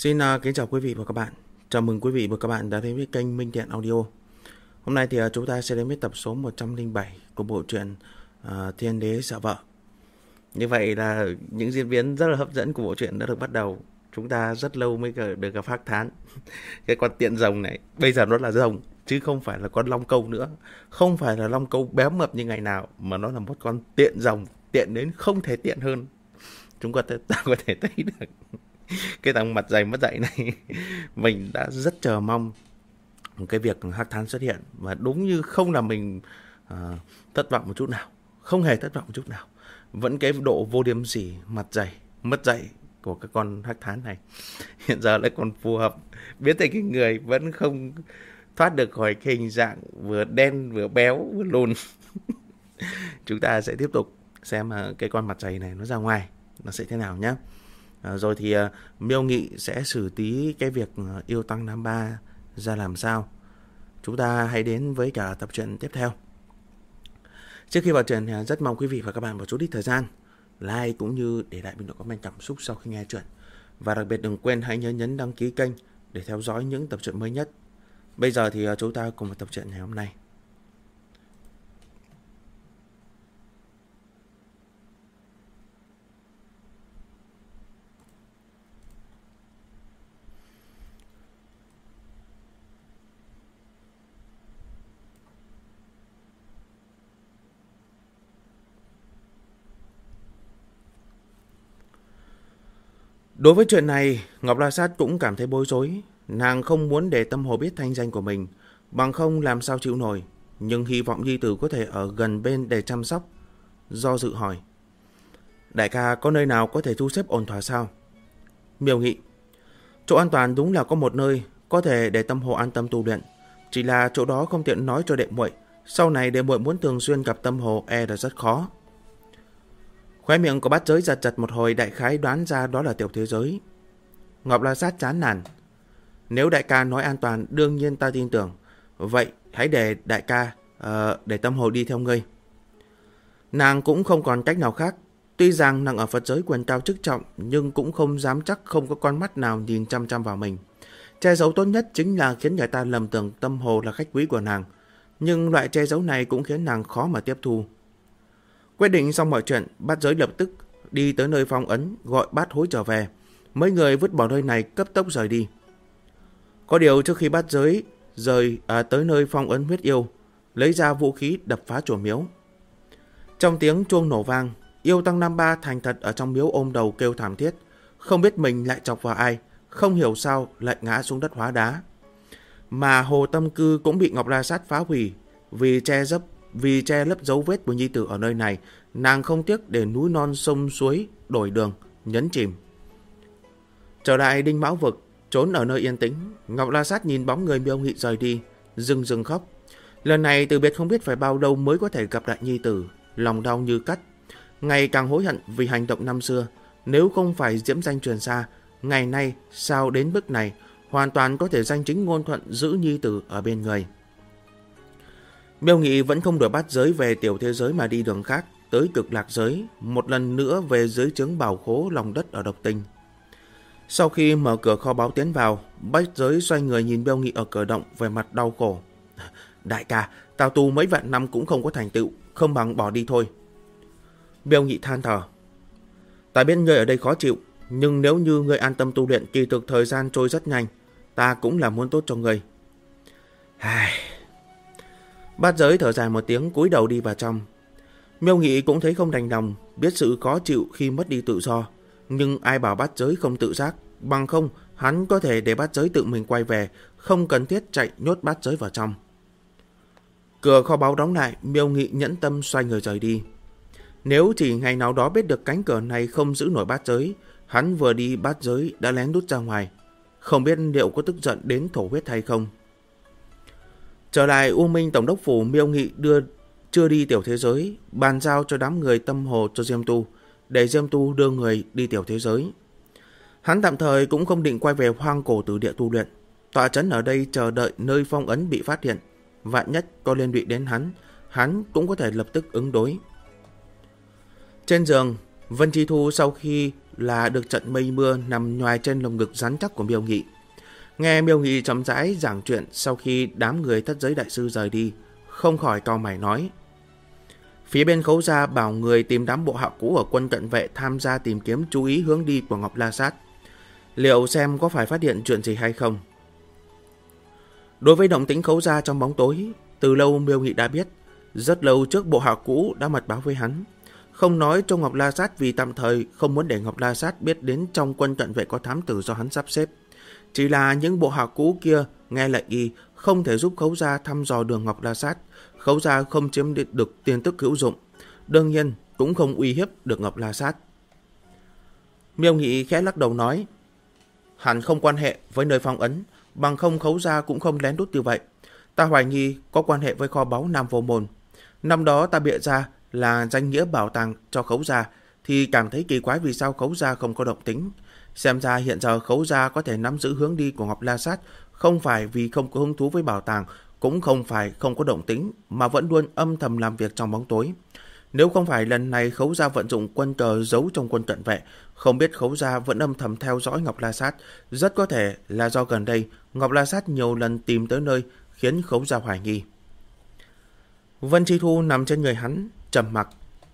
Xin kính chào quý vị và các bạn. Chào mừng quý vị và các bạn đã đến với kênh Minh Thiện Audio. Hôm nay thì chúng ta sẽ đến với tập số 107 của bộ truyện Thiên Đế Sợ Vợ. Như vậy là những diễn biến rất là hấp dẫn của bộ truyện đã được bắt đầu. Chúng ta rất lâu mới được gặp Hắc Thán. Cái con tiện rồng này bây giờ nó là rồng chứ không phải là con long câu nữa. Không phải là long câu béo mập như ngày nào, mà nó là một con tiện rồng, tiện đến không thể tiện hơn. Ta có thể thấy được cái thằng mặt dày mất dạy này. Mình đã rất chờ mong cái việc Hắc Thán xuất hiện, và đúng như không là mình thất vọng một chút nào, không hề thất vọng một chút nào. Vẫn cái độ vô liêm sỉ, mặt dày mất dạy của cái con Hắc Thán này hiện giờ lại còn phù hợp, biến thành cái người vẫn không thoát được khỏi cái hình dạng vừa đen vừa béo vừa lùn. Chúng ta sẽ tiếp tục xem cái con mặt dày này nó ra ngoài nó sẽ thế nào nhé. Rồi thì Miêu Nghị sẽ xử tí cái việc yêu tăng Nam Ba ra làm sao. Chúng ta hãy đến với cả tập truyện tiếp theo. Trước khi vào truyện thì rất mong quý vị và các bạn một chút ít thời gian like cũng như để lại bình luận comment cảm xúc sau khi nghe truyện. Và đặc biệt đừng quên hãy nhớ nhấn đăng ký kênh để theo dõi những tập truyện mới nhất. Bây giờ thì chúng ta cùng vào tập truyện ngày hôm nay. Đối với chuyện này, Ngọc La Sát cũng cảm thấy bối rối. Nàng không muốn để Tâm Hồ biết thanh danh của mình, bằng không làm sao chịu nổi, nhưng hy vọng nhi tử có thể ở gần bên để chăm sóc. Do dự hỏi: đại ca có nơi nào có thể thu xếp ổn thỏa sao? Miêu Nghị: chỗ an toàn đúng là có một nơi có thể để Tâm Hồ an tâm tu luyện, chỉ là chỗ đó không tiện nói cho đệ muội. Sau này đệ muội muốn thường xuyên gặp Tâm Hồ là rất khó. Khóe miệng của Bát Giới giật giật một hồi, đại khái đoán ra đó là tiểu thế giới. Ngọc La Sát chán nản: nếu đại ca nói an toàn, đương nhiên ta tin tưởng. Vậy hãy để đại ca để Tâm Hồ đi theo ngươi. Nàng cũng không còn cách nào khác. Tuy rằng nàng ở Phật giới quyền cao chức trọng, nhưng cũng không dám chắc không có con mắt nào nhìn chăm chăm vào mình. Che giấu tốt nhất chính là khiến người ta lầm tưởng Tâm Hồ là khách quý của nàng. Nhưng loại che giấu này cũng khiến nàng khó mà tiếp thu. Quyết định xong mọi chuyện, Bát Giới lập tức đi tới nơi phong ấn, gọi Bát Hối trở về. Mấy người vứt bỏ nơi này cấp tốc rời đi. Có điều trước khi Bát Giới rời tới nơi phong ấn huyết yêu, lấy ra vũ khí đập phá chùa miếu. Trong tiếng chuông nổ vang, yêu tăng Nam Ba thành thật ở trong miếu ôm đầu kêu thảm thiết, không biết mình lại chọc vào ai, không hiểu sao lại ngã xuống đất hóa đá. Mà Hồ Tâm Cư cũng bị Ngọc La Sát phá hủy vì che lấp dấu vết của nhi tử ở nơi này. Nàng không tiếc để núi non sông suối đổi đường nhấn chìm. Trở lại Đinh Mão Vực, trốn ở nơi yên tĩnh, Ngọc La Sát nhìn bóng người Miêu Nghị rời đi, rưng khóc. Lần này từ biệt không biết phải bao lâu mới có thể gặp lại nhi tử, lòng đau như cắt. Ngày càng hối hận vì hành động năm xưa. Nếu không phải diễm danh truyền xa, ngày nay sao đến bước này, hoàn toàn có thể danh chính ngôn thuận giữ nhi tử ở bên người. Miêu Nghị vẫn không đổi Bát Giới về tiểu thế giới mà đi đường khác, tới Cực Lạc giới, một lần nữa về dưới trướng bảo khố lòng đất ở Độc Tinh. Sau khi mở cửa kho báu tiến vào, Bát Giới xoay người nhìn Miêu Nghị ở cửa động, về mặt đau khổ. Đại ca, tao tu mấy vạn năm cũng không có thành tựu, không bằng bỏ đi thôi. Miêu Nghị than thở: ta biết ngươi ở đây khó chịu, nhưng nếu như ngươi an tâm tu luyện, kỳ thực thời gian trôi rất nhanh, ta cũng là muốn tốt cho ngươi. Bát Giới thở dài một tiếng, cúi đầu đi vào trong. Miêu Nghị cũng thấy không đành lòng, biết sự khó chịu khi mất đi tự do, nhưng ai bảo Bát Giới không tự giác, bằng không hắn có thể để Bát Giới tự mình quay về, không cần thiết chạy nhốt Bát Giới vào trong. Cửa kho báu đóng lại, Miêu Nghị nhẫn tâm xoay người rời đi. Nếu chỉ ngày nào đó biết được cánh cửa này không giữ nổi Bát Giới, hắn vừa đi Bát Giới đã lén đút ra ngoài, không biết liệu có tức giận đến thổ huyết hay không. Trở lại U Minh Tổng đốc phủ, Miêu Nghị chưa đi tiểu thế giới, bàn giao cho đám người Tâm Hồ cho Diêm Tu, để Diêm Tu đưa người đi tiểu thế giới. Hắn tạm thời cũng không định quay về hoang cổ tử địa tu luyện, tọa trấn ở đây chờ đợi nơi phong ấn bị phát hiện, vạn nhất có liên lụy đến hắn cũng có thể lập tức ứng đối. Trên giường, Vân Chi Thu sau khi là được trận mây mưa nằm nhoài trên lồng ngực rắn chắc của Miêu Nghị. Nghe Miêu Nghị chậm rãi giảng chuyện sau khi đám người Thất Giới Đại Sư rời đi, không khỏi cau mày nói. Phía bên Khấu gia bảo người tìm đám bộ hạ cũ ở quân cận vệ tham gia tìm kiếm, chú ý hướng đi của Ngọc La Sát. Liệu xem có phải phát hiện chuyện gì hay không? Đối với động tĩnh Khấu gia trong bóng tối, từ lâu Miêu Nghị đã biết. Rất lâu trước bộ hạ cũ đã mật báo với hắn, không nói cho Ngọc La Sát vì tạm thời không muốn để Ngọc La Sát biết đến trong quân cận vệ có thám tử do hắn sắp xếp. Chỉ là những bộ hạ cũ kia nghe lệnh y không thể giúp Khấu gia thăm dò đường Ngọc La Sát. Khấu gia không chiếm được tin tức hữu dụng, đương nhiên cũng không uy hiếp được Ngọc La Sát. Miêu Nghị khẽ lắc đầu nói, hẳn không quan hệ với nơi phong ấn, bằng không Khấu gia cũng không lén lút như vậy. Ta hoài nghi có quan hệ với kho báu Nam Vô Môn. Năm đó ta bịa ra là danh nghĩa bảo tàng cho Khấu gia, thì cảm thấy kỳ quái vì sao Khấu gia không có động tĩnh. Xem ra hiện giờ Khấu gia có thể nắm giữ hướng đi của Ngọc La Sát, không phải vì không có hứng thú với bảo tàng, cũng không phải không có động tĩnh, mà vẫn luôn âm thầm làm việc trong bóng tối. Nếu không phải lần này Khấu gia vận dụng quân cờ giấu trong quân cận vệ, không biết Khấu gia vẫn âm thầm theo dõi Ngọc La Sát. Rất có thể là do gần đây Ngọc La Sát nhiều lần tìm tới nơi, khiến Khấu gia hoài nghi. Vân Chi Thu nằm trên người hắn, trầm mặc.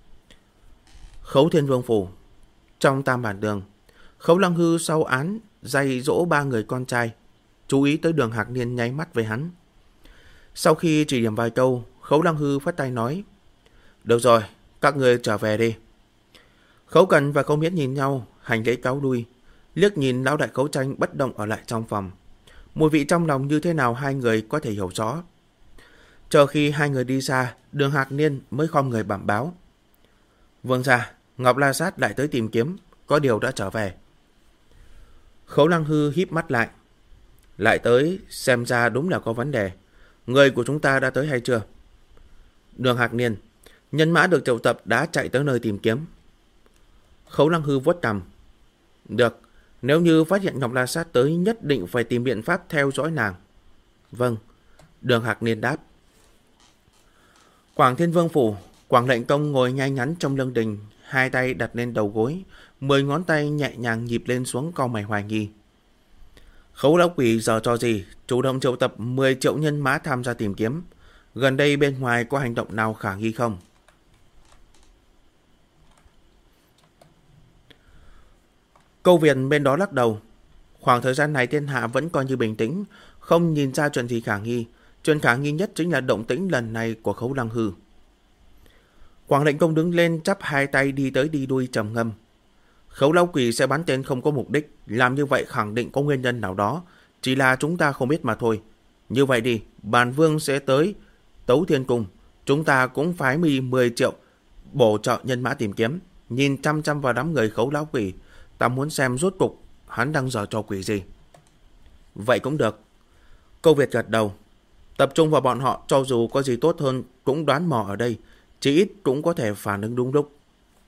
Khấu Thiên Vương phủ, trong Tam Bản Đường, Khấu Lăng Hư sau án dạy dỗ 3 người con trai, chú ý tới Đường Hạc Niên nháy mắt với hắn. Sau khi chỉ điểm vài câu, Khấu Lăng Hư phất tay nói, được rồi, các người trở về đi. Khấu Cần và Khấu Miễn nhìn nhau, hành lễ cáo lui, liếc nhìn lão đại Khấu Tranh bất động ở lại trong phòng. Mùi vị trong lòng như thế nào hai người có thể hiểu rõ. Chờ khi hai người đi xa, Đường Hạc Niên mới khom người bẩm báo, vương gia, Ngọc La Sát lại tới tìm kiếm, có điều đã trở về. Khấu Lăng Hư híp mắt lại tới, xem ra đúng là có vấn đề. Người của chúng ta đã tới hay chưa? Đường Hạc Niên, nhân mã được triệu tập đã chạy tới nơi tìm kiếm. Khấu Lăng Hư vuốt cằm, được, nếu như phát hiện Ngọc La Sát tới, nhất định phải tìm biện pháp theo dõi nàng. Vâng, Đường Hạc Niên đáp. Quảng Thiên Vương phủ, Quảng Lệnh Công ngồi ngay ngắn trong lương đình, hai tay đặt lên đầu gối, 10 ngón tay nhẹ nhàng nhịp lên xuống, cau mày hoài nghi. Khấu lão quỷ giờ cho gì, chủ động triệu tập 10 triệu nhân mã tham gia tìm kiếm. Gần đây bên ngoài có hành động nào khả nghi không? Câu Việt bên đó lắc đầu. Khoảng thời gian này thiên hạ vẫn coi như bình tĩnh, không nhìn ra chuyện gì khả nghi. Chuyện khả nghi nhất chính là động tĩnh lần này của Khấu Lăng Hư. Quảng Lệnh Công đứng lên, chắp hai tay đi tới đi lui trầm ngâm. Khấu lão quỷ sẽ bắn tên không có mục đích, làm như vậy khẳng định có nguyên nhân nào đó, chỉ là chúng ta không biết mà thôi. Như vậy đi, bản vương sẽ tới Tấu Thiên Cung, chúng ta cũng phái 10 triệu bổ trợ nhân mã tìm kiếm, nhìn chăm chăm vào đám người Khấu lão quỷ, ta muốn xem rốt cục hắn đang giở trò quỷ gì. Vậy cũng được. Câu Việt gật đầu. Tập trung vào bọn họ, cho dù có gì tốt hơn cũng đoán mò ở đây, chỉ ít cũng có thể phản ứng đúng lúc.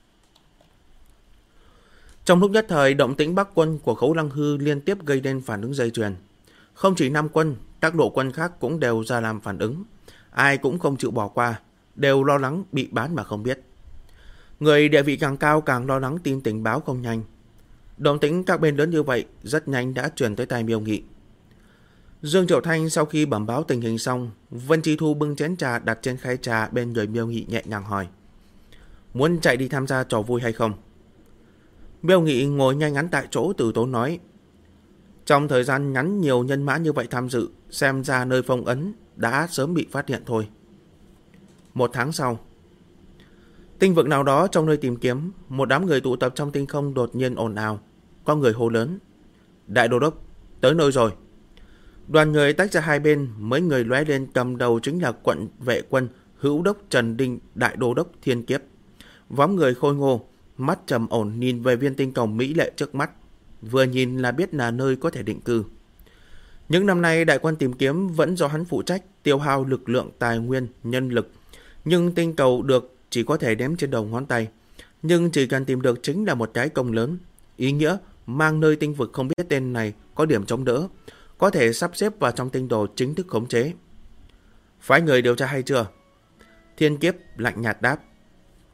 Trong lúc nhất thời, động tĩnh Bắc quân của Khấu Lăng Hư liên tiếp gây nên phản ứng dây chuyền. Không chỉ Nam quân, các lộ quân khác cũng đều ra làm phản ứng. Ai cũng không chịu bỏ qua, đều lo lắng bị bán mà không biết. Người địa vị càng cao càng lo lắng tin tình báo không nhanh. Động tĩnh các bên lớn như vậy rất nhanh đã truyền tới tai Miêu Nghị. Dương Triệu Thanh sau khi bẩm báo tình hình xong, Vân Chi Thu bưng chén trà đặt trên khay trà bên người Miêu Nghị nhẹ nhàng hỏi, muốn chạy đi tham gia trò vui hay không? Miêu Nghị ngồi ngay ngắn tại chỗ từ tốn nói, trong thời gian ngắn nhiều nhân mã như vậy tham dự, xem ra nơi phong ấn đã sớm bị phát hiện thôi. 1 tháng sau, tinh vực nào đó trong nơi tìm kiếm, một đám người tụ tập trong tinh không đột nhiên ồn ào. Có người hô lớn, đại đô đốc, tới nơi rồi. Đoàn người tách ra hai bên, mấy người lóe lên, cầm đầu chính là quận vệ quân hữu đốc Trần Đinh, đại đô đốc Thiên Kiếp. Vóm người khôi ngô, mắt trầm ổn nhìn về viên tinh cầu mỹ lệ trước mắt, vừa nhìn là biết là nơi có thể định cư. Những năm nay đại quân tìm kiếm vẫn do hắn phụ trách, tiêu hao lực lượng, tài nguyên, nhân lực, nhưng tinh cầu được chỉ có thể đếm trên đầu ngón tay. Nhưng chỉ cần tìm được chính là một cái công lớn. Ý nghĩa mang nơi tinh vực không biết tên này có điểm chống đỡ, có thể sắp xếp vào trong tinh đồ chính thức khống chế. Phái người điều tra hay chưa? Thiên Kiếp lạnh nhạt đáp.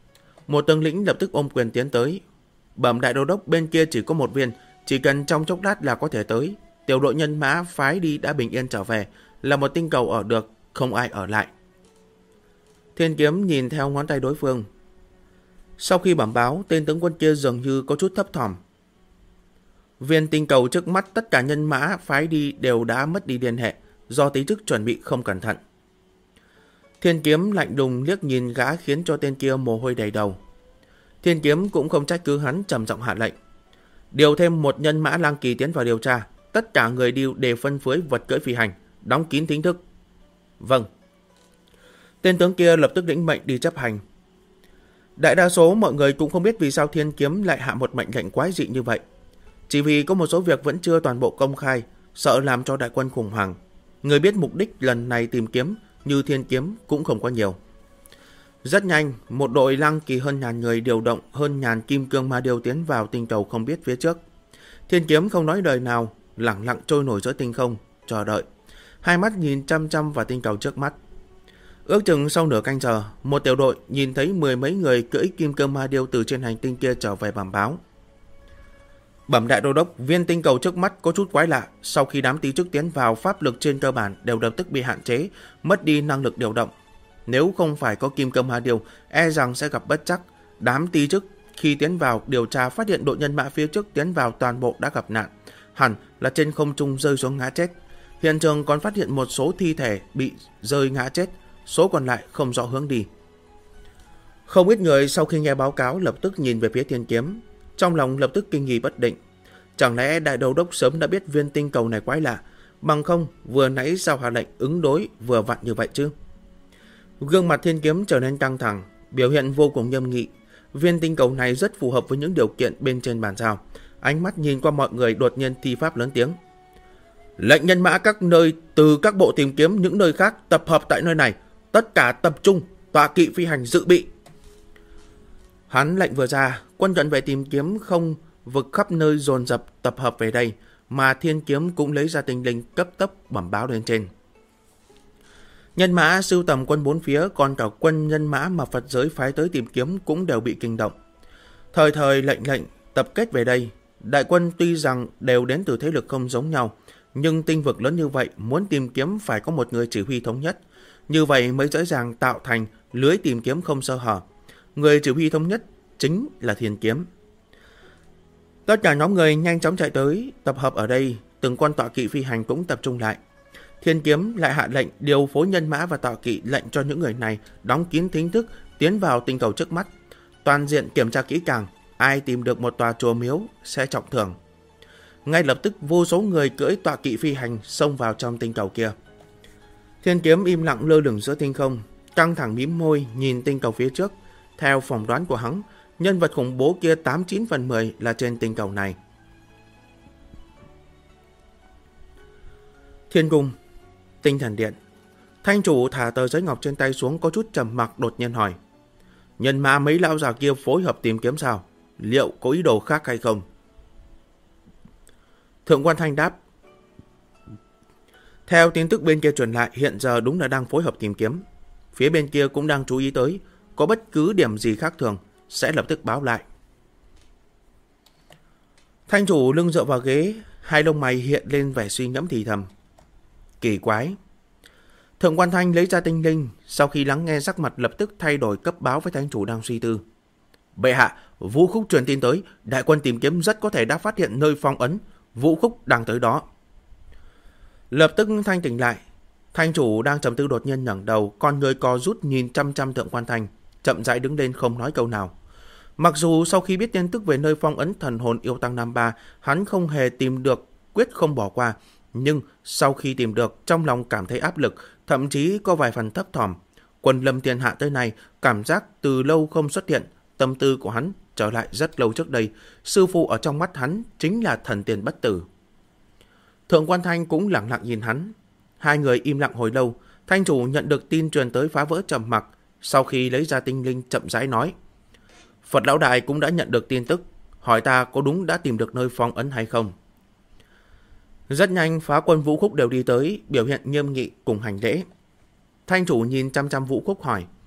Một tướng lĩnh lập tức ôm quyền tiến tới. Bẩm đại đô đốc, bên kia chỉ có một viên, chỉ cần trong chốc lát là có thể tới. Tiểu đội nhân mã phái đi đã bình yên trở về, là một tinh cầu ở được, không ai ở lại. Thiên Kiếm nhìn theo ngón tay đối phương. Sau khi bẩm báo, tên tướng quân kia dường như có chút thấp thỏm. Viên tinh cầu trước mắt tất cả nhân mã phái đi đều đã mất đi liên hệ, do tí chức chuẩn bị không cẩn thận. Thiên Kiếm lạnh lùng liếc nhìn gã khiến cho tên kia mồ hôi đầy đầu. Thiên Kiếm cũng không trách cứ hắn, trầm giọng hạ lệnh. Điều thêm một nhân mã lang kỳ tiến vào điều tra. Tất cả người đi đều phân phối vật cưỡi phi hành, đóng kín thính thức. Vâng. Tên tướng kia lập tức lĩnh mệnh đi chấp hành. Đại đa số mọi người cũng không biết vì sao Thiên Kiếm lại hạ một mệnh lệnh quái dị như vậy. Chỉ vì có một số việc vẫn chưa toàn bộ công khai, sợ làm cho đại quân khủng hoảng. Người biết mục đích lần này tìm kiếm như Thiên Kiếm cũng không có nhiều. Rất nhanh, một đội lang kỳ hơn ngàn người điều động hơn ngàn kim cương ma điêu tiến vào tinh cầu không biết phía trước. Thiên Kiếm không nói lời nào, lẳng lặng trôi nổi giữa tinh không, chờ đợi. Hai mắt nhìn chăm chăm vào tinh cầu trước mắt. Ước chừng sau nửa canh giờ, một tiểu đội nhìn thấy mười mấy người cưỡi kim cương ma điêu từ trên hành tinh kia trở về bẩm báo. Bẩm đại đô đốc, viên tinh cầu trước mắt có chút quái lạ. Sau khi đám tí chức tiến vào, pháp lực trên cơ bản đều lập tức bị hạn chế, mất đi năng lực điều động. Nếu không phải có kim cương ma điêu, e rằng sẽ gặp bất trắc. Đám tí chức khi tiến vào điều tra phát hiện đội nhân mã phía trước tiến vào toàn bộ đã gặp nạn, hẳn là trên không trung rơi xuống ngã chết. Hiện trường còn phát hiện một số thi thể bị rơi ngã chết, số còn lại không rõ hướng đi. Không ít người sau khi nghe báo cáo lập tức nhìn về phía Thiên Kiếm, trong lòng lập tức kinh nghi bất định. Chẳng lẽ đại đô đốc sớm đã biết viên tinh cầu này quái lạ, bằng không vừa nãy sao hạ lệnh ứng đối vừa vặn như vậy chứ? Gương mặt Thiên Kiếm trở nên căng thẳng, biểu hiện vô cùng nghiêm nghị. Viên tinh cầu này rất phù hợp với những điều kiện bên trên bàn giao. Ánh mắt nhìn qua mọi người, đột nhiên thi pháp lớn tiếng. Lệnh nhân mã các nơi từ các bộ tìm kiếm những nơi khác tập hợp tại nơi này. Tất cả tập trung, tọa kỵ phi hành dự bị. Hắn lệnh vừa ra, quân cận vệ tìm kiếm không vực khắp nơi dồn dập tập hợp về đây, mà Thiên Kiếm cũng lấy ra tinh linh cấp tốc bẩm báo lên trên. Nhân mã sưu tầm quân bốn phía, còn cả quân nhân mã mà Phật giới phái tới tìm kiếm cũng đều bị kinh động. Thời thời lệnh tập kết về đây. Đại quân tuy rằng đều đến từ thế lực không giống nhau, nhưng tinh vực lớn như vậy muốn tìm kiếm phải có một người chỉ huy thống nhất. Như vậy mới dễ dàng tạo thành lưới tìm kiếm không sơ hở. Người chỉ huy thống nhất chính là Thiên Kiếm. Tất cả nhóm người nhanh chóng chạy tới, tập hợp ở đây, từng con tọa kỵ phi hành cũng tập trung lại. Thiên Kiếm lại hạ lệnh điều phối nhân mã và tọa kỵ, lệnh cho những người này đóng kín thính thức, tiến vào tinh cầu trước mắt. Toàn diện kiểm tra kỹ càng, ai tìm được một tòa chùa miếu sẽ trọng thưởng. Ngay lập tức vô số người cưỡi tọa kỵ phi hành xông vào trong tinh cầu kia. Thiên Kiếm im lặng lơ lửng giữa tinh không, căng thẳng mím môi nhìn tinh cầu phía trước. Theo phỏng đoán của hắn, nhân vật khủng bố kia 89 phần 10 là trên tinh cầu này. Thiên cung, Tinh Thần Điện. Thanh chủ thả tờ giấy ngọc trên tay xuống, có chút trầm mặc, đột nhiên hỏi. Nhân mã mấy lão già kia phối hợp tìm kiếm sao? Liệu có ý đồ khác hay không? Thượng quan Thanh đáp. Theo tin tức bên kia truyền lại, hiện giờ đúng là đang phối hợp tìm kiếm. Phía bên kia cũng đang chú ý tới, có bất cứ điểm gì khác thường sẽ lập tức báo lại. Thanh chủ lưng dựa vào ghế, hai lông mày hiện lên vẻ suy ngẫm thì thầm. Kỳ quái. Thượng quan Thanh lấy ra tinh linh, sau khi lắng nghe sắc mặt lập tức thay đổi, cấp báo với thanh chủ đang suy tư. Bệ hạ, Vũ Khúc truyền tin tới, đại quân tìm kiếm rất có thể đã phát hiện nơi phong ấn, Vũ Khúc đang tới đó. Lập tức Thanh tỉnh lại, thanh chủ đang trầm tư đột nhiên ngẩng đầu, con người co rút nhìn chăm chăm Thượng quan Thanh, chậm rãi đứng lên không nói câu nào. Mặc dù sau khi biết tin tức về nơi phong ấn thần hồn yêu tăng Nam Ba, hắn không hề tìm được, quyết không bỏ qua, nhưng sau khi tìm được, trong lòng cảm thấy áp lực, thậm chí có vài phần thấp thỏm. Quân lâm thiên hạ tới này, cảm giác từ lâu không xuất hiện, tâm tư của hắn trở lại rất lâu trước đây. Sư phụ ở trong mắt hắn chính là thần tiền bất tử. Thượng quan Thanh cũng lặng lặng nhìn hắn. Hai người im lặng hồi lâu. Thanh chủ nhận được tin truyền tới phá vỡ trầm mặc. Sau khi lấy ra tinh linh chậm rãi nói. Phật lão đại cũng đã nhận được tin tức, hỏi ta có đúng đã tìm được nơi phong ấn hay không. Rất nhanh phá quân Vũ Khúc đều đi tới, biểu hiện nghiêm nghị cùng hành lễ. Thanh chủ nhìn chăm chăm Vũ Khúc hỏi.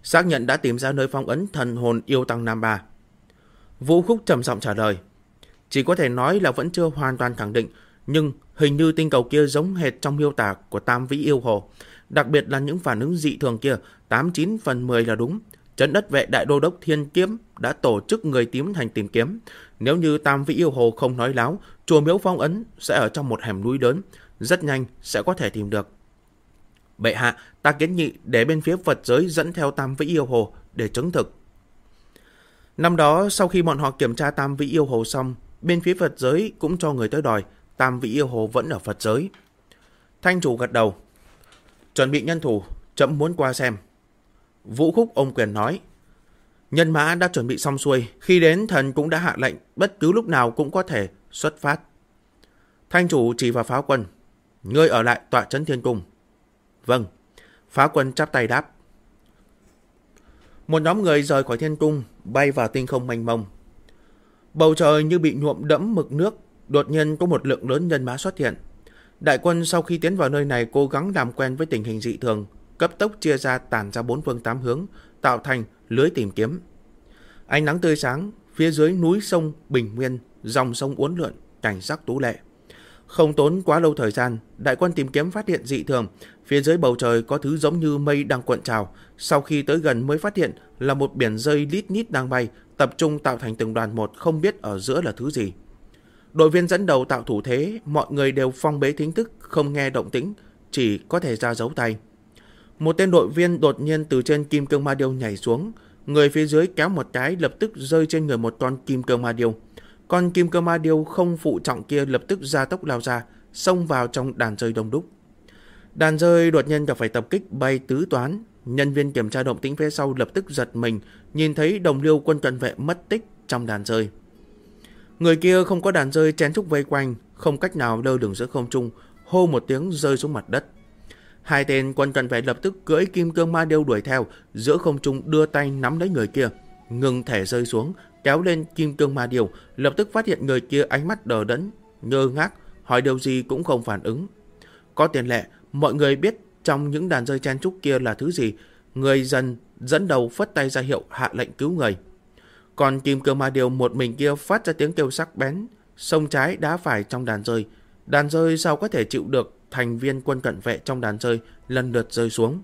Xác nhận đã tìm ra nơi phong ấn thần hồn yêu tăng Nam Ba. Vũ Khúc trầm giọng trả lời. Chỉ có thể nói là vẫn chưa hoàn toàn khẳng định, nhưng hình như tinh cầu kia giống hệt trong miêu tả của Tam Vĩ Yêu Hồ. Đặc biệt là những phản ứng dị thường kia, 89/10 là đúng. Trấn Đất Vệ Đại Đô Đốc Thiên Kiếm đã tổ chức người tiến hành tìm kiếm. Nếu như Tam Vĩ Yêu Hồ không nói láo, chùa miếu phong ấn sẽ ở trong một hẻm núi lớn, rất nhanh sẽ có thể tìm được. Bệ hạ, ta kiến nghị để bên phía Phật giới dẫn theo Tam Vĩ Yêu Hồ để chứng thực. Năm đó, sau khi bọn họ kiểm tra Tam Vĩ Yêu Hồ xong, bên phía Phật giới cũng cho người tới đòi. Tam Vĩ Yêu Hồ vẫn ở Phật giới. Thanh chủ gật đầu. Chuẩn bị nhân thủ, trẫm muốn qua xem. Vũ Khúc ôm quyền nói. Nhân mã đã chuẩn bị xong xuôi, khi đến thần cũng đã hạ lệnh, bất cứ lúc nào cũng có thể xuất phát. Thanh chủ chỉ vào Phá Quân. Ngươi ở lại tọa trấn Thiên Cung. Vâng. Phá Quân chắp tay đáp. Một nhóm người rời khỏi Thiên Cung, bay vào tinh không mênh mông. Bầu trời như bị nhuộm đẫm mực nước, đột nhiên có một lượng lớn nhân mã xuất hiện. Đại quân sau khi tiến vào nơi này cố gắng làm quen với tình hình dị thường, cấp tốc chia ra tản ra 4 phương 8 hướng, tạo thành lưới tìm kiếm. Ánh nắng tươi sáng, phía dưới núi sông bình nguyên, dòng sông uốn lượn, cảnh sắc tú lệ. Không tốn quá lâu thời gian, đại quân tìm kiếm phát hiện dị thường, phía dưới bầu trời có thứ giống như mây đang cuộn trào, sau khi tới gần mới phát hiện là một biển dây lít nhít đang bay, tập trung tạo thành từng đoàn một, không biết ở giữa là thứ gì. Đội viên dẫn đầu tạo thủ thế, mọi người đều phong bế thính thức, không nghe động tĩnh, chỉ có thể ra dấu tay. Một tên đội viên đột nhiên từ trên kim cương ma điêu nhảy xuống, người phía dưới kéo một cái lập tức rơi trên người một con kim cương ma điêu. Con kim cương ma điêu không phụ trọng kia lập tức gia tốc lao ra, xông vào trong đàn rơi đông đúc. Đàn rơi đột nhiên gặp phải tập kích bay tứ toán. Nhân viên kiểm tra động tĩnh phía sau lập tức giật mình, nhìn thấy đồng liêu quân cận vệ mất tích trong đàn rơi. Người kia không có đàn rơi chen trúc vây quanh, không cách nào lơ lửng giữa không trung, hô một tiếng rơi xuống mặt đất. Hai tên quân cận vệ lập tức cưỡi kim cương ma điêu đuổi theo, giữa không trung đưa tay nắm lấy người kia, ngừng thể rơi xuống, kéo lên kim cương ma điêu, lập tức phát hiện người kia ánh mắt đờ đẫn, ngơ ngác, hỏi điều gì cũng không phản ứng. Có tiền lệ, mọi người biết trong những đàn rơi chen trúc kia là thứ gì, người dần dẫn đầu phất tay ra hiệu hạ lệnh cứu người. Còn kim cương ma điêu một mình kia phát ra tiếng kêu sắc bén, xông trái đá phải trong đàn rơi sao có thể chịu được thành viên quân cận vệ trong đàn rơi lần lượt rơi xuống.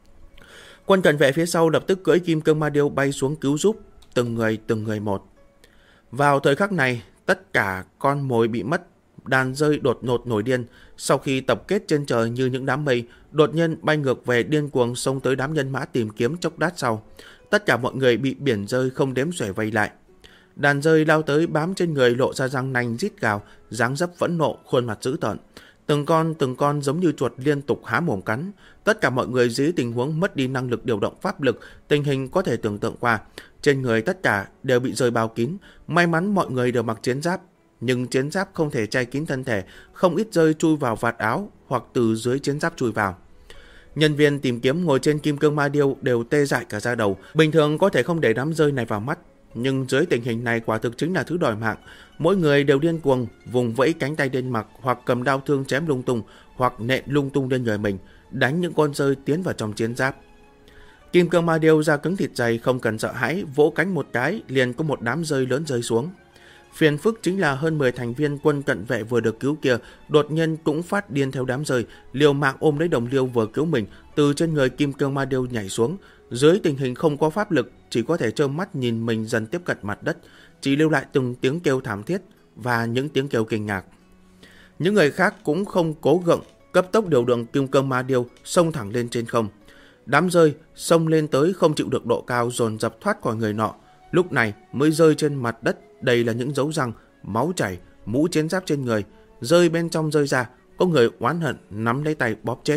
Quân cận vệ phía sau lập tức cưỡi kim cương ma điêu bay xuống cứu giúp, từng người một. Vào thời khắc này, tất cả con mồi bị mất, đàn rơi đột ngột nổi điên, sau khi tập kết trên trời như những đám mây, đột nhiên bay ngược về điên cuồng xông tới đám nhân mã tìm kiếm chốc lát sau. Tất cả mọi người bị biển rơi không đếm xuể vây lại. Đàn rơi lao tới bám trên người, lộ ra răng nanh rít gào, dáng dấp phẫn nộ, khuôn mặt dữ tợn. Từng con giống như chuột liên tục há mồm cắn. Tất cả mọi người dưới tình huống mất đi năng lực điều động pháp lực, tình hình có thể tưởng tượng qua. Trên người tất cả đều bị rơi bao kín. May mắn mọi người đều mặc chiến giáp, nhưng chiến giáp không thể che kín thân thể, không ít rơi chui vào vạt áo hoặc từ dưới chiến giáp chui vào. Nhân viên tìm kiếm ngồi trên kim cương ma điêu đều tê dại cả da đầu. Bình thường có thể không để đám rơi này vào mắt, nhưng dưới tình hình này quả thực chính là thứ đòi mạng. Mỗi người đều điên cuồng vùng vẫy cánh tay lên mặt, hoặc cầm đao thương chém lung tung, hoặc nện lung tung lên người mình, đánh những con rơi tiến vào trong chiến giáp. Kim cương ma điêu da cứng thịt dày, không cần sợ hãi, vỗ cánh một cái liền có một đám rơi lớn rơi xuống. Phiền phức chính là hơn 10 thành viên quân cận vệ vừa được cứu kia đột nhiên cũng phát điên theo đám rơi, liều mạng ôm lấy đồng liêu vừa cứu mình, từ trên người kim cương ma điêu nhảy xuống. Dưới tình hình không có pháp lực, chỉ có thể trơ mắt nhìn mình dần tiếp cận mặt đất, chỉ lưu lại từng tiếng kêu thảm thiết và những tiếng kêu kinh ngạc. Những người khác cũng không cố gượng, cấp tốc điều động kim cương ma điêu xông thẳng lên trên không. Đám rơi xông lên tới không chịu được độ cao, dồn dập thoát khỏi người nọ, lúc này mới rơi trên mặt đất. Đây là những dấu răng, máu chảy, mũ chiến giáp trên người, rơi bên trong rơi ra, có người oán hận nắm lấy tay bóp chết.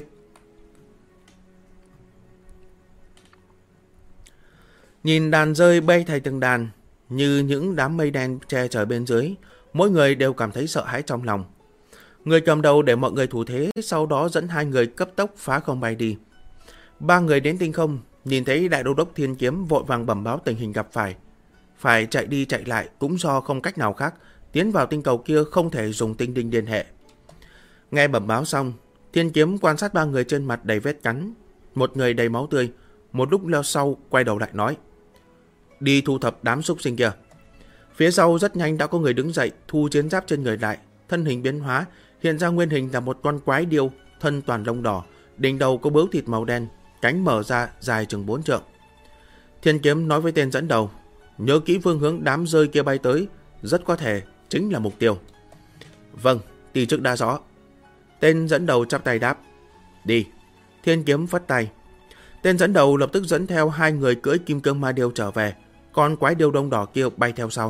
Nhìn đàn rơi bay thành từng đàn, như những đám mây đen che trời bên dưới, mỗi người đều cảm thấy sợ hãi trong lòng. Người cầm đầu để mọi người thủ thế, sau đó dẫn 2 người cấp tốc phá không bay đi. 3 người đến tinh không, nhìn thấy Đại Đô Đốc Thiên Kiếm vội vàng bẩm báo tình hình gặp phải chạy đi chạy lại cũng do không cách nào khác, tiến vào tinh cầu kia không thể dùng tinh đinh liên hệ. Nghe bẩm báo xong, Thiên Kiếm quan sát 3 người trên mặt đầy vết cắn, một người đầy máu tươi, một lúc leo sau quay đầu lại nói: đi thu thập đám súc sinh kia. Phía sau rất nhanh đã có người đứng dậy, thu chiến giáp trên người lại, thân hình biến hóa, hiện ra nguyên hình là một con quái điêu, thân toàn lông đỏ, đỉnh đầu có bướu thịt màu đen, cánh mở ra dài chừng 4 trượng. Thiên Kiếm nói với tên dẫn đầu: nhớ kỹ phương hướng đám rơi kia bay tới, rất có thể chính là mục tiêu. Vâng, tỷ chức đã rõ. Tên dẫn đầu chắp tay đáp: đi. Thiên Kiếm phất tay. Tên dẫn đầu lập tức dẫn theo 2 người cưỡi kim cương ma điêu trở về, con quái điêu đông đỏ kia bay theo sau.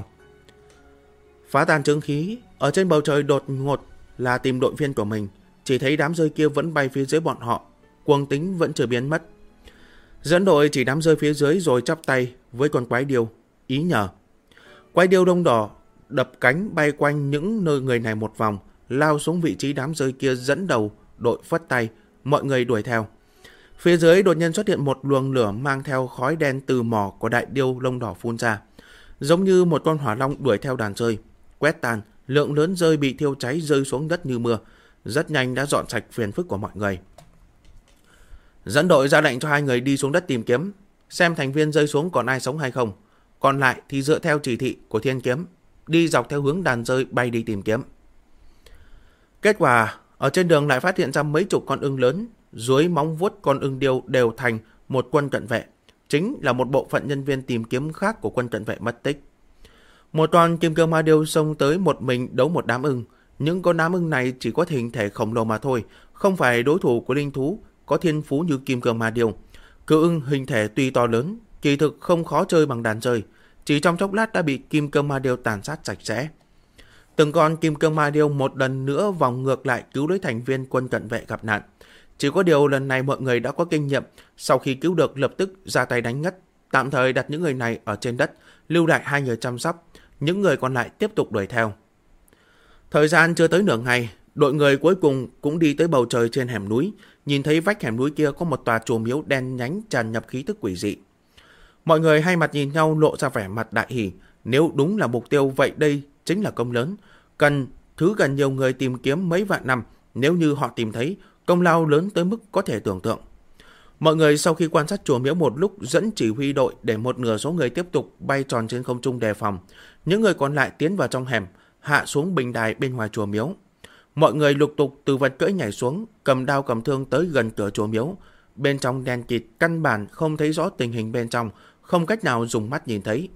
Phá tan chứng khí, ở trên bầu trời đột ngột là tìm đội viên của mình, chỉ thấy đám rơi kia vẫn bay phía dưới bọn họ, cuồng tính vẫn chưa biến mất. Dẫn đội chỉ đám rơi phía dưới rồi chắp tay với con quái điêu, ý nhờ. Quái điêu đông đỏ đập cánh bay quanh những nơi người này một vòng, lao xuống vị trí đám rơi kia dẫn đầu, đội phất tay, mọi người đuổi theo. Phía dưới đột nhiên xuất hiện một luồng lửa mang theo khói đen từ mỏ của đại điêu lông đỏ phun ra, giống như một con hỏa long đuổi theo đàn rơi, quét tàn, lượng lớn rơi bị thiêu cháy rơi xuống đất như mưa, rất nhanh đã dọn sạch phiền phức của mọi người. Dẫn đội ra lệnh cho 2 người đi xuống đất tìm kiếm, xem thành viên rơi xuống còn ai sống hay không, còn lại thì dựa theo chỉ thị của Thiên Kiếm, đi dọc theo hướng đàn rơi bay đi tìm kiếm. Kết quả, ở trên đường lại phát hiện ra mấy chục con ưng lớn, dưới móng vuốt con ưng điêu đều thành một quân cận vệ, chính là một bộ phận nhân viên tìm kiếm khác của quân cận vệ mất tích. Một con kim cương ma điêu xông tới một mình đấu một đám ưng, những con đám ưng này chỉ có hình thể khổng lồ mà thôi, không phải đối thủ của linh thú có thiên phú như kim cương ma điêu. Cự ưng hình thể tuy to lớn, kỳ thực không khó chơi bằng đàn rơi, chỉ trong chốc lát đã bị kim cương ma điêu tàn sát sạch sẽ. Từng con kim cương ma điêu một lần nữa vòng ngược lại cứu lấy thành viên quân cận vệ gặp nạn. Chỉ có điều lần này mọi người đã có kinh nghiệm, sau khi cứu được lập tức ra tay đánh ngất, tạm thời đặt những người này ở trên đất, lưu lại 2 người chăm sóc, những người còn lại tiếp tục đuổi theo. Thời gian chưa tới nửa ngày, đội người cuối cùng cũng đi tới bầu trời trên hẻm núi, nhìn thấy vách hẻm núi kia có một tòa chùa miếu đen nhánh tràn ngập khí tức quỷ dị. Mọi người hai mặt nhìn nhau lộ ra vẻ mặt đại hỉ, nếu đúng là mục tiêu vậy đây chính là công lớn, cần nhiều người tìm kiếm mấy vạn năm, nếu như họ tìm thấy, công lao lớn tới mức có thể tưởng tượng. Mọi người sau khi quan sát chùa miếu một lúc dẫn chỉ huy đội để một nửa số người tiếp tục bay tròn trên không trung đề phòng, những người còn lại tiến vào trong hẻm, hạ xuống bình đài bên ngoài chùa miếu. Mọi người lục tục từ vật cưỡi nhảy xuống, cầm đao cầm thương tới gần cửa chùa miếu. Bên trong đen kịt, căn bản không thấy rõ tình hình bên trong, không cách nào dùng mắt nhìn thấy.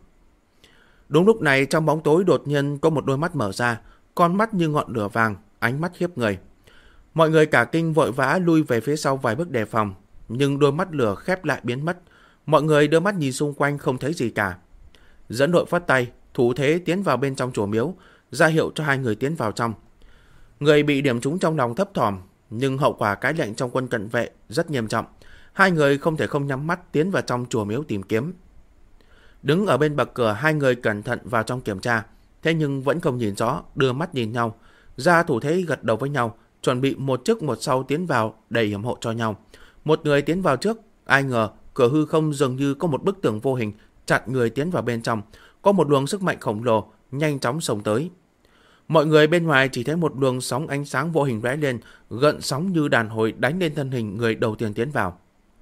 Đúng lúc này trong bóng tối đột nhiên có một đôi mắt mở ra, con mắt như ngọn lửa vàng, ánh mắt khiếp người. Mọi người cả kinh vội vã lui về phía sau vài bước đề phòng, nhưng đôi mắt lửa khép lại biến mất. Mọi người đưa mắt nhìn xung quanh không thấy gì cả. Dẫn đội phất tay, thủ thế tiến vào bên trong chùa miếu, ra hiệu cho 2 người tiến vào trong. Người bị điểm trúng trong lòng thấp thỏm, nhưng hậu quả cái lệnh trong quân cận vệ rất nghiêm trọng. 2 người không thể không nhắm mắt tiến vào trong chùa miếu tìm kiếm. Đứng ở bên bậc cửa, 2 người cẩn thận vào trong kiểm tra, thế nhưng vẫn không nhìn rõ, đưa mắt nhìn nhau, ra thủ thế gật đầu với nhau, chuẩn bị một trước một sau tiến vào đầy hiểm hộ cho nhau. Một người tiến vào trước, ai ngờ cửa hư không dường như có một bức tường vô hình chặn người tiến vào bên trong, có một luồng sức mạnh khổng lồ nhanh chóng xông tới. Mọi người bên ngoài chỉ thấy một luồng sóng ánh sáng vô hình lóe lên, gợn sóng như đàn hồi đánh lên thân hình người đầu tiên tiến vào.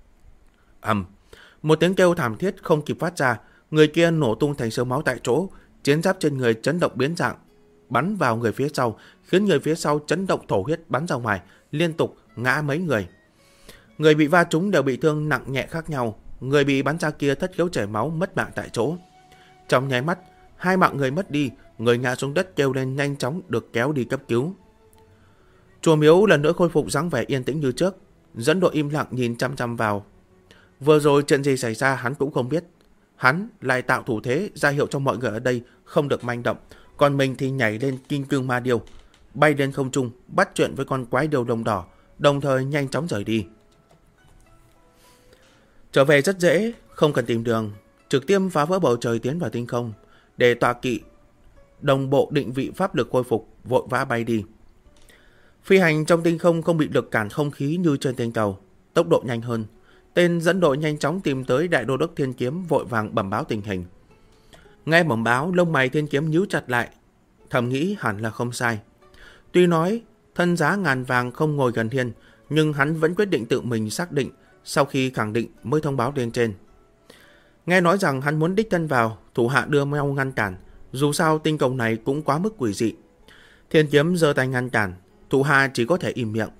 Một tiếng kêu thảm thiết không kịp phát ra, người kia nổ tung thành sương máu tại chỗ, chiến giáp trên người chấn động biến dạng, bắn vào người phía sau, khiến người phía sau chấn động thổ huyết bắn ra ngoài, liên tục ngã mấy người. Người bị va trúng đều bị thương nặng nhẹ khác nhau, người bị bắn ra kia thất khiếu chảy máu mất mạng tại chỗ. Trong nháy mắt, 2 mạng người mất đi, người ngã xuống đất kêu lên nhanh chóng được kéo đi cấp cứu. Chùa miếu lần nữa khôi phục dáng vẻ yên tĩnh như trước, dẫn đội im lặng nhìn chăm chăm vào. Vừa rồi chuyện gì xảy ra hắn cũng không biết. Hắn lại tạo thủ thế ra hiệu cho mọi người ở đây không được manh động, còn mình thì nhảy lên kim cương ma điêu, bay lên không trung bắt chuyện với con quái điêu đồng đỏ, đồng thời nhanh chóng rời đi. Trở về rất dễ, không cần tìm đường, trực tiếp phá vỡ bầu trời tiến vào tinh không, để tọa kỵ đồng bộ định vị pháp lực khôi phục, vội vã bay đi. Phi hành trong tinh không không bị lực cản không khí như trên tinh cầu, tốc độ nhanh hơn. Tên dẫn đội nhanh chóng tìm tới đại đô đốc Thiên Kiếm, vội vàng bẩm báo tình hình. Nghe bẩm báo, lông mày Thiên Kiếm nhíu chặt lại, thầm nghĩ hẳn là không sai. Tuy nói thân giá ngàn vàng không ngồi gần thiên, nhưng hắn vẫn quyết định tự mình xác định sau khi khẳng định mới thông báo lên trên. Nghe nói rằng hắn muốn đích thân vào, thủ hạ đưa nhau ngăn cản, dù sao tinh cầu này cũng quá mức quỷ dị. Thiên Kiếm giơ tay ngăn cản, thủ hạ chỉ có thể im miệng.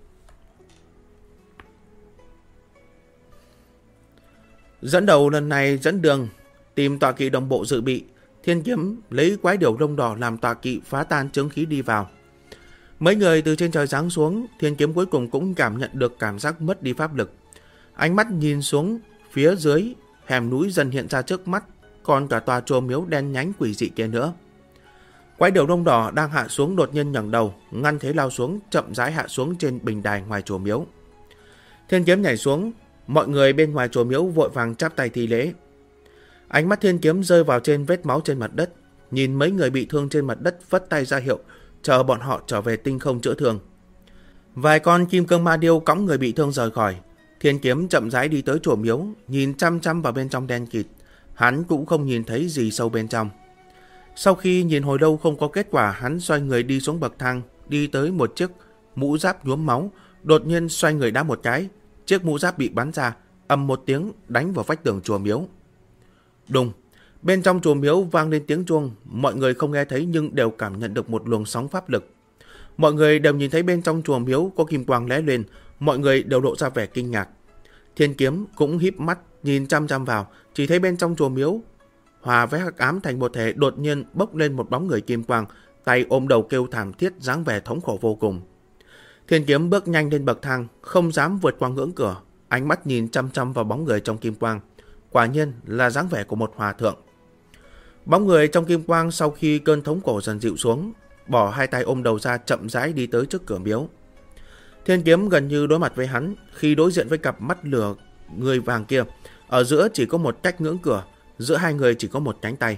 Dẫn đầu lần này dẫn đường, tìm tọa kỵ đồng bộ dự bị. Thiên Kiếm lấy quái điểu lông đỏ làm tọa kỵ phá tan chướng khí đi vào. Mấy người từ trên trời giáng xuống, Thiên Kiếm cuối cùng cũng cảm nhận được cảm giác mất đi pháp lực. Ánh mắt nhìn xuống phía dưới, hẻm núi dần hiện ra trước mắt, còn cả tòa chùa miếu đen nhánh quỷ dị kia nữa. Quái điểu lông đỏ đang hạ xuống đột nhiên ngẩng đầu, ngăn thế lao xuống, chậm rãi hạ xuống trên bình đài ngoài chùa miếu. Thiên Kiếm nhảy xuống, mọi người bên ngoài chùa miếu vội vàng chắp tay thi lễ. Ánh mắt Thiên Kiếm rơi vào trên vết máu trên mặt đất, nhìn mấy người bị thương trên mặt đất phất tay ra hiệu, chờ bọn họ trở về tinh không chữa thương. Vài con kim cương ma điêu cõng người bị thương rời khỏi. Thiên Kiếm chậm rãi đi tới chùa miếu, nhìn chăm chăm vào bên trong đen kịt. Hắn cũng không nhìn thấy gì sâu bên trong. Sau khi nhìn hồi lâu không có kết quả, hắn xoay người đi xuống bậc thang, đi tới một chiếc mũ giáp nhuốm máu, đột nhiên xoay người đá một cái, chiếc mũ giáp bị bắn ra, ầm một tiếng đánh vào vách tường chùa miếu. Đùng, bên trong chùa miếu vang lên tiếng chuông, mọi người không nghe thấy nhưng đều cảm nhận được một luồng sóng pháp lực. Mọi người đều nhìn thấy bên trong chùa miếu có kim quang lóe lên, mọi người đều lộ ra vẻ kinh ngạc. Thiên Kiếm cũng híp mắt nhìn chăm chăm vào, chỉ thấy bên trong chùa miếu hòa với hắc ám thành một thể, đột nhiên bốc lên một bóng người kim quang, tay ôm đầu kêu thảm thiết, dáng vẻ thống khổ vô cùng. Thiên Kiếm bước nhanh lên bậc thang, không dám vượt qua ngưỡng cửa, ánh mắt nhìn chăm chăm vào bóng người trong kim quang. Quả nhiên là dáng vẻ của một hòa thượng. Bóng người trong kim quang sau khi cơn thống khổ dần dịu xuống, bỏ hai tay ôm đầu ra, chậm rãi đi tới trước cửa miếu. Thiên Kiếm gần như đối mặt với hắn, khi đối diện với cặp mắt lửa người vàng kia, ở giữa chỉ có một cách ngưỡng cửa, giữa hai người chỉ có một cánh tay.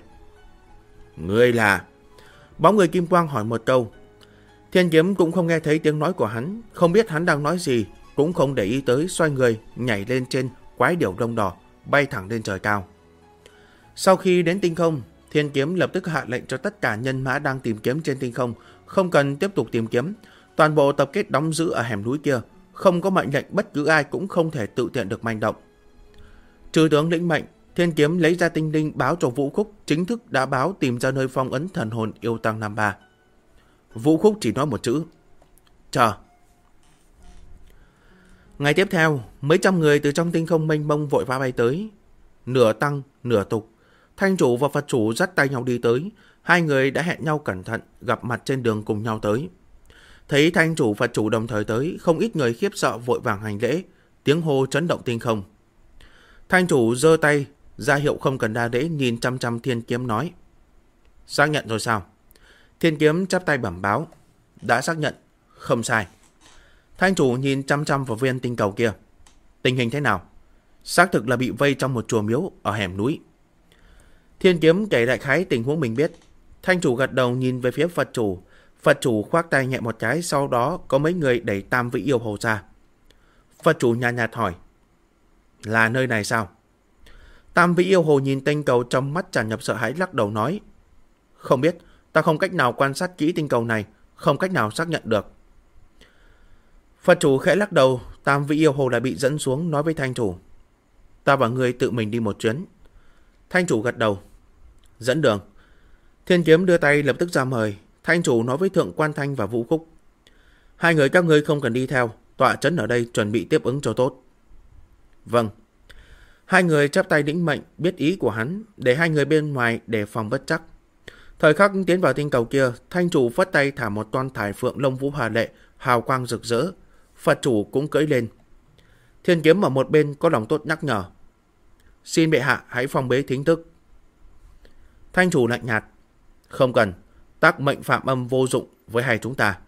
Ngươi là? Bóng người kim quang hỏi một câu. Thiên Kiếm cũng không nghe thấy tiếng nói của hắn, không biết hắn đang nói gì, cũng không để ý tới, xoay người nhảy lên trên quái điểu lông đỏ, bay thẳng lên trời cao. Sau khi đến tinh không, Thiên Kiếm lập tức hạ lệnh cho tất cả nhân mã đang tìm kiếm trên tinh không không cần tiếp tục tìm kiếm, toàn bộ tập kết đóng giữ ở hẻm núi kia, không có mệnh lệnh bất cứ ai cũng không thể tự tiện được manh động. Trừ tướng lĩnh mệnh, Thiên Kiếm lấy ra tinh linh báo cho Vũ Khúc, chính thức đã báo tìm ra nơi phong ấn thần hồn yêu tăng Nam Ba. Vũ Khúc chỉ nói một chữ: chờ. Ngày tiếp theo, mấy trăm người từ trong tinh không mênh mông vội vã bay tới, nửa tăng nửa tục. Thanh chủ và Phật chủ dắt tay nhau đi tới, hai người đã hẹn nhau cẩn thận, gặp mặt trên đường cùng nhau tới. Thấy Thanh chủ Phật chủ đồng thời tới, không ít người khiếp sợ vội vàng hành lễ, tiếng hô chấn động tinh không. Thanh chủ giơ tay ra hiệu không cần đa lễ, nhìn chăm chăm Thiên Kiếm nói: xác nhận rồi sao? Thiên Kiếm chắp tay bẩm báo: đã xác nhận, không sai. Thanh chủ nhìn chăm chăm vào viên tinh cầu kia: tình hình thế nào? Xác thực là bị vây trong một chùa miếu ở hẻm núi. Thiên Kiếm kể đại khái tình huống mình biết. Thanh chủ gật đầu nhìn về phía Phật chủ. Phật chủ khoác tay nhẹ một cái, sau đó có mấy người đẩy Tam Vị Yêu Hồ ra. Phật chủ nhàn nhạt hỏi: là nơi này sao? Tam Vị Yêu Hồ nhìn tinh cầu, trong mắt tràn ngập sợ hãi, lắc đầu nói: không biết, ta không cách nào quan sát kỹ tinh cầu này, không cách nào xác nhận được. Phật chủ khẽ lắc đầu. Tam Vị Yêu Hồ lại bị dẫn xuống, nói với Thanh chủ: ta và ngươi tự mình đi một chuyến. Thanh chủ gật đầu: dẫn đường. Thiên Kiếm đưa tay lập tức ra mời. Thanh chủ nói với Thượng Quan Thanh và Vũ Khúc: hai người các ngươi không cần đi theo, tọa trấn ở đây chuẩn bị tiếp ứng cho tốt. Vâng. Hai người chắp tay lĩnh mệnh, biết ý của hắn, để hai người bên ngoài đề phòng bất trắc. Thời khắc tiến vào tinh cầu kia, Thanh chủ phất tay thả một con thải phượng lông vũ hòa lệ, hào quang rực rỡ. Phật chủ cũng cưỡi lên. Thiên Kiếm ở một bên có lòng tốt nhắc nhở: xin bệ hạ hãy phong bế thính thức. Thanh chủ lạnh nhạt: không cần, tác mệnh phạm âm vô dụng với hai chúng ta.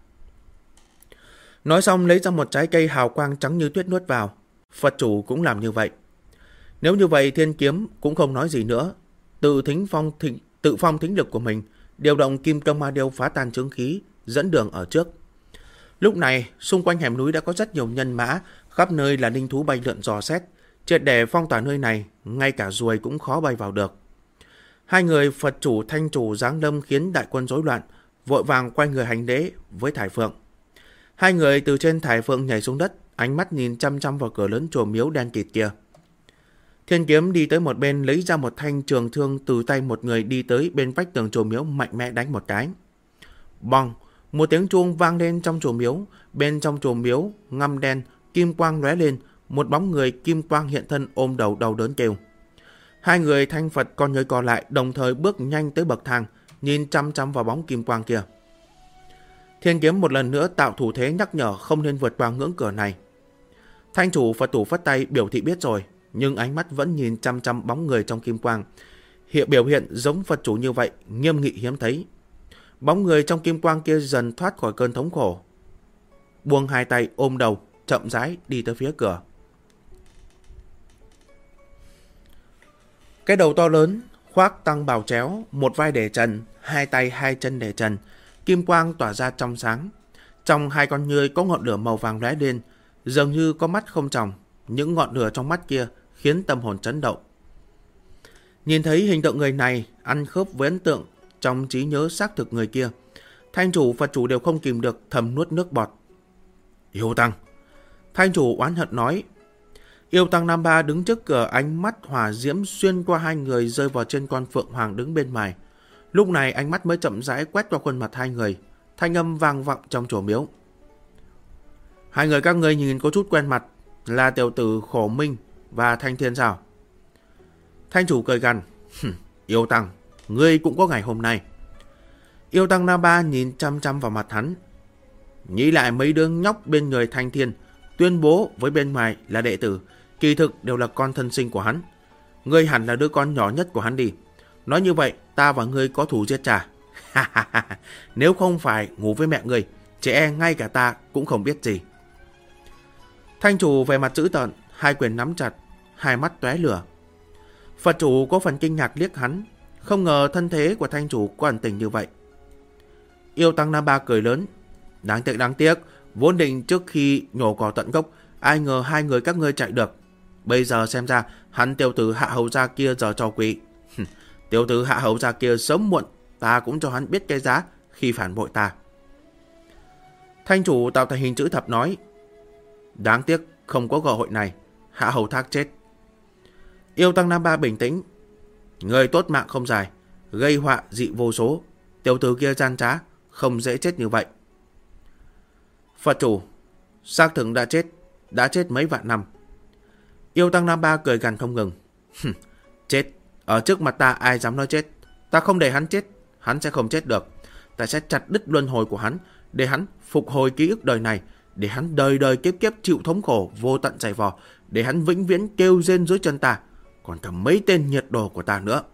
Nói xong lấy ra một trái cây hào quang trắng như tuyết nuốt vào. Phật chủ cũng làm như vậy. Nếu như vậy, Thiên Kiếm cũng không nói gì nữa, tự phong thính lực của mình, điều động kim cương ma điêu phá tan chướng khí, dẫn đường ở trước. Lúc này xung quanh hẻm núi đã có rất nhiều nhân mã, khắp nơi là linh thú bay lượn dò xét, triệt để phong tỏa nơi này, ngay cả ruồi cũng khó bay vào được. Hai người Phật chủ Thanh chủ giáng lâm khiến đại quân rối loạn, vội vàng quay người hành lễ với thải phượng. Hai người từ trên thải phượng nhảy xuống đất, ánh mắt nhìn chăm chăm vào cửa lớn chùa miếu đen kịt kia. Thiên Kiếm đi tới một bên, lấy ra một thanh trường thương từ tay một người đi tới bên vách tường chùa miếu, mạnh mẽ đánh một cái. Bong, một tiếng chuông vang lên trong chùa miếu. Bên trong chùa miếu ngăm đen, kim quang lóe lên, một bóng người kim quang hiện thân ôm đầu đau đớn kêu. Hai người thanh Phật con người còn lại đồng thời bước nhanh tới bậc thang, nhìn chăm chăm vào bóng kim quang kia. Thiên Kiếm một lần nữa tạo thủ thế nhắc nhở không nên vượt qua ngưỡng cửa này. Thanh chủ Phật thủ phất tay biểu thị biết rồi, nhưng ánh mắt vẫn nhìn chăm chăm bóng người trong kim quang. Biểu hiện giống Phật chủ như vậy, nghiêm nghị hiếm thấy. Bóng người trong kim quang kia dần thoát khỏi cơn thống khổ, buông hai tay ôm đầu, chậm rãi đi tới phía cửa. Cái đầu to lớn, khoác tăng bào chéo, một vai để trần, hai tay hai chân để trần, kim quang tỏa ra trong sáng. Trong hai con ngươi có ngọn lửa màu vàng lóe lên, dường như có mắt không tròng. Những ngọn lửa trong mắt kia khiến tâm hồn chấn động. Nhìn thấy hình tượng người này ăn khớp với ấn tượng trong trí nhớ xác thực người kia, Thanh chủ Phật chủ đều không kìm được thầm nuốt nước bọt. Yêu Tăng, Thanh chủ oán hận nói. Yêu Tăng Nam Ba đứng trước cửa, ánh mắt hỏa diễm xuyên qua hai người rơi vào trên con Phượng Hoàng đứng bên ngoài. Lúc này ánh mắt mới chậm rãi quét qua khuôn mặt hai người, thanh âm vang vọng trong chùa miếu. Hai người các ngươi nhìn có chút quen mặt, là tiểu tử Khổ Minh và Thanh Thiên sao? Thanh chủ cười gằn. Yêu Tăng, ngươi cũng có ngày hôm nay. Yêu Tăng Nam Ba nhìn chăm chăm vào mặt hắn, nghĩ lại mấy đứa nhóc bên người Thanh Thiên tuyên bố với bên ngoài là đệ tử, kỳ thực đều là con thân sinh của hắn. Ngươi hẳn là đứa con nhỏ nhất của hắn đi. Nói như vậy ta và ngươi có thù giết cha. Nếu không phải ngủ với mẹ ngươi, trẻ ngay cả ta cũng không biết gì. Thanh chủ về mặt dữ tợn, hai quyền nắm chặt, hai mắt tóe lửa. Phật chủ có phần kinh ngạc liếc hắn, không ngờ thân thế của thanh chủ có ẩn tình như vậy. Yêu Tăng Nam Ba cười lớn. Đáng tiếc, vốn định trước khi nhổ cỏ tận gốc, ai ngờ hai người các ngươi chạy được. Bây giờ xem ra hắn tiểu tử Hạ Hầu gia kia giờ trò quỷ. Tiểu tử Hạ Hầu gia kia sớm muộn ta cũng cho hắn biết cái giá khi phản bội ta. Thanh chủ tạo thành hình chữ thập nói. Đáng tiếc không có cơ hội này, Hạ Hầu Thác chết. Yêu Tăng Nam Ba bình tĩnh. Người tốt mạng không dài, gây họa dị vô số. Tiểu tử kia gian trá, không dễ chết như vậy. Phật chủ, xác thực đã chết mấy vạn năm. Yêu Tăng Nam Ba cười gằn không ngừng. Chết, ở trước mặt ta ai dám nói chết. Ta không để hắn chết, hắn sẽ không chết được. Ta sẽ chặt đứt luân hồi của hắn, để hắn phục hồi ký ức đời này, để hắn đời đời kiếp kiếp chịu thống khổ vô tận dày vò, để hắn vĩnh viễn kêu rên dưới chân ta, còn cả mấy tên nhiệt đồ của ta nữa.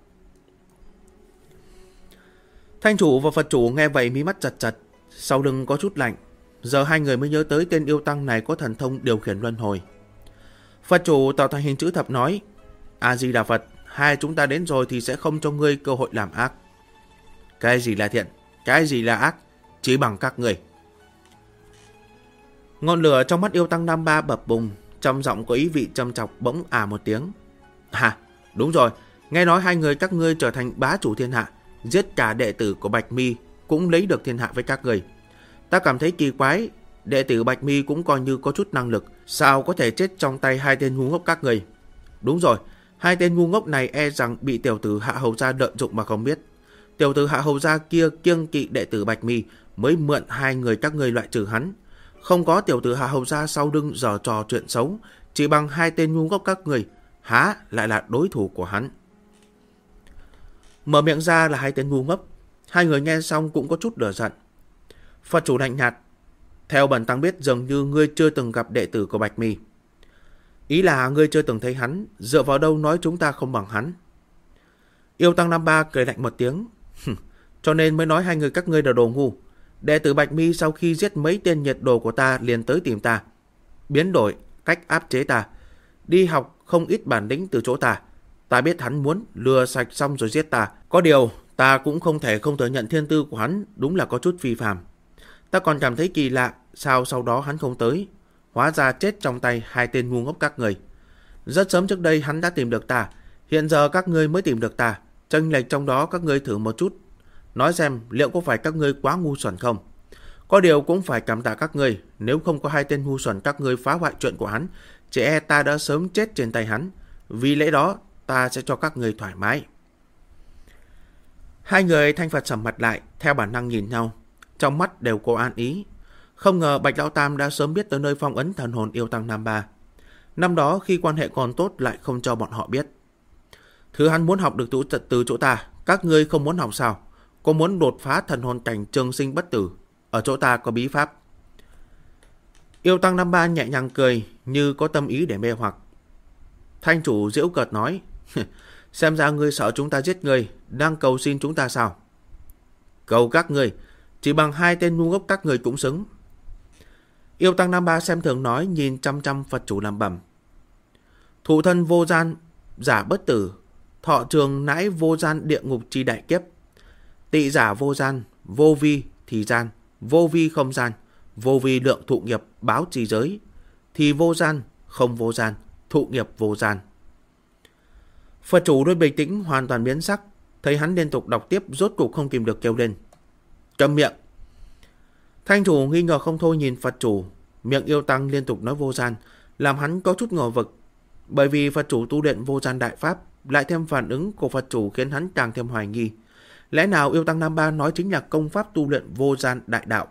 Thanh chủ và Phật chủ nghe vậy mí mắt chật chật, sau lưng có chút lạnh. Giờ hai người mới nhớ tới tên yêu tăng này có thần thông điều khiển luân hồi. Phật chủ tạo thành hình chữ thập nói. A Di Đà Phật, hai chúng ta đến rồi thì sẽ không cho ngươi cơ hội làm ác. Cái gì là thiện, cái gì là ác, chỉ bằng các ngươi. Ngọn lửa trong mắt yêu tăng Nam Ba bập bùng, trong giọng có ý vị châm chọc bỗng một tiếng. Đúng rồi, nghe nói hai người các ngươi trở thành bá chủ thiên hạ, giết cả đệ tử của Bạch Mi cũng lấy được thiên hạ với các ngươi. Ta cảm thấy kỳ quái, đệ tử Bạch Mi cũng coi như có chút năng lực, sao có thể chết trong tay hai tên ngu ngốc các ngươi? Đúng rồi, hai tên ngu ngốc này e rằng bị tiểu tử Hạ Hầu gia lợi dụng mà không biết. Tiểu tử Hạ Hầu gia kia kiêng kỵ đệ tử Bạch Mi mới mượn hai người các ngươi loại trừ hắn. Không có tiểu tử Hạ Hầu gia sau lưng giở trò chuyện xấu, chỉ bằng hai tên ngu ngốc các ngươi, há lại là đối thủ của hắn. Mở miệng ra là hai tên ngu ngốc. Hai người nghe xong cũng có chút lửa giận. Phật chủ lạnh nhạt. Theo bần tăng biết, dường như ngươi chưa từng gặp đệ tử của Bạch Mi. Ý là ngươi chưa từng thấy hắn, dựa vào đâu nói chúng ta không bằng hắn? Yêu Tăng Nam Ba cười lạnh một tiếng. Cho nên mới nói hai người các ngươi là đồ ngu. Đệ tử Bạch Mi sau khi giết mấy tên nhiệt đồ của ta liền tới tìm ta, biến đổi cách áp chế ta, đi học không ít bản lĩnh từ chỗ ta. Ta biết hắn muốn lừa sạch xong rồi giết ta. Có điều ta cũng không thể không thừa nhận thiên tư của hắn đúng là có chút phi phàm. Ta còn cảm thấy kỳ lạ, sao sau đó hắn không tới, hóa ra chết trong tay hai tên ngu ngốc các người. Rất sớm trước đây hắn đã tìm được ta, hiện giờ các ngươi mới tìm được ta. Chênh lệch trong đó các ngươi thử một chút, nói xem liệu có phải các ngươi quá ngu xuẩn không? Có điều cũng phải cảm tạ các ngươi, nếu không có hai tên ngu xuẩn các ngươi phá hoại chuyện của hắn, chỉ e ta đã sớm chết trên tay hắn. Vì lẽ đó, ta sẽ cho các ngươi thoải mái. Hai người Thanh Phật sầm mặt lại, theo bản năng nhìn nhau, trong mắt đều có an ý. Không ngờ Bạch Lão Tam đã sớm biết tới nơi phong ấn thần hồn yêu tăng Nam Ba. Năm đó khi quan hệ còn tốt lại không cho bọn họ biết. Thứ hắn muốn học được từ chỗ ta, các ngươi không muốn học sao? Có muốn đột phá thần hồn cảnh trường sinh bất tử? Ở chỗ ta có bí pháp. Yêu tăng Nam Ba nhẹ nhàng cười, như có tâm ý để mê hoặc. Thanh chủ giễu cợt nói, xem ra ngươi sợ chúng ta giết ngươi, đang cầu xin chúng ta sao? Cầu các ngươi, chỉ bằng hai tên ngu ngốc các ngươi cũng xứng. Yêu tăng Nam Ba xem thường nói, nhìn chăm chăm Phật chủ làm bẩm. Thụ thân vô gian, giả bất tử, thọ trường nãi vô gian địa ngục chi đại kiếp. Tị giả vô gian, vô vi thì gian, vô vi không gian, vô vi lượng thụ nghiệp báo trì giới, thì vô gian, không vô gian, thụ nghiệp vô gian. Phật chủ đôi bình tĩnh hoàn toàn biến sắc, thấy hắn liên tục đọc tiếp rốt cuộc không kìm được kêu lên. Câm miệng! Thanh chủ nghi ngờ không thôi nhìn Phật chủ, miệng yêu tăng liên tục nói vô gian, làm hắn có chút ngờ vực. Bởi vì Phật chủ tu luyện vô gian đại pháp, lại thêm phản ứng của Phật chủ khiến hắn càng thêm hoài nghi. Lẽ nào yêu tăng Nam Ba nói chính là công pháp tu luyện vô gian đại đạo?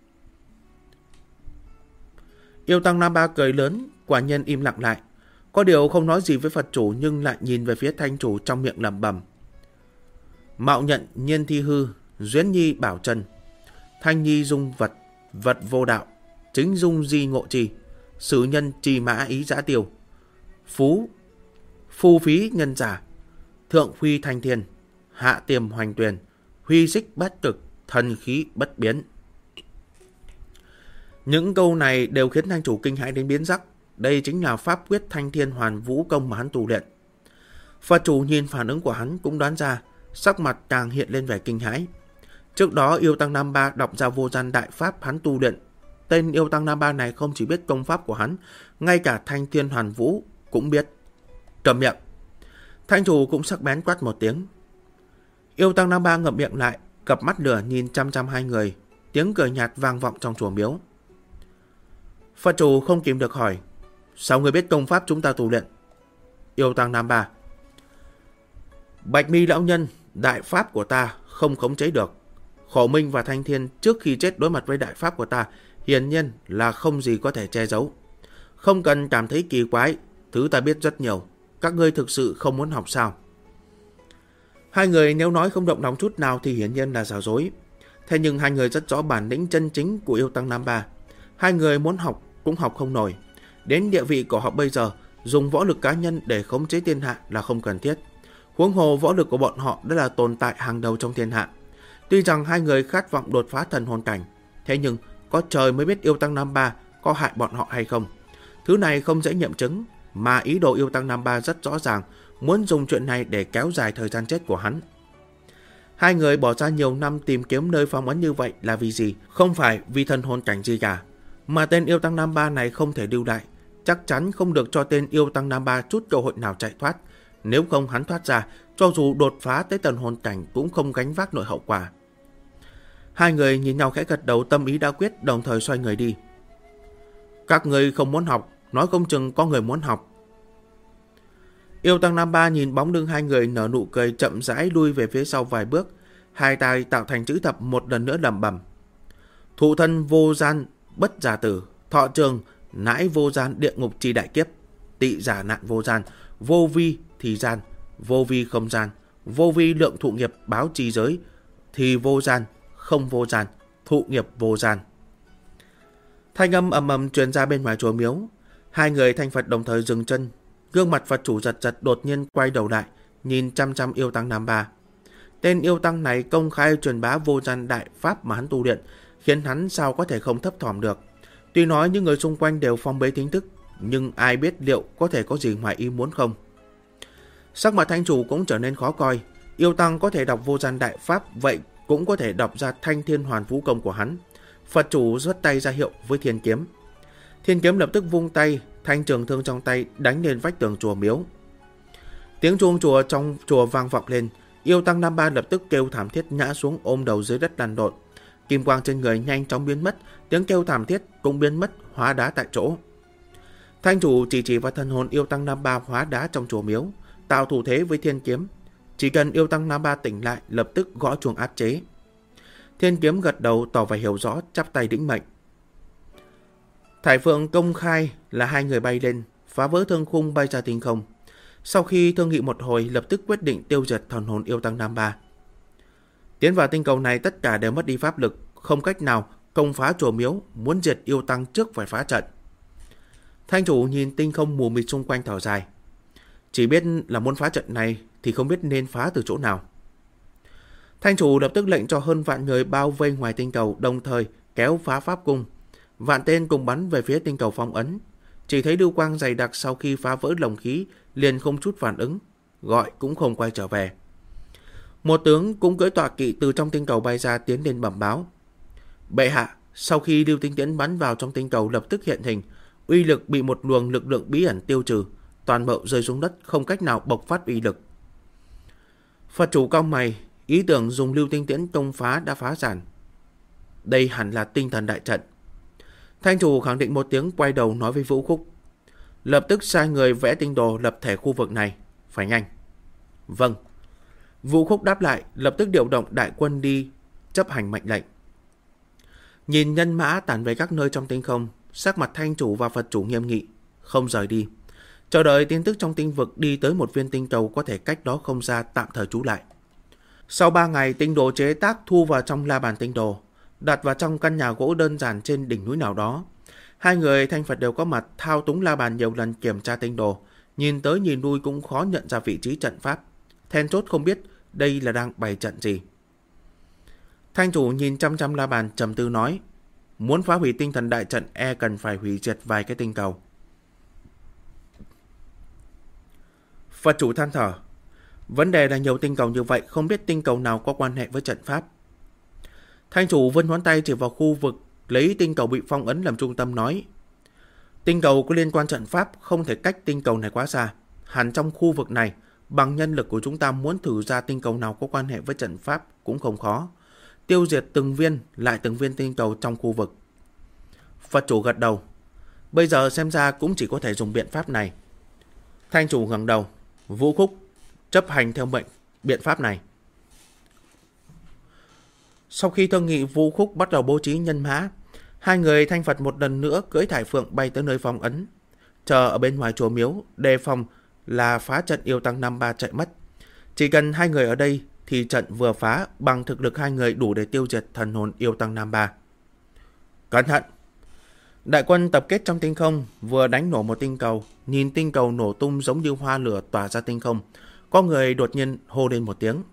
Yêu tăng Nam Ba cười lớn, quả nhân im lặng lại. Có điều không nói gì với Phật chủ nhưng lại nhìn về phía thanh chủ trong miệng lẩm bẩm. Mạo nhận nhiên thi hư, duyên nhi bảo trần, thanh nhi dung vật, vật vô đạo, chính dung di ngộ trì, sử nhân trì mã ý giã tiêu, phu phí nhân giả, thượng phi thanh thiên, hạ tiềm hoành tuyền, huy xích bát cực, thần khí bất biến. Những câu này đều khiến thanh chủ kinh hãi đến biến sắc. Đây chính là pháp quyết thanh thiên hoàn vũ công mà hắn tu luyện. Phật chủ nhìn phản ứng của hắn cũng đoán ra, sắc mặt càng hiện lên vẻ kinh hãi. Trước đó yêu tăng Nam Ba đọc ra vô gian đại pháp hắn tu luyện. Tên yêu tăng Nam Ba này không chỉ biết công pháp của hắn, ngay cả thanh thiên hoàn vũ cũng biết. Câm miệng! Thanh chủ cũng sắc bén quát một tiếng. Yêu tăng Nam Ba ngậm miệng lại, cặp mắt lửa nhìn chăm chăm hai người. Tiếng cười nhạt vang vọng trong chùa miếu. Phật chủ không kìm được hỏi, sao người biết công pháp chúng ta tu luyện? Yêu tăng Nam Ba: Bạch mi lão nhân, đại pháp của ta không khống chế được. Khổ Minh và Thanh Thiên trước khi chết đối mặt với đại pháp của ta, hiển nhiên là không gì có thể che giấu. Không cần cảm thấy kỳ quái, thứ ta biết rất nhiều. Các ngươi thực sự không muốn học sao? Hai người nếu nói không động lòng chút nào thì hiển nhiên là giả dối. Thế nhưng hai người rất rõ bản lĩnh chân chính của yêu tăng Nam Ba. Hai người muốn học cũng học không nổi. Đến địa vị của họ bây giờ, dùng võ lực cá nhân để khống chế thiên hạ là không cần thiết. Huống hồ võ lực của bọn họ đã là tồn tại hàng đầu trong thiên hạ. Tuy rằng hai người khát vọng đột phá thần hồn cảnh, thế nhưng có trời mới biết yêu tăng Nam Ba có hại bọn họ hay không. Thứ này không dễ nghiệm chứng, mà ý đồ yêu tăng Nam Ba rất rõ ràng, muốn dùng chuyện này để kéo dài thời gian chết của hắn. Hai người bỏ ra nhiều năm tìm kiếm nơi phong ấn như vậy là vì gì? Không phải vì thần hồn cảnh gì cả, mà tên yêu tăng Nam Ba này không thể lưu lại, chắc chắn không được cho tên yêu tăng Nam Ba chút cơ hội nào chạy thoát. Nếu không hắn thoát ra, cho dù đột phá tới thần hồn cảnh cũng không gánh vác nổi hậu quả. Hai người nhìn nhau khẽ gật đầu, tâm ý đã quyết, đồng thời xoay người đi. Các người không muốn học, nói không chừng có người muốn học. Yêu tăng Nam Ba nhìn bóng lưng hai người nở nụ cười, chậm rãi lui về phía sau vài bước, hai tay tạo thành chữ thập một lần nữa lẩm bẩm. Thụ thân vô gian bất giả tử, thọ trường nãi vô gian địa ngục chi đại kiếp, tị giả nạn vô gian, vô vi thì gian, vô vi không gian, vô vi lượng thụ nghiệp báo trì giới, thì vô gian, không vô gian, thụ nghiệp vô gian. Thanh âm ầm ầm truyền ra bên ngoài chùa miếu. Hai người thanh Phật đồng thời dừng chân. Gương mặt Phật chủ giật giật, đột nhiên quay đầu lại, nhìn chăm chăm yêu tăng Nam Ba. Tên yêu tăng này công khai truyền bá vô gian đại pháp mà hắn tu luyện, khiến hắn sao có thể không thấp thỏm được. Tuy nói những người xung quanh đều phong bế thính thức, nhưng ai biết liệu có thể có gì ngoài ý muốn không. Sắc mặt thanh chủ cũng trở nên khó coi. Yêu tăng có thể đọc vô gian đại pháp, vậy cũng có thể đọc ra thanh thiên hoàn vũ công của hắn. Phật chủ giơ tay ra hiệu với thiên kiếm. Thiên kiếm lập tức vung tay, thanh trường thương trong tay đánh lên vách tường chùa miếu. Tiếng chuông chùa trong chùa vang vọng lên. Yêu tăng Nam Ba lập tức kêu thảm thiết ngã xuống ôm đầu dưới đất lăn lộn. Kim quang trên người nhanh chóng biến mất, tiếng kêu thảm thiết cũng biến mất, hóa đá tại chỗ. Thanh chủ chỉ vào thần hồn yêu tăng Nam Ba hóa đá trong chùa miếu, tạo thủ thế với thiên kiếm. Chỉ cần yêu tăng Nam Ba tỉnh lại, lập tức gõ chuông áp chế. Thiên kiếm gật đầu tỏ vẻ hiểu rõ, chắp tay đĩnh mệnh. Thải Phượng công khai là hai người bay lên, phá vỡ thương khung bay ra tinh không. Sau khi thương nghị một hồi, lập tức quyết định tiêu diệt thần hồn yêu tăng Nam Ba. Tiến vào tinh cầu này tất cả đều mất đi pháp lực, không cách nào công phá chùa miếu, muốn diệt yêu tăng trước phải phá trận. Thanh chủ nhìn tinh không mù mịt xung quanh thở dài. Chỉ biết là muốn phá trận này thì không biết nên phá từ chỗ nào. Thanh chủ lập tức lệnh cho hơn vạn người bao vây ngoài tinh cầu, đồng thời kéo phá pháp cung. Vạn tên cùng bắn về phía tinh cầu phong ấn. Chỉ thấy lưu quang dày đặc sau khi phá vỡ lồng khí liền không chút phản ứng, gọi cũng không quay trở về. Một tướng cũng cưỡi tọa kỵ từ trong tinh cầu bay ra tiến lên bẩm báo. Bệ hạ, sau khi lưu tinh tiễn bắn vào trong tinh cầu lập tức hiện hình, uy lực bị một luồng lực lượng bí ẩn tiêu trừ, toàn bộ rơi xuống đất không cách nào bộc phát uy lực. Phật chủ cau mày, ý tưởng dùng lưu tinh tiễn công phá đã phá sản. Đây hẳn là tinh thần đại trận. Thanh chủ khẳng định một tiếng, quay đầu nói với Vũ Khúc. Lập tức sai người vẽ tinh đồ lập thể khu vực này, phải nhanh. Vâng. Vũ Khúc đáp lại, lập tức điều động đại quân đi chấp hành mệnh lệnh. Nhìn nhân mã tản về các nơi trong tinh không, sắc mặt thanh chủ và Phật chủ nghiêm nghị, không rời đi. Chờ đợi tin tức trong tinh vực đi tới một viên tinh cầu có thể cách đó không xa tạm thời trú lại. Sau 3 ngày, tinh đồ chế tác thu vào trong la bàn tinh đồ, đặt vào trong căn nhà gỗ đơn giản trên đỉnh núi nào đó. Hai người thanh Phật đều có mặt, thao túng la bàn nhiều lần kiểm tra tinh đồ, nhìn tới nhìn lui cũng khó nhận ra vị trí trận pháp. Then chốt không biết đây là đang bày trận gì. Thanh chủ nhìn chăm la bàn trầm tư nói, muốn phá hủy tinh thần đại trận cần phải hủy diệt vài cái tinh cầu. Phật chủ than thở, vấn đề là nhiều tinh cầu như vậy, không biết tinh cầu nào có quan hệ với trận pháp. Thanh chủ vươn ngón tay chỉ vào khu vực lấy tinh cầu bị phong ấn làm trung tâm nói, tinh cầu có liên quan trận pháp, không thể cách tinh cầu này quá xa. Hẳn trong khu vực này, bằng nhân lực của chúng ta muốn thử ra tinh cầu nào có quan hệ với trận pháp cũng không khó. Tiêu diệt từng viên lại từng viên tinh cầu trong khu vực. Phật chủ gật đầu, bây giờ xem ra cũng chỉ có thể dùng biện pháp này. Thanh chủ ngẩng đầu, Vũ Khúc, chấp hành theo mệnh biện pháp này. Sau khi thương nghị, Vũ Khúc bắt đầu bố trí nhân mã. Hai người thanh Phật một lần nữa cưỡi Thải Phượng bay tới nơi phong ấn, chờ ở bên ngoài chùa miếu, đề phòng là phá trận yêu tăng Nam Ba chạy mất. Chỉ cần hai người ở đây thì trận vừa phá, bằng thực lực hai người đủ để tiêu diệt thần hồn yêu tăng Nam Ba. Cẩn thận! Đại quân tập kết trong tinh không, vừa đánh nổ một tinh cầu, nhìn tinh cầu nổ tung giống như hoa lửa tỏa ra tinh không. Có người đột nhiên hô lên một tiếng.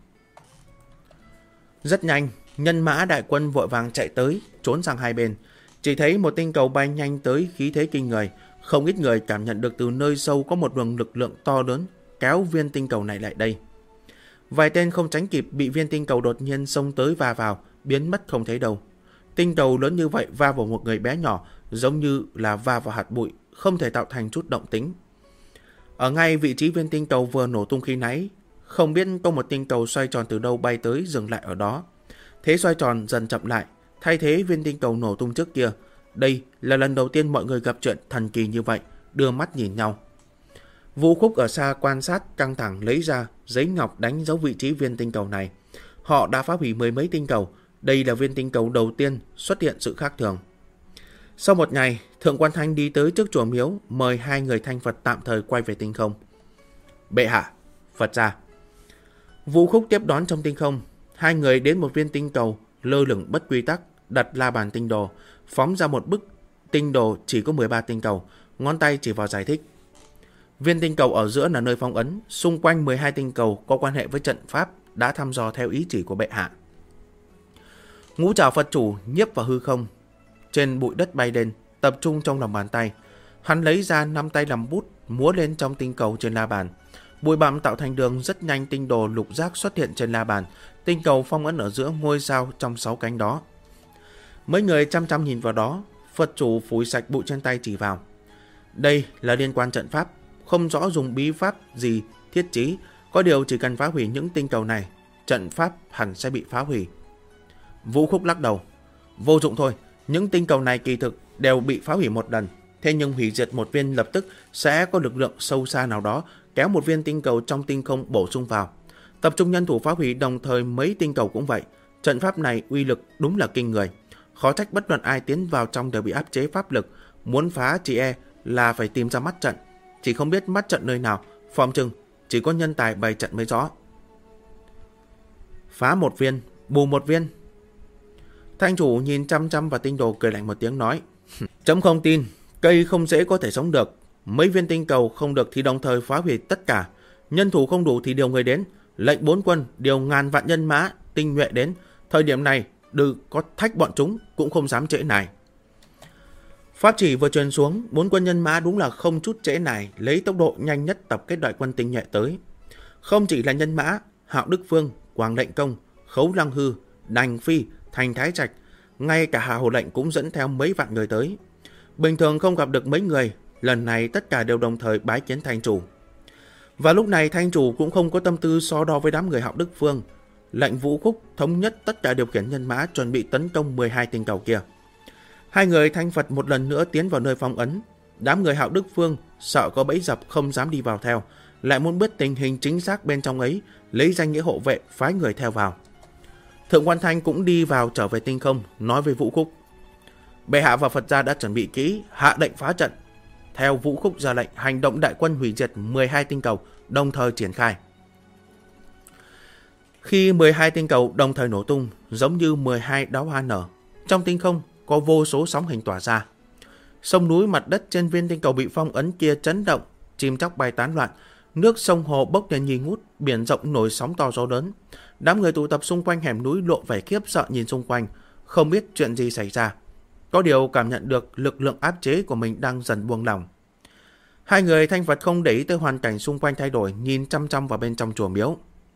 Rất nhanh, nhân mã đại quân vội vàng chạy tới, trốn sang hai bên. Chỉ thấy một tinh cầu bay nhanh tới, khí thế kinh người. Không ít người cảm nhận được từ nơi sâu có một luồng lực lượng to lớn kéo viên tinh cầu này lại đây. Vài tên không tránh kịp, bị viên tinh cầu đột nhiên xông tới va vào, biến mất không thấy đâu. Tinh cầu lớn như vậy va vào một người bé nhỏ, giống như là va vào hạt bụi, không thể tạo thành chút động tĩnh. Ở ngay vị trí viên tinh cầu vừa nổ tung khi nãy, không biết có một tinh cầu xoay tròn từ đâu bay tới dừng lại ở đó. Thế xoay tròn dần chậm lại, thay thế viên tinh cầu nổ tung trước kia. Đây là lần đầu tiên mọi người gặp chuyện thần kỳ như vậy, đưa mắt nhìn nhau. Vũ Khúc ở xa quan sát căng thẳng, lấy ra giấy ngọc đánh dấu vị trí viên tinh cầu này. Họ đã phá hủy 10 mấy tinh cầu, đây là viên tinh cầu đầu tiên xuất hiện sự khác thường. Sau một ngày, Thượng Quan Thanh đi tới trước chùa miếu, mời hai người thanh Phật tạm thời quay về tinh không. Bệ hạ, Phật gia. Vũ Khúc tiếp đón trong tinh không. Hai người đến một viên tinh cầu lơ lửng bất quy tắc, đặt la bàn tinh đồ, phóng ra một bức tinh đồ chỉ có 13 tinh cầu, ngón tay chỉ vào giải thích. Viên tinh cầu ở giữa là nơi phong ấn, xung quanh 12 tinh cầu có quan hệ với trận pháp đã thăm dò theo ý chỉ của bệ hạ. Ngũ trảo Phật chủ nhiếp vào hư không, trên bụi đất bay lên, tập trung trong lòng bàn tay. Hắn lấy ra 5 tay làm bút, múa lên trong tinh cầu trên la bàn. Bụi bặm tạo thành đường, rất nhanh tinh đồ lục giác xuất hiện trên la bàn. Tinh cầu phong ấn ở giữa ngôi sao trong 6 cánh đó. Mấy người chăm chăm nhìn vào đó, Phật chủ phủi sạch bụi trên tay chỉ vào. Đây là liên quan trận pháp, không rõ dùng bí pháp gì thiết trí, có điều chỉ cần phá hủy những tinh cầu này, trận pháp hẳn sẽ bị phá hủy. Vũ Khúc lắc đầu, Vô dụng thôi, những tinh cầu này kỳ thực đều bị phá hủy một lần. Thế nhưng hủy diệt một viên lập tức sẽ có lực lượng sâu xa nào đó kéo một viên tinh cầu trong tinh không bổ sung vào. Tập trung nhân thủ phá hủy đồng thời mấy tinh cầu cũng vậy. Trận pháp này uy lực đúng là kinh người. Khó trách bất luận ai tiến vào trong đều bị áp chế pháp lực. Muốn phá chỉ là phải tìm ra mắt trận. Chỉ không biết mắt trận nơi nào, phòng chừng chỉ có nhân tài bày trận mới rõ. Phá một viên, bù một viên. Thanh chủ nhìn chăm chăm vào tinh đồ cười lạnh một tiếng nói. Chấm không tin, cây không dễ có thể sống được. Mấy viên tinh cầu không được thì đồng thời phá hủy tất cả. Nhân thủ không đủ thì điều người đến. Lệnh 4 quân điều ngàn vạn nhân mã tinh nhuệ đến. Thời điểm này đừng có thách bọn chúng cũng không dám trễ nải. Pháp chỉ vừa truyền xuống, 4 quân nhân mã đúng là không chút trễ nải, lấy tốc độ nhanh nhất tập kết đại quân tinh nhuệ tới. Không chỉ là nhân mã, Hạo Đức Phương, Quảng Lệnh Công, Khấu Lăng Hư, Đành Phi, Thành Thái Trạch, ngay cả Hạ Hầu Lệnh cũng dẫn theo mấy vạn người tới. Bình thường không gặp được mấy người, lần này tất cả đều đồng thời bái kiến Thanh chủ. Và lúc này Thanh chủ cũng không có tâm tư so đo với đám người Hạo Đức Phương. Lệnh Vũ Khúc thống nhất tất cả điều khiển nhân mã chuẩn bị tấn công 12 tinh cầu kia. Hai người Thanh Phật một lần nữa tiến vào nơi phong ấn. Đám người Hạo Đức Phương sợ có bẫy dập không dám đi vào theo, lại muốn biết tình hình chính xác bên trong ấy, lấy danh nghĩa hộ vệ phái người theo vào. Thượng quan Thanh cũng đi vào trở về tinh không, nói với Vũ Khúc. Bệ hạ và Phật gia đã chuẩn bị kỹ, hạ lệnh phá trận. Theo Vũ Khúc ra lệnh, hành động đại quân hủy diệt 12 tinh cầu, đồng thời triển khai. Khi 12 tinh cầu đồng thời nổ tung, giống như 12 đóa hoa nở, trong tinh không có vô số sóng hình tỏa ra. Sông núi mặt đất trên viên tinh cầu bị phong ấn kia chấn động, chim chóc bay tán loạn, nước sông hồ bốc lên nghi ngút, biển rộng nổi sóng to gió lớn. Đám người tụ tập xung quanh hẻm núi lộ vẻ khiếp sợ nhìn xung quanh, không biết chuyện gì xảy ra. Có điều cảm nhận được lực lượng áp chế của mình đang dần buông lỏng. Hai người Thanh Phật không để ý tới hoàn cảnh xung quanh thay đổi, nhìn chăm chăm vào bên trong chùa miếu.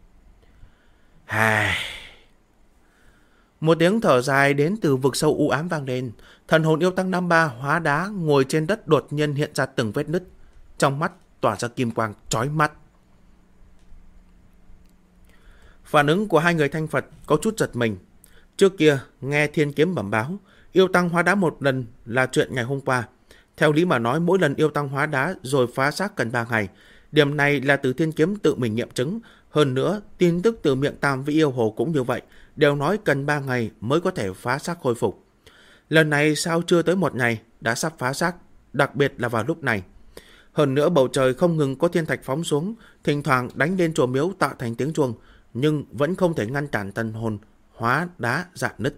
Một tiếng thở dài đến từ vực sâu u ám vang lên. Thần hồn yêu tăng năm ba hóa đá ngồi trên đất đột nhiên hiện ra từng vết nứt, trong mắt tỏa ra kim quang chói mắt. Phản ứng của hai người Thanh Phật có chút giật mình. Trước kia nghe Thiên Kiếm bẩm báo yêu tăng hóa đá một lần là chuyện ngày hôm qua. Theo lý mà nói mỗi lần yêu tăng hóa đá rồi phá xác cần 3 ngày. Điểm này là từ Thiên Kiếm tự mình nghiệm chứng. Hơn nữa tin tức từ miệng Tam Vĩ Yêu Hồ cũng như vậy, đều nói cần 3 ngày mới có thể phá xác khôi phục. Lần này sao chưa tới 1 ngày đã sắp phá xác, đặc biệt là vào lúc này. Hơn nữa bầu trời không ngừng có thiên thạch phóng xuống, thỉnh thoảng đánh lên chùa miếu tạo thành tiếng chuông, nhưng vẫn không thể ngăn cản thần hồn hóa đá rạn nứt.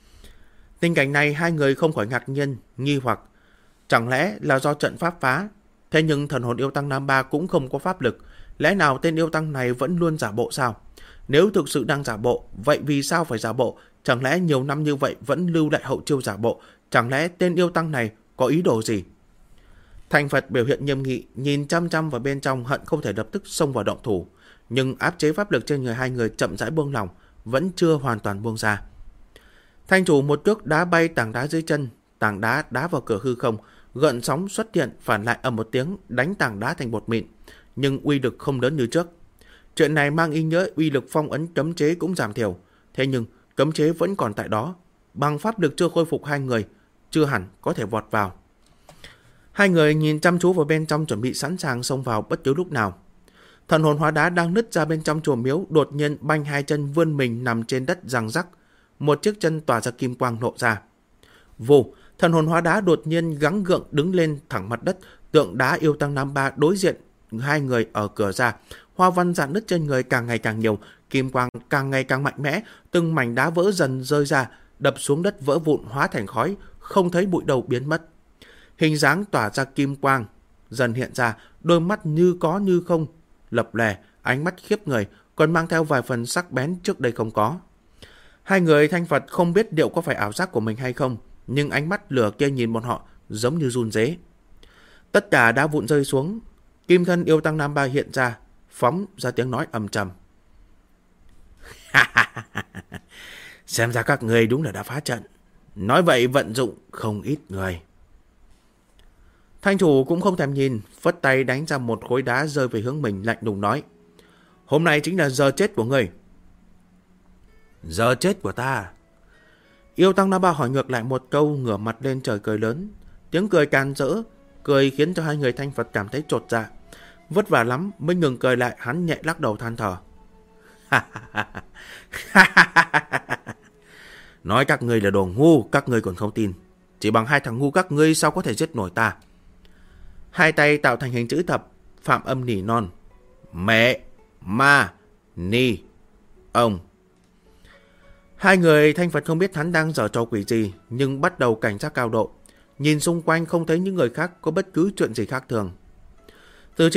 Tình cảnh này hai người không khỏi ngạc nhiên, nghi hoặc. Chẳng lẽ là do trận pháp phá? Thế nhưng thần hồn yêu tăng Nam Ba cũng không có pháp lực. Lẽ nào tên yêu tăng này vẫn luôn giả bộ sao? Nếu thực sự đang giả bộ, vậy vì sao phải giả bộ? Chẳng lẽ nhiều năm như vậy vẫn lưu lại hậu chiêu giả bộ? Chẳng lẽ tên yêu tăng này có ý đồ gì? Thành Phật biểu hiện nghiêm nghị, nhìn chăm chăm vào bên trong, hận không thể lập tức xông vào động thủ. Nhưng áp chế pháp lực trên người hai người chậm rãi buông lỏng, vẫn chưa hoàn toàn buông ra. Thanh chủ một cước đá bay tảng đá dưới chân, tảng đá đá vào cửa hư không, gợn sóng xuất hiện phản lại ầm một tiếng, đánh tảng đá thành bột mịn, nhưng uy lực không lớn như trước. Chuyện này mang ý nghĩa uy lực phong ấn cấm chế cũng giảm thiểu, thế nhưng cấm chế vẫn còn tại đó, bằng pháp lực chưa khôi phục hai người, chưa hẳn có thể vọt vào. Hai người nhìn chăm chú vào bên trong chuẩn bị sẵn sàng xông vào bất cứ lúc nào. Thần hồn hóa đá đang nứt ra bên trong chùa miếu đột nhiên banh hai chân vươn mình nằm trên đất giằng rắc, một chiếc chân tỏa ra kim quang nộ ra. Vù, thần hồn hóa đá đột nhiên gắng gượng đứng lên thẳng mặt đất, tượng đá yêu tăng Nam Ba đối diện hai người ở cửa ra, hoa văn rạn nứt trên người càng ngày càng nhiều, kim quang càng ngày càng mạnh mẽ, từng mảnh đá vỡ dần rơi ra, đập xuống đất vỡ vụn hóa thành khói, không thấy bụi đầu biến mất. Hình dáng tỏa ra kim quang dần hiện ra, đôi mắt như có như không, lập lè, ánh mắt khiếp người, còn mang theo vài phần sắc bén trước đây không có. Hai người Thanh Phật không biết liệu có phải ảo giác của mình hay không, nhưng ánh mắt lửa kia nhìn bọn họ giống như run rế. Tất cả đá vụn rơi xuống, kim thân yêu tăng Nam Ba hiện ra, phóng ra tiếng nói ầm trầm. Xem ra các người đúng là đã phá trận. Nói vậy vận dụng không ít người. Thanh chủ cũng không thèm nhìn, phất tay đánh ra một khối đá rơi về hướng mình, lạnh lùng nói. Hôm nay chính là giờ chết của người. Giờ chết của ta. Yêu Tăng Nam Ba hỏi ngược lại một câu, ngửa mặt lên trời cười lớn. Tiếng cười càn rỡ, cười khiến cho hai người thanh Phật cảm thấy chột dạ. Vất vả lắm mới ngừng cười lại, hắn nhẹ lắc đầu than thở. Nói các ngươi là đồ ngu, các ngươi còn không tin. Chỉ bằng hai thằng ngu các ngươi sao có thể giết nổi ta? Hai tay tạo thành hình chữ thập, phạm âm nỉ non. Mẹ, ma, ni, ông. Hai người thanh Phật không biết hắn đang giở trò quỷ gì, nhưng bắt đầu cảnh giác cao độ. Nhìn xung quanh không thấy những người khác có bất cứ chuyện gì khác thường. Từ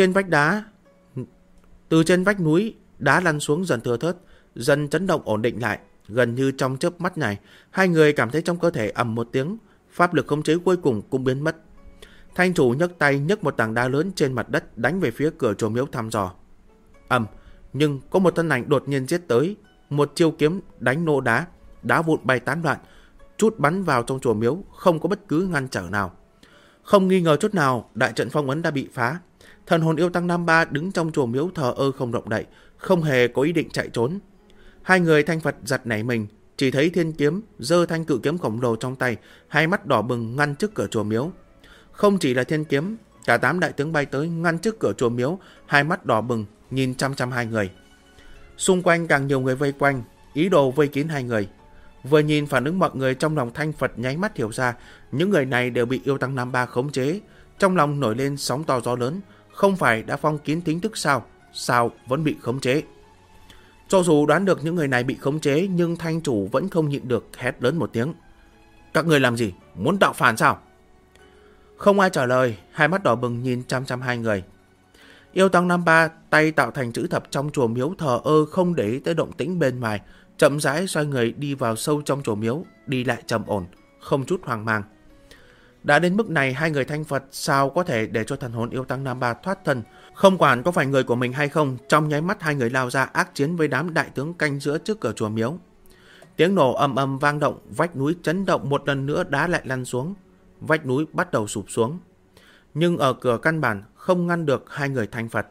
trên vách núi, đá lăn xuống dần thưa thớt, dần chấn động ổn định lại. Gần như trong chớp mắt này, hai người cảm thấy trong cơ thể ầm một tiếng, pháp lực khống chế cuối cùng cũng biến mất. Thanh chủ nhấc tay nhấc một tảng đá lớn trên mặt đất đánh về phía cửa chùa miếu thăm dò. Nhưng có một thân ảnh đột nhiên giết tới, một chiêu kiếm đánh nổ đá, đá vụn bay tán loạn, chút bắn vào trong chùa miếu, không có bất cứ ngăn trở nào. Không nghi ngờ chút nào, đại trận phong ấn đã bị phá. Thần hồn yêu tăng Nam Ba đứng trong chùa miếu thờ ơ không động đậy, không hề có ý định chạy trốn. Hai người thanh Phật giật nảy mình, chỉ thấy Thiên Kiếm giơ thanh cự kiếm khổng lồ trong tay, hai mắt đỏ bừng ngăn trước cửa chùa miếu. Không chỉ là Thiên Kiếm, cả 8 đại tướng bay tới ngăn trước cửa chùa miếu, hai mắt đỏ bừng nhìn chăm chăm hai người. Xung quanh càng nhiều người vây quanh, ý đồ vây kín hai người. Vừa nhìn phản ứng mọi người, trong lòng thanh Phật nháy mắt hiểu ra, những người này đều bị yêu tăng Nam Ba khống chế. Trong lòng nổi lên sóng to gió lớn, không phải đã phong kín thính thức sao? Sao vẫn bị khống chế? Cho dù đoán được những người này bị khống chế, nhưng thanh chủ vẫn không nhịn được hét lớn một tiếng. Các người làm gì? Muốn tạo phản sao? Không ai trả lời, hai mắt đỏ bừng nhìn chăm chăm hai người. Yêu tăng Nam Ba tay tạo thành chữ thập trong chùa miếu thờ ơ không để ý tới động tĩnh bên ngoài, chậm rãi xoay người đi vào sâu trong chùa miếu, đi lại trầm ổn, không chút hoang mang. Đã đến mức này, hai người thanh Phật sao có thể để cho thần hồn yêu tăng Nam Ba thoát thân? Không quản có phải người của mình hay không, trong nháy mắt hai người lao ra ác chiến với đám đại tướng canh giữa trước cửa chùa miếu. Tiếng nổ ầm ầm vang động, vách núi chấn động một lần nữa, đá lại lăn xuống. Vách núi bắt đầu sụp xuống. Nhưng ở cửa căn bản không ngăn được hai người thanh Phật.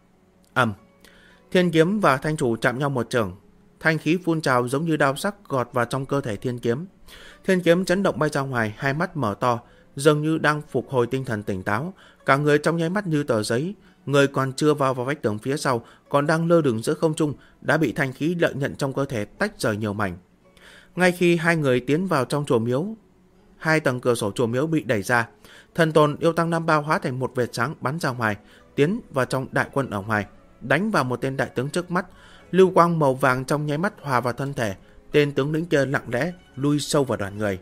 Thiên Kiếm và thanh chủ chạm nhau một chưởng, thanh khí phun trào giống như đao sắc gọt vào trong cơ thể Thiên Kiếm. Thiên Kiếm chấn động bay ra ngoài, hai mắt mở to, dường như đang phục hồi tinh thần tỉnh táo, cả người trong nháy mắt như tờ giấy. Người còn chưa vào vách tường phía sau, còn đang lơ lửng giữa không trung, đã bị thanh khí lợi nhận trong cơ thể tách rời nhiều mảnh. Ngay khi hai người tiến vào trong chùa miếu, hai tầng cửa sổ chùa miếu bị đẩy ra, thần hồn yêu tăng Nam Ba hóa thành một vệt sáng bắn ra ngoài, tiến vào trong đại quân ở ngoài, đánh vào một tên đại tướng trước mắt. Lưu quang màu vàng trong nháy mắt hòa vào thân thể, tên tướng lĩnh kia lặng lẽ lui sâu vào đoàn người.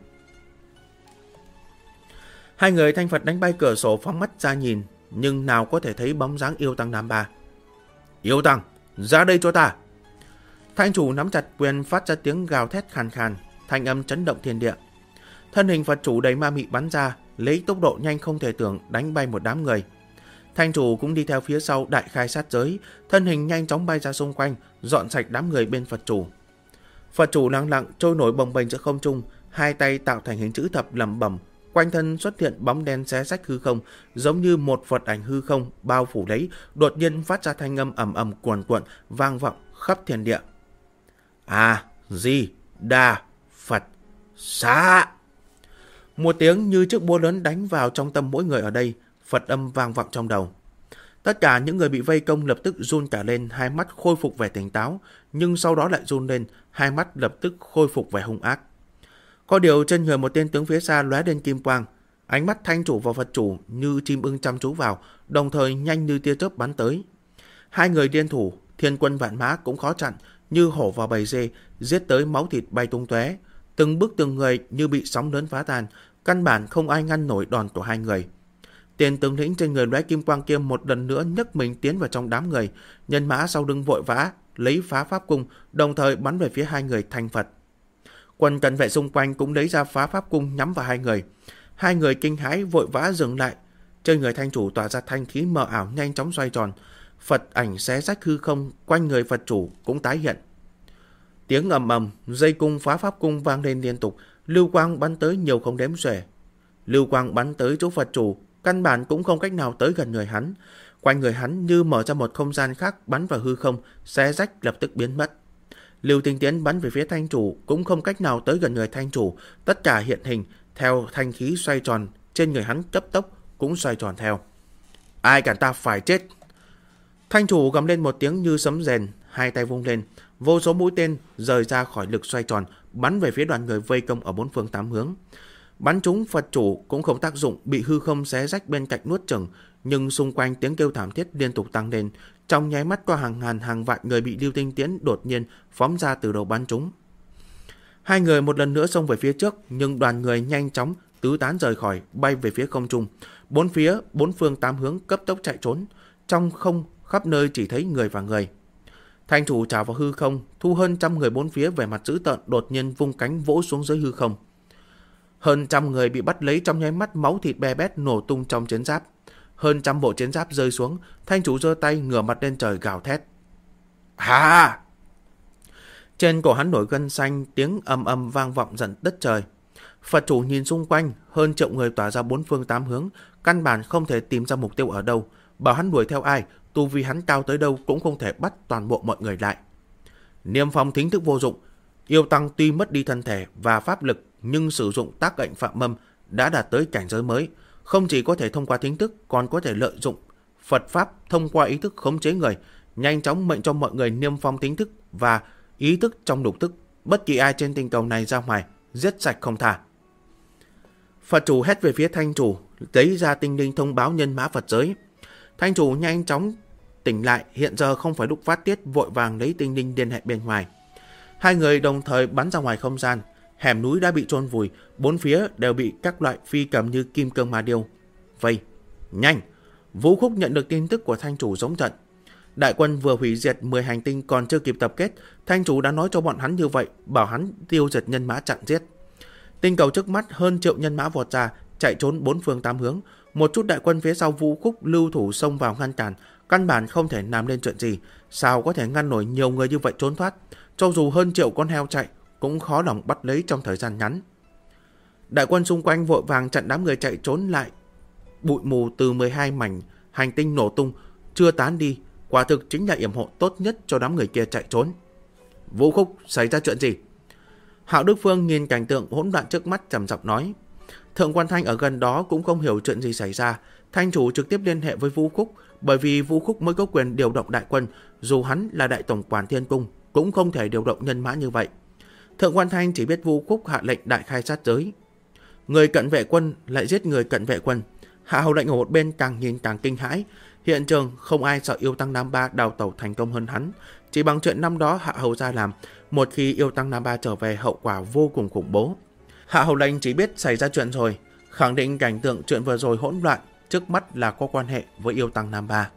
Hai người thanh Phật đánh bay cửa sổ, phóng mắt ra nhìn, nhưng nào có thể thấy bóng dáng yêu tăng Nam Ba. Yêu tăng, ra đây cho ta! Thanh chủ nắm chặt quyền, phát ra tiếng gào thét khàn khàn, thanh âm chấn động thiên địa. Thân hình Phật chủ đầy ma mị bắn ra, lấy tốc độ nhanh không thể tưởng đánh bay một đám người. Thanh chủ cũng đi theo phía sau đại khai sát giới, thân hình nhanh chóng bay ra xung quanh, dọn sạch đám người bên Phật chủ. Phật chủ lặng lặng trôi nổi bồng bềnh giữa không trung, hai tay tạo thành hình chữ thập lẩm bẩm, quanh thân xuất hiện bóng đen xé rách hư không, giống như một Phật ảnh hư không bao phủ lấy, đột nhiên phát ra thanh âm ầm ầm cuồn cuộn vang vọng khắp thiên địa. A Di Đà Phật Xá. Một tiếng như chiếc búa lớn đánh vào trong tâm mỗi người ở đây, Phật âm vang vọng trong đầu. Tất cả những người bị vây công lập tức run cả lên, hai mắt khôi phục vẻ tỉnh táo, nhưng sau đó lại run lên, hai mắt lập tức khôi phục vẻ hung ác. Có điều trên người một tên tướng phía xa lóe lên kim quang, ánh mắt thanh chủ và Phật chủ như chim ưng chăm chú vào, đồng thời nhanh như tia chớp bắn tới. Hai người liên thủ, thiên quân vạn mã cũng khó chặn, như hổ vào bầy dê, giết tới máu thịt bay tung tóe. Từng bước từng người như bị sóng lớn phá tan, căn bản không ai ngăn nổi đòn của hai người. Tên tướng lĩnh trên người lóe kim quang kia một lần nữa nhấc mình tiến vào trong đám người, nhân mã sau lưng vội vã lấy phá pháp cung, đồng thời bắn về phía hai người thanh Phật. Quân cận vệ xung quanh cũng lấy ra phá pháp cung nhắm vào hai người. Hai người kinh hãi vội vã dừng lại. Trên người thanh chủ tỏa ra thanh khí mờ ảo nhanh chóng xoay tròn, Phật ảnh xé rách hư không, quanh người Phật chủ cũng tái hiện. Tiếng ầm ầm, dây cung phá pháp cung vang lên liên tục, lưu quang bắn tới nhiều không đếm xuể. Lưu quang bắn tới chỗ Phật chủ, căn bản cũng không cách nào tới gần người hắn. Quanh người hắn như mở ra một không gian khác, bắn vào hư không, xé rách lập tức biến mất. Lưu Tinh Tiến bắn về phía thanh chủ cũng không cách nào tới gần người thanh chủ, tất cả hiện hình theo thanh khí xoay tròn, trên người hắn cấp tốc cũng xoay tròn theo. Ai cản ta phải chết! Thanh chủ gầm lên một tiếng như sấm rền, hai tay vung lên, vô số mũi tên rời ra khỏi lực xoay tròn, bắn về phía đoàn người vây công ở bốn phương tám hướng. Bắn trúng Phật chủ cũng không tác dụng, bị hư không xé rách bên cạnh nuốt chửng, nhưng xung quanh tiếng kêu thảm thiết liên tục tăng lên. Trong nháy mắt có hàng ngàn hàng vạn người bị Lưu Tinh Tiến đột nhiên phóng ra từ đầu bắn trúng. Hai người một lần nữa xông về phía trước, nhưng đoàn người nhanh chóng tứ tán rời khỏi, bay về phía không trung. Bốn phương tám hướng cấp tốc chạy trốn, trong không khắp nơi chỉ thấy người và người. Thanh chủ trào vào hư không, thu hơn trăm người bốn phía vẻ mặt dữ tợn, đột nhiên vung cánh vỗ xuống dưới hư không. Hơn trăm người bị bắt lấy, trong nháy mắt máu thịt be bét nổ tung trong chiến giáp. Hơn trăm bộ chiến giáp rơi xuống, thanh chủ giơ tay ngửa mặt lên trời gào thét. Hà! Trên cổ hắn nổi gân xanh, tiếng ầm ầm vang vọng dần đất trời. Phật chủ nhìn xung quanh, hơn triệu người tỏa ra bốn phương tám hướng, căn bản không thể tìm ra mục tiêu ở đâu. Bảo hắn đuổi theo ai, tu vi hắn cao tới đâu cũng không thể bắt toàn bộ mọi người lại. Niêm phong thính thức vô dụng. Yêu tăng tuy mất đi thân thể và pháp lực, nhưng sử dụng tác lệnh phạm mâm đã đạt tới cảnh giới mới. Không chỉ có thể thông qua thính thức, còn có thể lợi dụng Phật pháp thông qua ý thức khống chế người, nhanh chóng mệnh cho mọi người niêm phong thính thức và ý thức trong lục thức. Bất kỳ ai trên tinh cầu này ra ngoài, giết sạch không tha. Phật chủ hét về phía thanh chủ, lấy ra tinh linh thông báo nhân mã Phật giới. Thanh chủ nhanh chóng tỉnh lại, hiện giờ không phải lúc phát tiết, vội vàng lấy tinh linh liên hệ bên ngoài. Hai người đồng thời bắn ra ngoài không gian. Hẻm núi đã bị chôn vùi, bốn phía đều bị các loại phi cầm như kim cương ma điêu vây. Nhanh! Vũ Khúc nhận được tin tức của thanh chủ giống trận. Đại quân vừa hủy diệt 10 hành tinh còn chưa kịp tập kết, thanh chủ đã nói cho bọn hắn như vậy, bảo hắn tiêu diệt nhân mã chặn giết. Tinh cầu trước mắt hơn triệu nhân mã vọt ra, chạy trốn bốn phương tám hướng. Một chút đại quân phía sau Vũ Khúc lưu thủ xông vào ngăn cản, căn bản không thể làm lên chuyện gì. Sao có thể ngăn nổi nhiều người như vậy trốn thoát? Cho dù hơn triệu con heo chạy, cũng khó lòng bắt lấy trong thời gian ngắn. Đại quân xung quanh vội vàng chặn đám người chạy trốn lại. Bụi mù từ 12 mảnh hành tinh nổ tung, chưa tán đi, quả thực chính là yểm hộ tốt nhất cho đám người kia chạy trốn. Vũ Khúc, xảy ra chuyện gì? Hạo Đức Phương nhìn cảnh tượng hỗn loạn trước mắt trầm giọng nói. Thượng quan Thanh ở gần đó cũng không hiểu chuyện gì xảy ra. Thanh chủ trực tiếp liên hệ với Vũ Khúc, bởi vì Vũ Khúc mới có quyền điều động đại quân, dù hắn là đại tổng quản Thiên Cung, cũng không thể điều động nhân mã như vậy. Thượng quan Thanh chỉ biết Vũ Khúc hạ lệnh đại khai sát giới. Người cận vệ quân lại giết người cận vệ quân. Hạ hầu lệnh ở một bên càng nhìn càng kinh hãi. Hiện trường không ai sợ yêu tăng Nam Ba đào tẩu thành công hơn hắn. Chỉ bằng chuyện năm đó Hạ hầu ra làm, một khi yêu tăng Nam Ba trở về, hậu quả vô cùng khủng bố. Hạ hầu lệnh chỉ biết xảy ra chuyện rồi, khẳng định cảnh tượng chuyện vừa rồi hỗn loạn, trước mắt là có quan hệ với yêu tăng Nam Ba.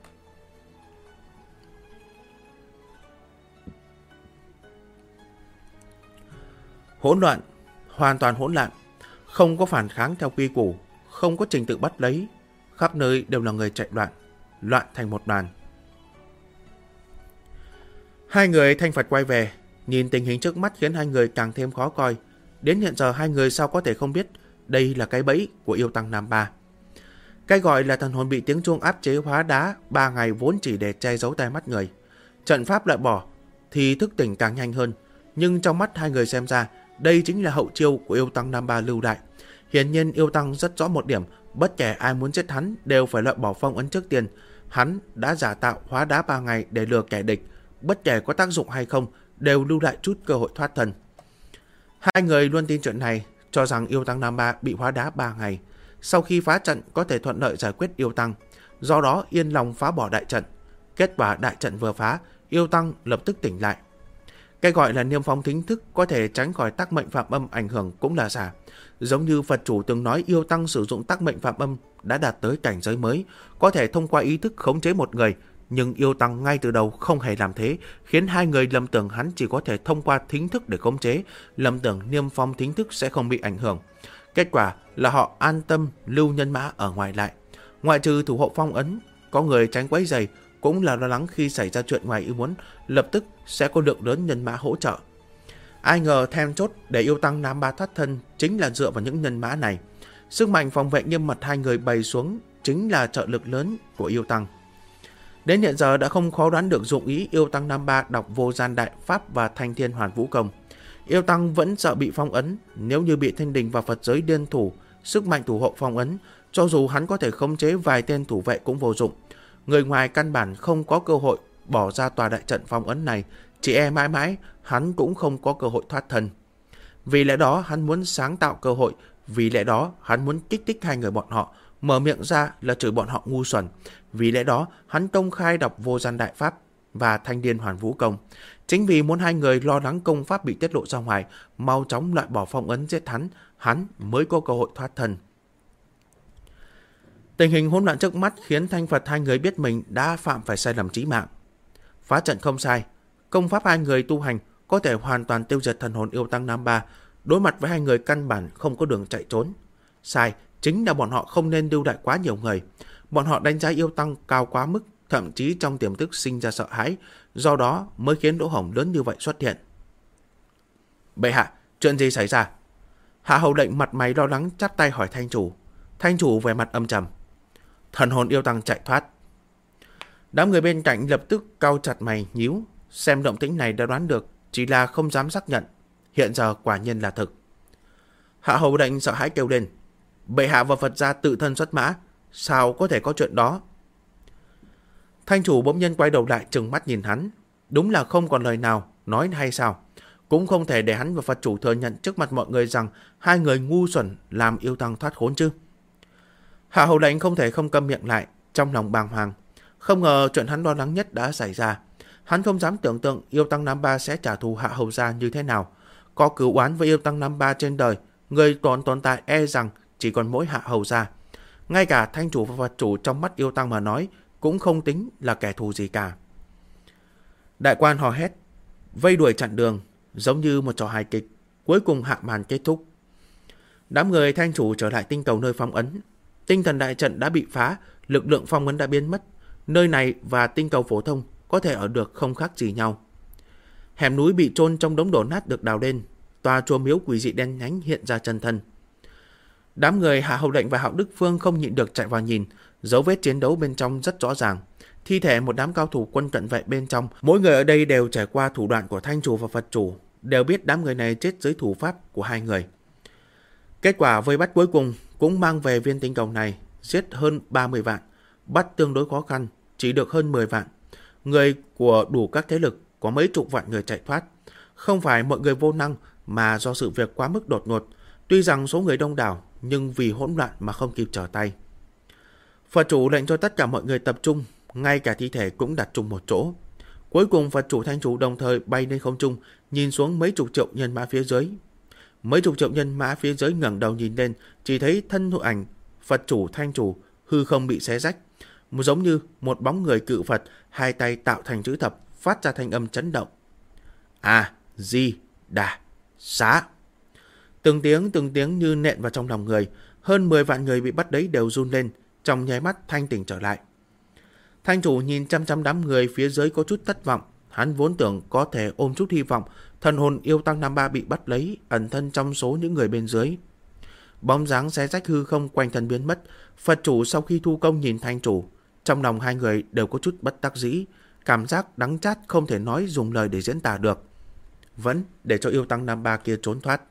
Hỗn loạn, hoàn toàn hỗn loạn, không có phản kháng theo quy củ, không có trình tự bắt lấy, khắp nơi đều là người chạy loạn, loạn thành một đoàn. Hai người Thanh Phật quay về, nhìn tình hình trước mắt khiến hai người càng thêm khó coi. Đến hiện giờ hai người sao có thể không biết đây là cái bẫy của yêu tăng Nam Ba. Cái gọi là thần hồn bị tiếng chuông áp chế hóa đá 3 ngày vốn chỉ để che giấu tai mắt người. Trận pháp lại bỏ thì thức tỉnh càng nhanh hơn, nhưng trong mắt hai người xem ra đây chính là hậu chiêu của yêu tăng Nam Ba lưu đại. Hiển nhiên yêu tăng rất rõ một điểm, bất kể ai muốn giết hắn đều phải loại bỏ phong ấn trước tiên. Hắn đã giả tạo hóa đá 3 ngày để lừa kẻ địch, bất kể có tác dụng hay không đều lưu lại chút cơ hội thoát thân. Hai người luôn tin chuyện này, cho rằng yêu tăng Nam Ba bị hóa đá 3 ngày. Sau khi phá trận có thể thuận lợi giải quyết yêu tăng, do đó yên lòng phá bỏ đại trận. Kết quả đại trận vừa phá, yêu tăng lập tức tỉnh lại. Cái gọi là niêm phong thính thức có thể tránh khỏi tác mệnh phạm âm ảnh hưởng cũng là giả. Giống như Phật chủ từng nói yêu tăng sử dụng tác mệnh phạm âm đã đạt tới cảnh giới mới, có thể thông qua ý thức khống chế một người, nhưng yêu tăng ngay từ đầu không hề làm thế, khiến hai người lầm tưởng hắn chỉ có thể thông qua thính thức để khống chế, lầm tưởng niêm phong thính thức sẽ không bị ảnh hưởng. Kết quả là họ an tâm lưu nhân mã ở ngoài lại. Ngoại trừ thủ hộ phong ấn, có người tránh quấy rầy, cũng là lo lắng khi xảy ra chuyện ngoài ý muốn, lập tức sẽ có lượng lớn nhân mã hỗ trợ. Ai ngờ then chốt để yêu tăng Nam Ba thoát thân chính là dựa vào những nhân mã này. Sức mạnh phòng vệ nghiêm mật hai người bày xuống chính là trợ lực lớn của yêu tăng. Đến hiện giờ đã không khó đoán được dụng ý Yêu Tăng Nam Ba đọc Vô Gian Đại Pháp và Thanh Thiên Hoàn Vũ Công. Yêu Tăng vẫn sợ bị phong ấn, nếu như bị thiên đình và Phật giới liên thủ, sức mạnh thủ hộ phong ấn, cho dù hắn có thể khống chế vài tên thủ vệ cũng vô dụng. Người ngoài căn bản không có cơ hội bỏ ra tòa đại trận phong ấn này, chỉ e mãi mãi hắn cũng không có cơ hội thoát thân. Vì lẽ đó hắn muốn sáng tạo cơ hội, vì lẽ đó hắn muốn kích thích hai người bọn họ, mở miệng ra là chửi bọn họ ngu xuẩn. Vì lẽ đó hắn công khai đọc Vô Gian Đại Pháp và Thanh Thiên Hoàn Vũ Công. Chính vì muốn hai người lo lắng công pháp bị tiết lộ ra ngoài, mau chóng loại bỏ phong ấn giết hắn mới có cơ hội thoát thân. Tình hình hỗn loạn trước mắt khiến Thanh Phật hai người biết mình đã phạm phải sai lầm chí mạng. Phá trận không sai, công pháp hai người tu hành có thể hoàn toàn tiêu diệt thần hồn Yêu Tăng Nam Ba. Đối mặt với hai người căn bản không có đường chạy trốn. Sai chính là bọn họ không nên lưu đại quá nhiều người. Bọn họ đánh giá Yêu Tăng cao quá mức, thậm chí trong tiềm thức sinh ra sợ hãi, do đó mới khiến lỗ hổng lớn như vậy xuất hiện. Bệ hạ, chuyện gì xảy ra? Hạ hầu lệnh mặt mày lo lắng chắp tay hỏi Thanh chủ. Thanh chủ vẻ mặt âm trầm. Thần hồn Yêu Tăng chạy thoát. Đám người bên cạnh lập tức cau chặt mày nhíu, xem động tĩnh này đã đoán được, chỉ là không dám xác nhận. Hiện giờ quả nhiên là thực. Hạ hầu lệnh sợ hãi kêu lên. Bệ hạ và Phật gia tự thân xuất mã, sao có thể có chuyện đó? Thanh chủ bỗng nhiên quay đầu lại trừng mắt nhìn hắn. Đúng là không còn lời nào nói hay sao? Cũng không thể để hắn và Phật chủ thừa nhận trước mặt mọi người rằng hai người ngu xuẩn làm Yêu Tăng thoát khốn chứ. Hạ hầu lệnh không thể không câm miệng lại, trong lòng bàng hoàng. Không ngờ chuyện hắn lo lắng nhất đã xảy ra. Hắn không dám tưởng tượng Yêu Tăng Nam Ba sẽ trả thù Hạ hầu gia như thế nào. Có cửu oán với Yêu Tăng Nam Ba trên đời, người tồn tại e rằng chỉ còn mỗi Hạ hầu gia. Ngay cả Thanh chủ và Phật chủ trong mắt Yêu Tăng mà nói cũng không tính là kẻ thù gì cả. Đại quan hò hét, vây đuổi chặn đường, giống như một trò hài kịch. Cuối cùng hạ màn kết thúc. Đám người Thanh chủ trở lại tinh cầu nơi phong ấn. Tinh thần đại trận đã bị phá, lực lượng phong ấn đã biến mất. Nơi này và tinh cầu phổ thông có thể ở được không khác gì nhau. Hẻm núi bị chôn trong đống đổ nát được đào lên. Tòa chùa miếu quỷ dị đen nhánh hiện ra chân thân. Đám người Hạ hầu lệnh và Hạo Đức Phương không nhịn được chạy vào nhìn. Dấu vết chiến đấu bên trong rất rõ ràng. Thi thể một đám cao thủ quân cận vệ bên trong. Mỗi người ở đây đều trải qua thủ đoạn của Thanh chủ và Phật chủ, đều biết đám người này chết dưới thủ pháp của hai người. Kết quả vây bắt cuối cùng cũng mang về viên tinh cầu này, giết hơn 30 vạn, bắt tương đối khó khăn, chỉ được hơn 10 vạn. Người của đủ các thế lực, có mấy chục vạn người chạy thoát. Không phải mọi người vô năng, mà do sự việc quá mức đột ngột. Tuy rằng số người đông đảo, nhưng vì hỗn loạn mà không kịp trở tay. Phật chủ lệnh cho tất cả mọi người tập trung, ngay cả thi thể cũng đặt chung một chỗ. Cuối cùng Phật chủ Thanh chủ đồng thời bay lên không trung, nhìn xuống mấy chục triệu nhân mã phía dưới. Mấy chục triệu nhân mã phía dưới ngẩng đầu nhìn lên, chỉ thấy thân hữu ảnh Phật chủ Thanh chủ hư không bị xé rách, giống như một bóng người cự Phật, hai tay tạo thành chữ thập, phát ra thanh âm chấn động. A Di Đà Xá. Từng tiếng như nện vào trong lòng người. Hơn 10 vạn người bị bắt đấy đều run lên, trong nháy mắt thanh tỉnh trở lại. Thanh chủ nhìn chăm đám người phía dưới có chút thất vọng. Hắn vốn tưởng có thể ôm chút hy vọng thần hồn Yêu Tăng Nam Ba bị bắt lấy, ẩn thân trong số những người bên dưới. Bóng dáng xé rách hư không quanh thân biến mất. Phật chủ sau khi thu công nhìn Thanh chủ, trong lòng hai người đều có chút bất đắc dĩ, cảm giác đắng chát không thể nói dùng lời để diễn tả được. Vẫn để cho Yêu Tăng Nam Ba kia trốn thoát.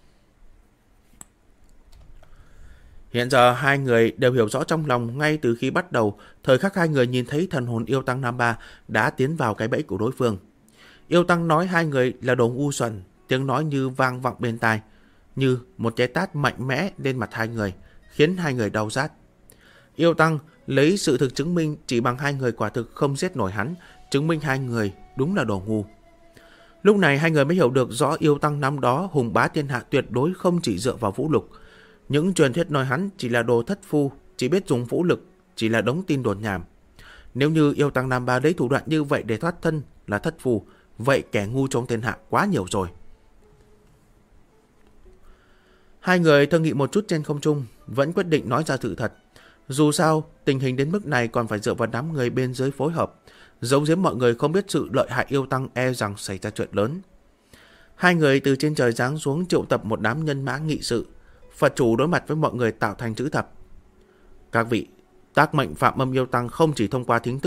Hiện giờ hai người đều hiểu rõ trong lòng ngay từ khi bắt đầu, thời khắc hai người nhìn thấy thần hồn Yêu Tăng Nam Ba đã tiến vào cái bẫy của đối phương. Yêu Tăng nói hai người là đồ ngu xuẩn, tiếng nói như vang vọng bên tai, như một cái tát mạnh mẽ lên mặt hai người, khiến hai người đau rát. Yêu Tăng lấy sự thực chứng minh chỉ bằng hai người quả thực không giết nổi hắn, chứng minh hai người đúng là đồ ngu. Lúc này hai người mới hiểu được rõ Yêu Tăng năm đó hùng bá thiên hạ tuyệt đối không chỉ dựa vào vũ lực. Những truyền thuyết nói hắn chỉ là đồ thất phu, chỉ biết dùng vũ lực, chỉ là đống tin đồn nhảm. Nếu như Yêu Tăng Nam Ba lấy thủ đoạn như vậy để thoát thân là thất phu, vậy kẻ ngu trong thiên hạ quá nhiều rồi. Hai người thương nghị một chút trên không trung, vẫn quyết định nói ra sự thật. Dù sao, tình hình đến mức này còn phải dựa vào đám người bên dưới phối hợp. Giấu giếm mọi người không biết sự lợi hại Yêu Tăng e rằng xảy ra chuyện lớn. Hai người từ trên trời giáng xuống triệu tập một đám nhân mã nghị sự. Phật chủ đối mặt với mọi người tạo thành chữ thập. Các vị, tác mệnh Phạm Âm Yêu Tăng không chỉ thông qua thính tức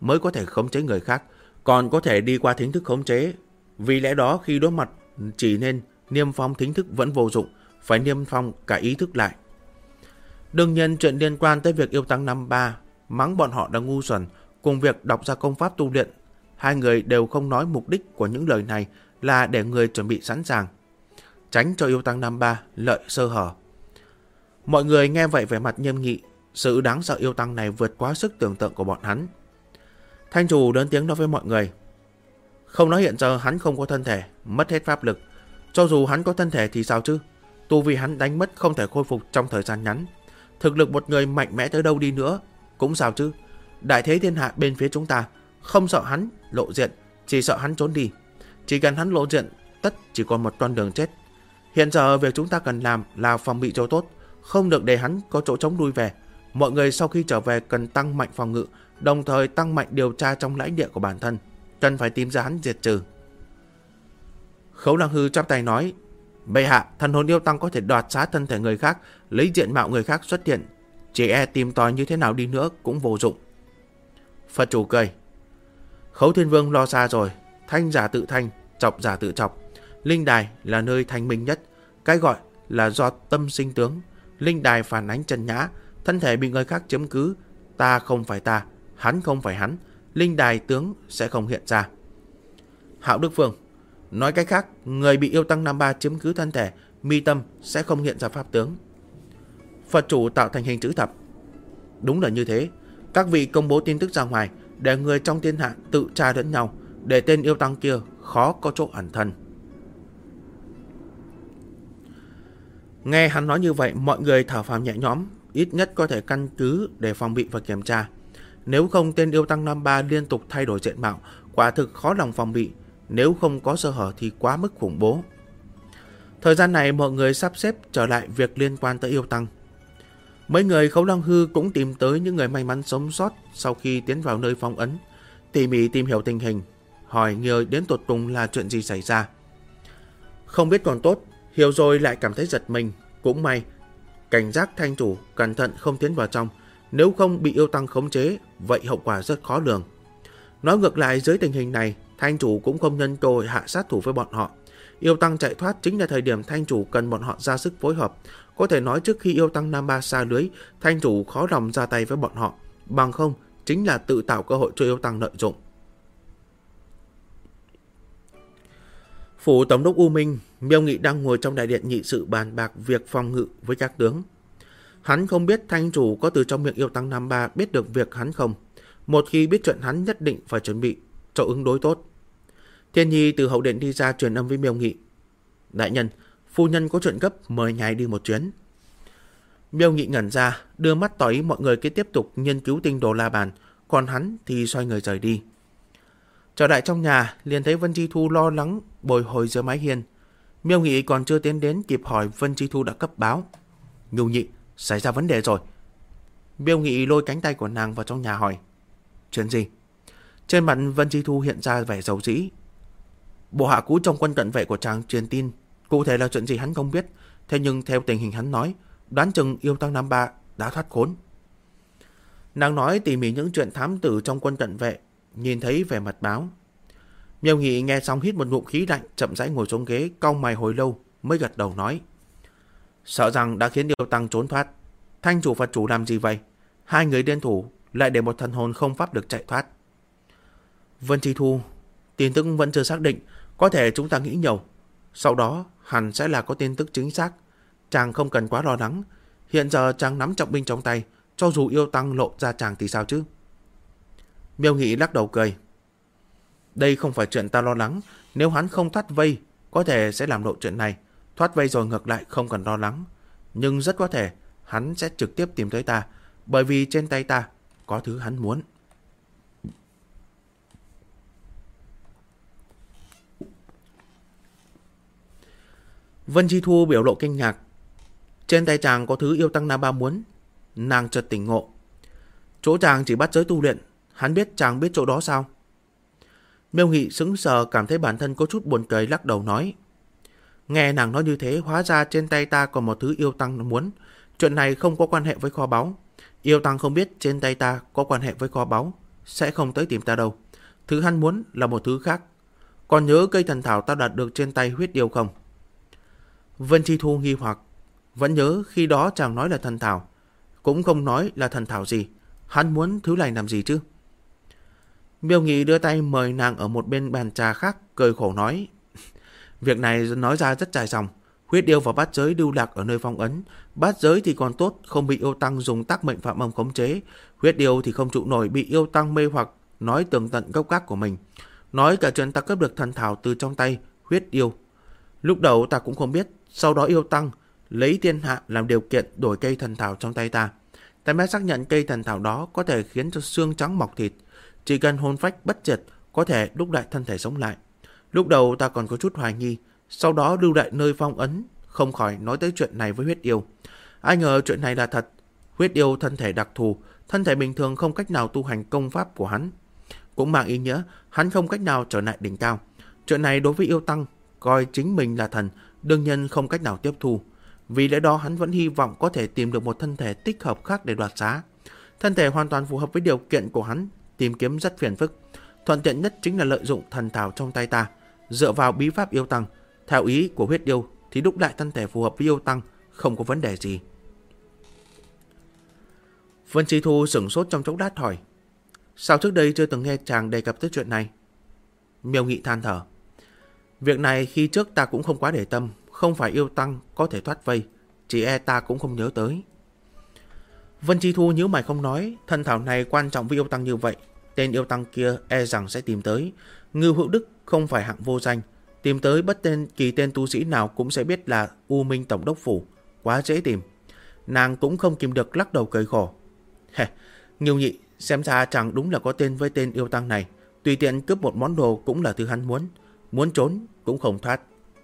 mới có thể khống chế người khác, còn có thể đi qua thính thức khống chế. Vì lẽ đó khi đối mặt chỉ nên niêm phong thính thức vẫn vô dụng, phải niêm phong cả ý thức lại. Đương nhiên chuyện liên quan tới việc yêu tăng năm ba mắng bọn họ đã ngu xuẩn, cùng việc đọc ra công pháp tu luyện, hai người đều không nói mục đích của những lời này là để người chuẩn bị sẵn sàng, tránh cho yêu tăng năm ba lợi sơ hở. Mọi người nghe vậy vẻ mặt nghiêm nghị, sự đáng sợ yêu tăng này vượt quá sức tưởng tượng của bọn hắn. Thanh chủ lớn tiếng nói với mọi người, không nói hiện giờ hắn không có thân thể, mất hết pháp lực. Cho dù hắn có thân thể thì sao chứ? Tu vi hắn đánh mất không thể khôi phục trong thời gian ngắn. Thực lực một người mạnh mẽ tới đâu đi nữa cũng sao chứ? Đại thế thiên hạ bên phía chúng ta, không sợ hắn lộ diện, chỉ sợ hắn trốn đi. Chỉ cần hắn lộ diện, tất chỉ còn một con đường chết. Hiện giờ việc chúng ta cần làm là phòng bị cho tốt, không được để hắn có chỗ trống lui về. Mọi người sau khi trở về cần tăng mạnh phòng ngự, đồng thời tăng mạnh điều tra trong lãnh địa của bản thân, cần phải tìm ra hắn diệt trừ. Khấu Lăng Hư chắp tay nói, bệ hạ, thần hồn yêu tăng có thể đoạt xá thân thể người khác, lấy diện mạo người khác xuất hiện, chỉ e tìm tòi như thế nào đi nữa cũng vô dụng. Phật chủ cười, Khấu Thiên Vương lo xa rồi, thanh giả tự thanh, chọc giả tự chọc. Linh đài là nơi thanh minh nhất, cái gọi là do tâm sinh tướng. Linh đài phản ánh chân nhã, thân thể bị người khác chiếm cứ, ta không phải ta, hắn không phải hắn, linh đài tướng sẽ không hiện ra. Hạo Đức Phương, nói cách khác, người bị yêu tăng năm ba chiếm cứ thân thể, mi tâm sẽ không hiện ra pháp tướng. Phật chủ tạo thành hình chữ thập, đúng là như thế. Các vị công bố tin tức ra ngoài, để người trong thiên hạ tự tra lẫn nhau, để tên yêu tăng kia khó có chỗ ẩn thân. Nghe hắn nói như vậy, mọi người thở phào nhẹ nhõm, ít nhất có thể căn cứ để phòng bị và kiểm tra. Nếu không, tên yêu tăng năm ba liên tục thay đổi diện mạo, quả thực khó lòng phòng bị. Nếu không có sơ hở thì quá mức khủng bố. Thời gian này mọi người sắp xếp trở lại việc liên quan tới yêu tăng. Mấy người Khấu Lăng Hư cũng tìm tới những người may mắn sống sót sau khi tiến vào nơi phong ấn, tỉ mỉ tìm hiểu tình hình, hỏi người đến tột cùng là chuyện gì xảy ra. Không biết còn tốt, hiểu rồi lại cảm thấy giật mình. Cũng may, cảnh giác thanh chủ, cẩn thận không tiến vào trong, nếu không bị yêu tăng khống chế, vậy hậu quả rất khó lường. Nói ngược lại, dưới tình hình này, thanh chủ cũng không nhân cơ hội hạ sát thủ với bọn họ. Yêu tăng chạy thoát chính là thời điểm thanh chủ cần bọn họ ra sức phối hợp. Có thể nói trước khi yêu tăng Nam Ba xa lưới, thanh chủ khó lòng ra tay với bọn họ. Bằng không, chính là tự tạo cơ hội cho yêu tăng lợi dụng. Phủ Tổng đốc U Minh, Miêu Nghị đang ngồi trong đại điện nghị sự bàn bạc việc phòng ngự với các tướng. Hắn không biết thanh chủ có từ trong miệng yêu tăng Nam Ba biết được việc hắn không. Một khi biết chuyện, hắn nhất định phải chuẩn bị cho ứng đối tốt. Thiên Nhi từ hậu điện đi ra truyền âm với Miêu Nghị, đại nhân, phu nhân có chuyện gấp, mời ngài đi một chuyến. Miêu Nghị ngẩn ra, đưa mắt tỏ ý mọi người cứ tiếp tục nghiên cứu tinh đồ la bàn, còn hắn thì xoay người rời đi. Trở lại trong nhà, liền thấy Vân Chi Thu lo lắng bồi hồi dưới mái hiên. Miêu Nghị còn chưa tiến đến kịp hỏi, Vân Chi Thu đã cấp báo, Miêu Nghị, xảy ra vấn đề rồi. Miêu Nghị lôi cánh tay của nàng vào trong nhà hỏi, chuyện gì? Trên mặt Vân Chi Thu hiện ra vẻ dầu dĩ. Bộ hạ cũ trong quân cận vệ của chàng truyền tin, cụ thể là chuyện gì hắn không biết, thế nhưng theo tình hình hắn nói, đoán chừng yêu tăng Nam Ba đã thoát khốn. Nàng nói tỉ mỉ những chuyện thám tử trong quân cận vệ, nhìn thấy vẻ mặt báo. Miêu Nghị nghe xong hít một ngụm khí lạnh, chậm rãi ngồi xuống ghế, cau mày hồi lâu mới gật đầu nói, sợ rằng đã khiến yêu tăng trốn thoát. Thanh chủ Phật chủ làm gì vậy? Hai người liên thủ lại để một thần hồn không pháp được chạy thoát. Vân Chi Thu, tin tức vẫn chưa xác định, có thể chúng ta nghĩ nhiều. Sau đó hẳn sẽ là có tin tức chính xác. Chàng không cần quá lo lắng. Hiện giờ chàng nắm trọng binh trong tay, cho dù yêu tăng lộ ra chàng thì sao chứ? Miêu Nghị lắc đầu cười. Đây không phải chuyện ta lo lắng. Nếu hắn không thoát vây, có thể sẽ làm lộ chuyện này. Thoát vây rồi ngược lại không cần lo lắng. Nhưng rất có thể hắn sẽ trực tiếp tìm tới ta, bởi vì trên tay ta có thứ hắn muốn. Vân Chi Thu biểu lộ kinh ngạc. Trên tay chàng có thứ yêu tăng Nam Ba muốn. Nàng chợt tỉnh ngộ. Chỗ chàng chỉ bắt giới tu luyện, hắn biết chàng biết chỗ đó sao? Miêu Nghị sững sờ, cảm thấy bản thân có chút buồn cười, lắc đầu nói. Nghe nàng nói như thế, hóa ra trên tay ta còn một thứ yêu tăng muốn. Chuyện này không có quan hệ với kho báu. Yêu tăng không biết trên tay ta có quan hệ với kho báu. sẽ không tới tìm ta đâu. Thứ hắn muốn là một thứ khác. Còn nhớ cây thần thảo ta đạt được trên tay huyết yêu không? Vân Chi Thu nghi hoặc. Vẫn nhớ khi đó chàng nói là thần thảo, cũng không nói là thần thảo gì. Hắn muốn thứ này làm gì chứ? Miêu Nghị đưa tay mời nàng ở một bên bàn trà khác, cười khổ nói. Việc này nói ra rất dài dòng. Huyết yêu và bát giới lưu lạc ở nơi phong ấn. Bát giới thì còn tốt, không bị yêu tăng dùng tác mệnh phạm âm khống chế. Huyết yêu thì không trụ nổi, bị yêu tăng mê hoặc, nói tường tận gốc gác của mình. Nói cả chuyện ta cướp được thần thảo từ trong tay huyết yêu. Lúc đầu ta cũng không biết, sau đó yêu tăng lấy thiên hạ làm điều kiện đổi cây thần thảo trong tay ta. Ta mới xác nhận cây thần thảo đó có thể khiến cho xương trắng mọc thịt. Chỉ cần hồn phách bất diệt có thể đúc lại thân thể sống lại. Lúc đầu ta còn có chút hoài nghi, sau đó lưu lại nơi phong ấn, không khỏi nói tới chuyện này với huyết yêu. Ai ngờ chuyện này là thật. Huyết yêu thân thể đặc thù, thân thể bình thường không cách nào tu hành công pháp của hắn. Cũng mang ý nghĩa hắn không cách nào trở lại đỉnh cao. Chuyện này đối với yêu tăng, coi chính mình là thần, đương nhiên không cách nào tiếp thu. Vì lẽ đó hắn vẫn hy vọng có thể tìm được một thân thể thích hợp khác để đoạt giá. Thân thể hoàn toàn phù hợp với điều kiện của hắn, tìm kiếm rất phiền phức. Thuận tiện nhất chính là lợi dụng thần thảo trong tay ta, dựa vào bí pháp yêu tăng. Theo ý của huyết yêu thì đúc lại thân thể phù hợp với yêu tăng không có vấn đề gì. Vân Chi Thu sửng sốt trong chốc lát hỏi. Sao trước đây chưa từng nghe chàng đề cập tới chuyện này? Miêu Nghị than thở. Việc này khi trước ta cũng không quá để tâm. Không phải yêu tăng có thể thoát vây, chỉ e ta cũng không nhớ tới. Vân Chi Thu nhíu mày không nói. Thần thảo này quan trọng với yêu tăng như vậy, tên yêu tăng kia e rằng sẽ tìm tới. Ngưu Hữu Đức không phải hạng vô danh, tìm tới bất kỳ tên tu sĩ nào cũng sẽ biết là U Minh Tổng đốc phủ, quá dễ tìm. Nàng cũng không kìm được lắc đầu cười khổ. Nghiêu Nhị, xem ra chẳng đúng là có tên với tên yêu tăng này. Tùy tiện cướp một món đồ cũng là thứ hắn muốn trốn cũng không thoát.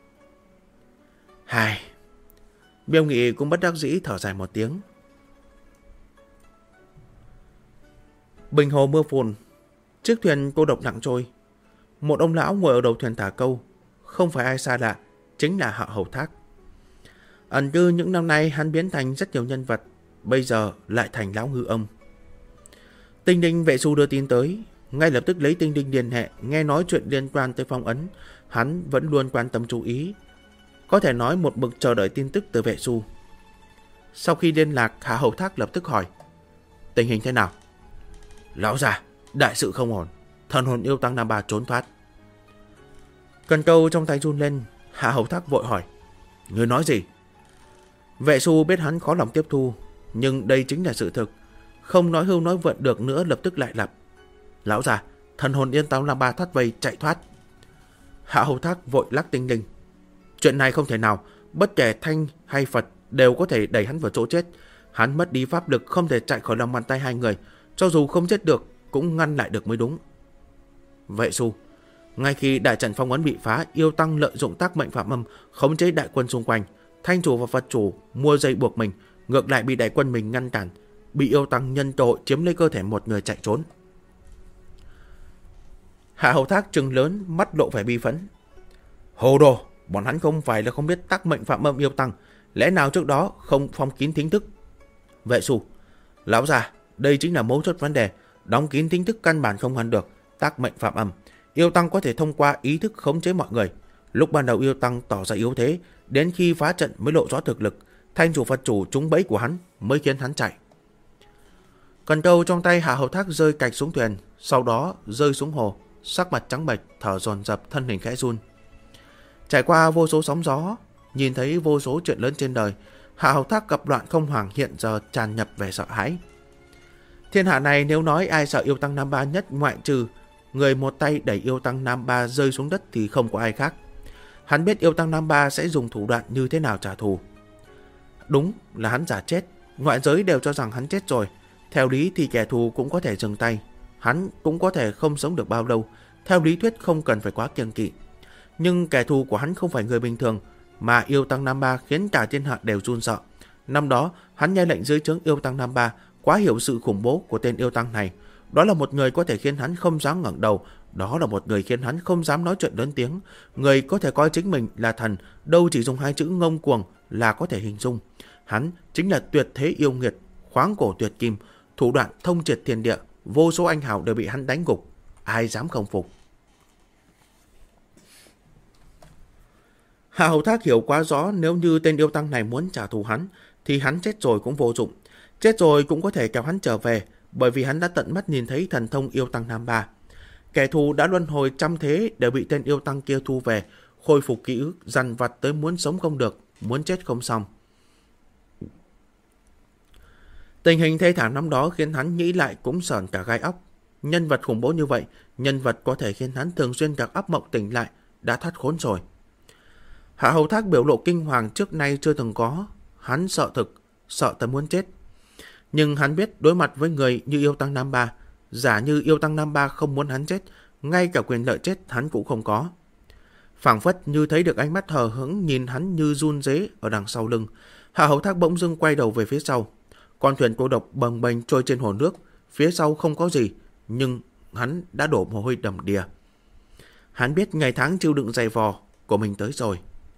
Miêu Nghị cũng bất đắc dĩ thở dài một tiếng. Bình hồ mưa phùn, chiếc thuyền cô độc nặng trôi. Một ông lão ngồi ở đầu thuyền thả câu, không phải ai xa lạ, chính là Hạ Hầu Thác. Ẩn cư những năm nay hắn biến thành rất nhiều nhân vật, bây giờ lại thành lão ngư ông. Tinh Đinh vệ xu đưa tin tới, ngay lập tức lấy Tinh Đinh liên hệ, nghe nói chuyện liên quan tới phong ấn, hắn vẫn luôn quan tâm chú ý. Có thể nói một mực chờ đợi tin tức từ vệ xu. Sau khi liên lạc, Hạ Hầu Thác lập tức hỏi. Tình hình thế nào? Lão già, đại sự không ổn. Thần hồn yêu tăng Nam Ba trốn thoát. Cần câu trong tay run lên. Hạ Hầu Thác vội hỏi. Ngươi nói gì? Vệ xu biết hắn khó lòng tiếp thu, nhưng đây chính là sự thực. Không nói hưu nói vượn được nữa, lập tức lại lặp. Lão già, thần hồn yên tăng Nam Ba thoát vây chạy thoát. Hạ Hầu Thác vội lắc Tinh Linh. Chuyện này không thể nào, bất kể Thanh hay Phật đều có thể đẩy hắn vào chỗ chết. Hắn mất đi pháp lực, không thể chạy khỏi lòng bàn tay hai người. Cho dù không chết được, cũng ngăn lại được mới đúng. Vệ xu, ngay khi đại trận phong ấn bị phá, yêu tăng lợi dụng tác mệnh phạm âm khống chế đại quân xung quanh. Thanh chủ và Phật chủ mua dây buộc mình, ngược lại bị đại quân mình ngăn cản, bị yêu tăng nhân cơ hội chiếm lấy cơ thể một người chạy trốn. Hạ Hầu Thác trừng lớn, mắt lộ vẻ bi phẫn. Hồ đồ, bọn hắn không phải là không biết tác mệnh phạm âm yêu tăng, lẽ nào trước đó không phong kín thính thức? Vệ xu, lão già, đây chính là mấu chốt vấn đề. Đóng kín thính thức căn bản không ngăn được tác mệnh phạm âm. Yêu tăng có thể thông qua ý thức khống chế mọi người. Lúc ban đầu yêu tăng tỏ ra yếu thế, đến khi phá trận mới lộ rõ thực lực. Thanh chủ Phật chủ trúng bẫy của hắn mới khiến hắn chạy. Cần câu trong tay Hạ Hầu Thác rơi cạch xuống thuyền, sau đó rơi xuống hồ, sắc mặt trắng bệch, thở dồn dập, thân hình khẽ run. Trải qua vô số sóng gió, nhìn thấy vô số chuyện lớn trên đời, Hạ Hầu Thác gặp loạn không hoàng hiện giờ tràn nhập vẻ sợ hãi. Thiên hạ này nếu nói ai sợ yêu tăng Nam Ba nhất, ngoại trừ người một tay đẩy yêu tăng Nam Ba rơi xuống đất thì không có ai khác. Hắn biết yêu tăng Nam Ba sẽ dùng thủ đoạn như thế nào trả thù. Đúng là hắn giả chết, ngoại giới đều cho rằng hắn chết rồi. Theo lý thì kẻ thù cũng có thể dừng tay, hắn cũng có thể không sống được bao lâu. Theo lý thuyết không cần phải quá kiêng kỵ. Nhưng kẻ thù của hắn không phải người bình thường, mà yêu tăng Nam Ba khiến cả thiên hạ đều run sợ. Năm đó hắn nghe lệnh dưới trướng yêu tăng Nam Ba, quá hiểu sự khủng bố của tên yêu tăng này. Đó là một người có thể khiến hắn không dám ngẩng đầu, đó là một người khiến hắn không dám nói chuyện lớn tiếng, người có thể coi chính mình là thần, đâu chỉ dùng hai chữ ngông cuồng là có thể hình dung. Hắn chính là tuyệt thế yêu nghiệt, khoáng cổ tuyệt kim, thủ đoạn thông triệt thiên địa, vô số anh hào đều bị hắn đánh gục. Ai dám không phục? Hạ Hầu Thác hiểu quá rõ, nếu như tên yêu tăng này muốn trả thù hắn thì hắn chết rồi cũng vô dụng. Chết rồi cũng có thể kéo hắn trở về, bởi vì hắn đã tận mắt nhìn thấy thần thông yêu tăng Nam Ba. Kẻ thù đã luân hồi trăm thế đều bị tên yêu tăng kia thu về, khôi phục ký ức, dằn vặt tới muốn sống không được, muốn chết không xong. Tình hình thê thảm năm đó khiến hắn nghĩ lại cũng sởn cả gai óc. Nhân vật khủng bố như vậy, nhân vật có thể khiến hắn thường xuyên gặp ác mộng tỉnh lại, đã thoát khốn rồi. Hạ Hầu Thác biểu lộ kinh hoàng trước nay chưa từng có. Hắn sợ thực, sợ tới muốn chết. Nhưng hắn biết đối mặt với người như yêu tăng Nam Ba, giả như yêu tăng Nam Ba không muốn hắn chết, ngay cả quyền lợi chết hắn cũng không có. Phảng phất như thấy được ánh mắt hờ hững nhìn hắn như run rế ở đằng sau lưng, Hạ Hầu Thác bỗng dưng quay đầu về phía sau. Con thuyền cô độc bồng bềnh trôi trên hồ nước, phía sau không có gì, nhưng hắn đã đổ mồ hôi đầm đìa. Hắn biết ngày tháng chịu đựng dày vò của mình tới rồi.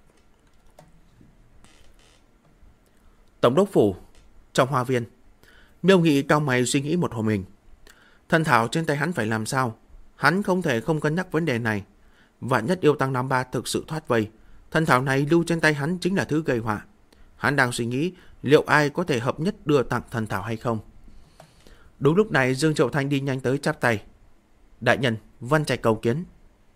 Tổng đốc phủ, trong hoa viên, Miêu Nghị cau mày suy nghĩ một hồi mình. Thần thảo trên tay hắn phải làm sao? Hắn không thể không cân nhắc vấn đề này. Vạn nhất yêu tăng Nam Ba thực sự thoát vây, thần thảo này lưu trên tay hắn chính là thứ gây họa. Hắn đang suy nghĩ liệu ai có thể hợp nhất đưa tặng thần thảo hay không. Đúng lúc này Dương Triệu Thanh đi nhanh tới chắp tay. Đại nhân, Văn Trạch cầu kiến.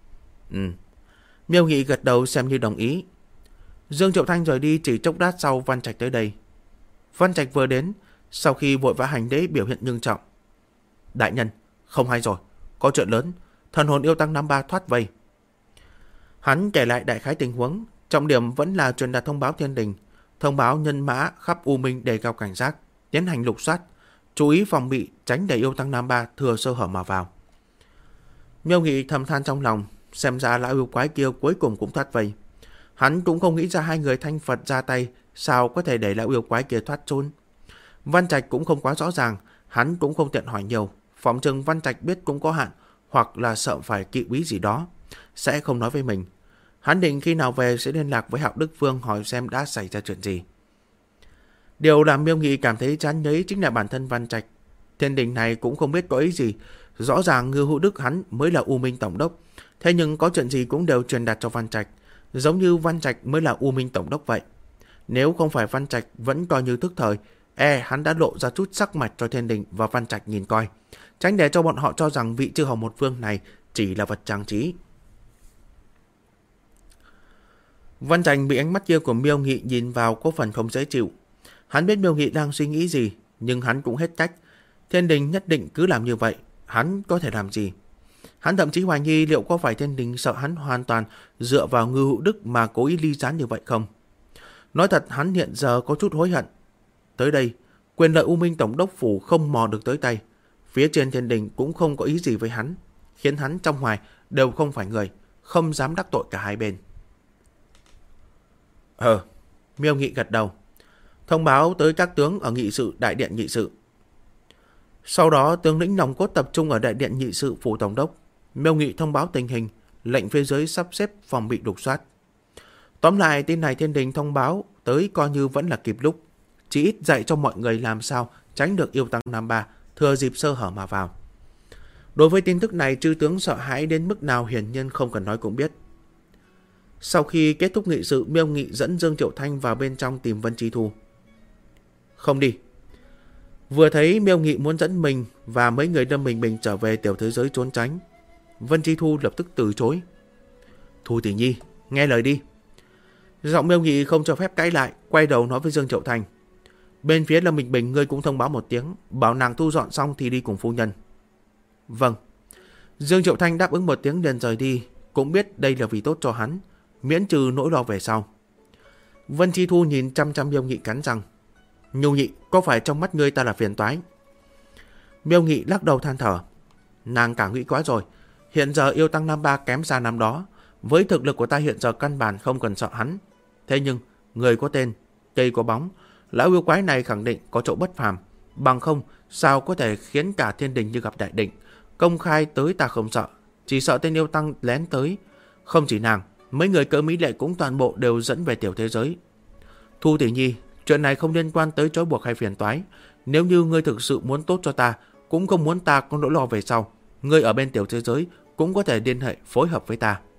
Miêu Nghị gật đầu xem như đồng ý. Dương Triệu Thanh rời đi chỉ chốc lát sau Văn Trạch tới đây. Văn Trạch vừa đến, sau khi vội vã hành lễ biểu hiện nghiêm trọng. Đại nhân, không hay rồi, có chuyện lớn, thần hồn yêu tăng Nam Ba thoát vây. Hắn kể lại đại khái tình huống, trọng điểm vẫn là truyền đạt thông báo thiên đình, thông báo nhân mã khắp U Minh đề cao cảnh giác, tiến hành lục soát, chú ý phòng bị, tránh để yêu tăng Nam Ba thừa sơ hở mà vào. Miêu Nghị thầm than trong lòng, xem ra lão yêu quái kia cuối cùng cũng thoát vây. Hắn cũng không nghĩ ra hai người thanh Phật ra tay, sao có thể để lão yêu quái kia thoát trốn. Văn Trạch cũng không quá rõ ràng, hắn cũng không tiện hỏi nhiều, phỏng chừng Văn Trạch biết cũng có hạn, hoặc là sợ phải kỵ bí gì đó, sẽ không nói với mình. Hắn định khi nào về sẽ liên lạc với Hạo Đức Vương hỏi xem đã xảy ra chuyện gì. Điều làm Miêu Nghị cảm thấy chán ngấy chính là bản thân Văn Trạch. Thiên đình này cũng không biết có ý gì, rõ ràng Ngư Hữu Đức hắn mới là U Minh Tổng đốc, thế nhưng có chuyện gì cũng đều truyền đạt cho Văn Trạch, giống như Văn Trạch mới là U Minh Tổng đốc vậy. Nếu không phải Văn Trạch vẫn coi như thức thời, hắn đã lộ ra chút sắc mặt cho Thiên đình và Văn Trạch nhìn coi, tránh để cho bọn họ cho rằng vị chư hầu một vương này chỉ là vật trang trí. Văn Trạch bị ánh mắt kia của Miêu Nghị nhìn vào có phần không dễ chịu. Hắn biết Miêu Nghị đang suy nghĩ gì, nhưng hắn cũng hết cách. Thiên đình nhất định cứ làm như vậy, hắn có thể làm gì? Hắn thậm chí hoài nghi liệu có phải Thiên đình sợ hắn hoàn toàn dựa vào Ngư Hữu Đức mà cố ý ly gián như vậy không? Nói thật, hắn hiện giờ có chút hối hận. Tới đây, quyền lợi U Minh Tổng đốc phủ không mò được tới tay. Phía trên Thiên đình cũng không có ý gì với hắn, khiến hắn trong ngoài đều không phải người, không dám đắc tội cả hai bên. Miêu Nghị gật đầu, thông báo tới các tướng ở nghị sự đại điện nghị sự. Sau đó tướng lĩnh nòng cốt tập trung ở đại điện nghị sự phủ tổng đốc. Miêu Nghị thông báo tình hình, lệnh phía dưới sắp xếp phòng bị đục soát. Tóm lại tin này Thiên đình thông báo tới coi như vẫn là kịp lúc, chỉ ít dạy cho mọi người làm sao tránh được yêu tăng Nam Ba thừa dịp sơ hở mà vào. Đối với tin tức này, chư tướng sợ hãi đến mức nào hiển nhiên không cần nói cũng biết. Sau khi kết thúc nghị sự, Miêu Nghị dẫn Dương Triệu Thanh vào bên trong tìm Vân Chi Thu. Không đi. Vừa thấy Miêu Nghị muốn dẫn mình và mấy người Lâm Bình Bình trở về tiểu thế giới trốn tránh, Vân Chi Thu lập tức từ chối. Thu tỷ nhi, nghe lời đi. Giọng Miêu Nghị không cho phép cãi lại, quay đầu nói với Dương Triệu Thanh. Bên phía Lâm Bình Bình ngươi cũng thông báo một tiếng, bảo nàng thu dọn xong thì đi cùng phu nhân. Vâng. Dương Triệu Thanh đáp ứng một tiếng liền rời đi, cũng biết đây là vì tốt cho hắn, miễn trừ nỗi lo về sau. Vân Chi Thu nhìn chăm chăm Miêu Nghị cắn răng. Nhu Nhị, có phải trong mắt ngươi ta là phiền toái? Miêu Nghị lắc đầu than thở. Nàng cả nghĩ quá rồi, hiện giờ yêu tăng Nam Ba kém xa năm đó, với thực lực của ta hiện giờ căn bản không cần sợ hắn. Thế nhưng người có tên, cây có bóng, lão yêu quái này khẳng định có chỗ bất phàm, bằng không sao có thể khiến cả thiên đình như gặp đại định, công khai tới ta không sợ, chỉ sợ tên yêu tăng lén tới. Không chỉ nàng, mấy người cỡ Mỹ Lệ cũng toàn bộ đều dẫn về tiểu thế giới. Thu tỷ nhi, chuyện này không liên quan tới trói buộc hay phiền toái. Nếu như ngươi thực sự muốn tốt cho ta, cũng không muốn ta có nỗi lo về sau. Ngươi ở bên tiểu thế giới cũng có thể liên hệ phối hợp với ta.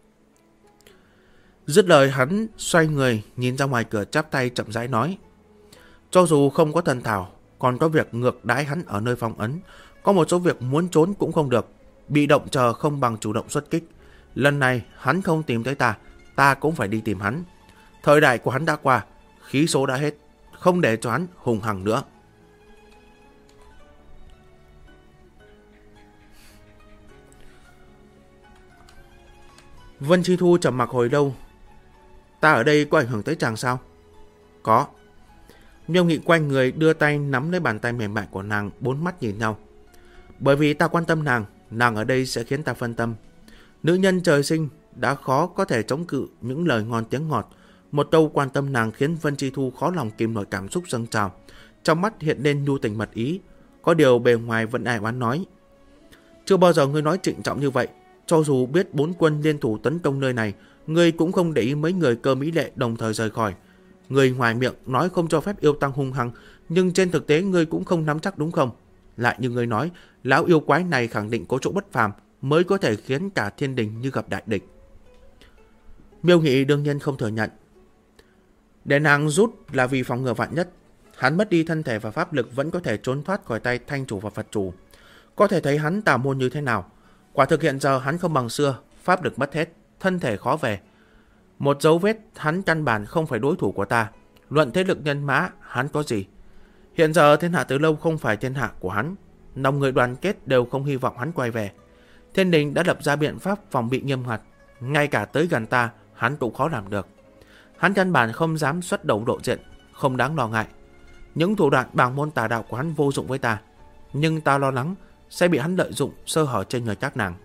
Dứt lời hắn xoay người nhìn ra ngoài cửa, chắp tay chậm rãi nói. Cho dù không có thần thảo, còn có việc ngược đãi hắn ở nơi phong ấn. Có một số việc muốn trốn cũng không được. Bị động chờ không bằng chủ động xuất kích. Lần này hắn không tìm tới ta, ta cũng phải đi tìm hắn. Thời đại của hắn đã qua, khí số đã hết, không để cho hắn hùng hằng nữa. Vân Chi Thu trầm mặc hồi lâu. Ta ở đây có ảnh hưởng tới chàng sao? Có. Miêu Nghị quanh người đưa tay nắm lấy bàn tay mềm mại của nàng, bốn mắt nhìn nhau. Bởi vì ta quan tâm nàng, nàng ở đây sẽ khiến ta phân tâm. Nữ nhân trời sinh đã khó có thể chống cự những lời ngon tiếng ngọt. Một câu quan tâm nàng khiến Vân Chi Thu khó lòng kìm nổi cảm xúc dâng trào. Trong mắt hiện lên nhu tình mật ý. Có điều bề ngoài vẫn ai oán nói. Chưa bao giờ ngươi nói trịnh trọng như vậy. Cho dù biết 4 quân liên thủ tấn công nơi này, ngươi cũng không để ý mấy người Cơ Mỹ Lệ đồng thời rời khỏi. Ngươi ngoài miệng nói không cho phép yêu tăng hung hăng, nhưng trên thực tế ngươi cũng không nắm chắc đúng không? Lại như ngươi nói, lão yêu quái này khẳng định có chỗ bất phàm, mới có thể khiến cả thiên đình như gặp đại địch. Miêu Nghị đương nhiên không thừa nhận. Để nàng rút là vì phòng ngừa vạn nhất. Hắn mất đi thân thể và pháp lực vẫn có thể trốn thoát khỏi tay thanh chủ và Phật chủ. Có thể thấy hắn tà môn như thế nào. Quả thực hiện giờ hắn không bằng xưa, pháp lực mất hết, thân thể khó về. Một dấu vết hắn căn bản không phải đối thủ của ta. Luận thế lực nhân mã hắn có gì? Hiện giờ thiên hạ từ lâu không phải thiên hạ của hắn. Lòng người đoàn kết đều không hy vọng hắn quay về. Thiên đình đã lập ra biện pháp phòng bị nghiêm ngặt. Ngay cả tới gần ta hắn cũng khó làm được. Hắn căn bản không dám xuất đầu lộ diện, không đáng lo ngại. Những thủ đoạn bàng môn tà đạo của hắn vô dụng với ta. Nhưng ta lo lắng sẽ bị hắn lợi dụng sơ hở trên người các nàng.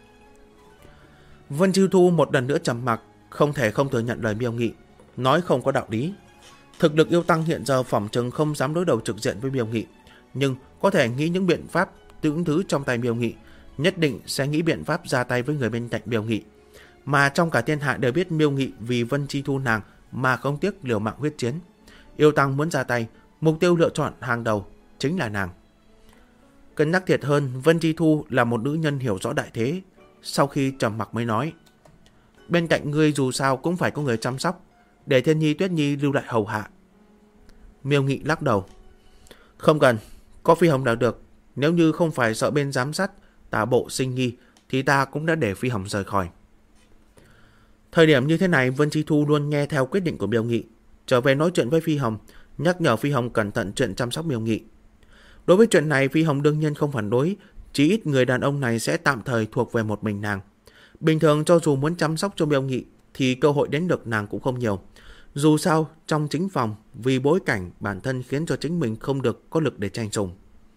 Vân Chi Thu một lần nữa trầm mặc, không thể không thừa nhận lời Miêu Nghị, nói không có đạo lý. Thực lực yêu tăng hiện giờ phỏng chừng không dám đối đầu trực diện với Miêu Nghị, nhưng có thể nghĩ những biện pháp những thứ trong tay Miêu Nghị, nhất định sẽ nghĩ biện pháp ra tay với người bên cạnh Miêu Nghị. Mà trong cả thiên hạ đều biết Miêu Nghị vì Vân Chi Thu nàng mà không tiếc liều mạng huyết chiến. Yêu tăng muốn ra tay, mục tiêu lựa chọn hàng đầu chính là nàng. Cân nhắc thiệt hơn, Vân Chi Thu là một nữ nhân hiểu rõ đại thế. Sau khi trầm mặc mới nói, bên cạnh ngươi dù sao cũng phải có người chăm sóc, để Thiên Nhi Tuyết Nhi lưu lại hầu hạ. Miêu Nghị lắc đầu, không cần, có Phi Hồng đã được. Nếu như không phải sợ bên giám sát tà bộ sinh nghi thì ta cũng đã để Phi Hồng rời khỏi. Thời điểm như thế này, Vân Chi Thu luôn nghe theo quyết định của Miêu Nghị, trở về nói chuyện với Phi Hồng, nhắc nhở Phi Hồng cẩn thận chuyện chăm sóc Miêu Nghị. Đối với chuyện này, Phi Hồng đương nhiên không phản đối, chỉ ít người đàn ông này sẽ tạm thời thuộc về một mình nàng. Bình thường cho dù muốn chăm sóc cho Miêu Nghị thì cơ hội đến được nàng cũng không nhiều. Dù sao, trong chính phòng, vì bối cảnh bản thân khiến cho chính mình không được có lực để tranh sủng.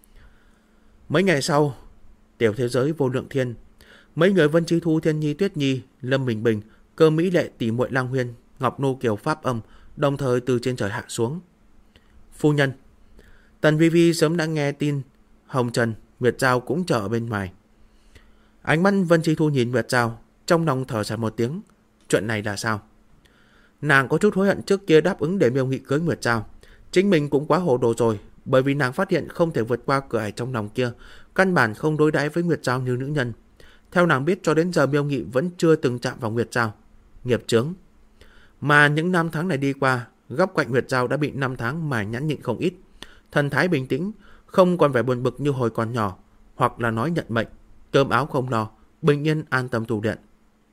Mấy ngày sau, tiểu thế giới Vô Lượng Thiên, mấy người Vân Chi Thu, Thiên Nhi Tuyết Nhi, Lâm Bình Bình, Cơ Mỹ Lệ, tỷ muội Lang Huyên, Ngọc Nô Kiều, Pháp Âm đồng thời từ trên trời hạ xuống. Phu nhân, Tần Vi Vi sớm đã nghe tin Hồng Trần, Nguyệt Giao cũng chờ ở bên ngoài. Ánh mắt Vân Chi Thu nhìn Nguyệt Giao, trong lòng thở dài một tiếng. Chuyện này là sao? Nàng có chút hối hận trước kia đáp ứng để Miêu Nghị cưới Nguyệt Giao. Chính mình cũng quá hồ đồ rồi, bởi vì nàng phát hiện không thể vượt qua cửa ải trong lòng kia, căn bản không đối đãi với Nguyệt Giao như nữ nhân. Theo nàng biết, cho đến giờ Miêu Nghị vẫn chưa từng chạm vào Nguyệt Giao. Nghiệp chướng. Mà những năm tháng này đi qua, góc cạnh Nguyệt Giao đã bị năm tháng mài nhãn nhịn không ít. Thần thái bình tĩnh, không còn vẻ buồn bực như hồi còn nhỏ, hoặc là nói nhận mệnh, cơm áo không lo, bình yên an tâm tu luyện.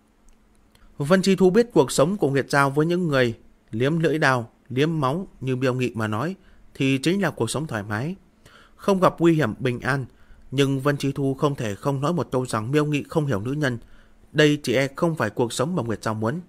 Vân Chi Thu biết cuộc sống của Nguyệt Giao với những người liếm lưỡi đao, liếm máu như Miêu Nghị mà nói thì chính là cuộc sống thoải mái, không gặp nguy hiểm, bình an. Nhưng Vân Chi Thu không thể không nói một câu rằng Miêu Nghị không hiểu nữ nhân. Đây chỉ không phải cuộc sống mà Nguyệt Giao muốn.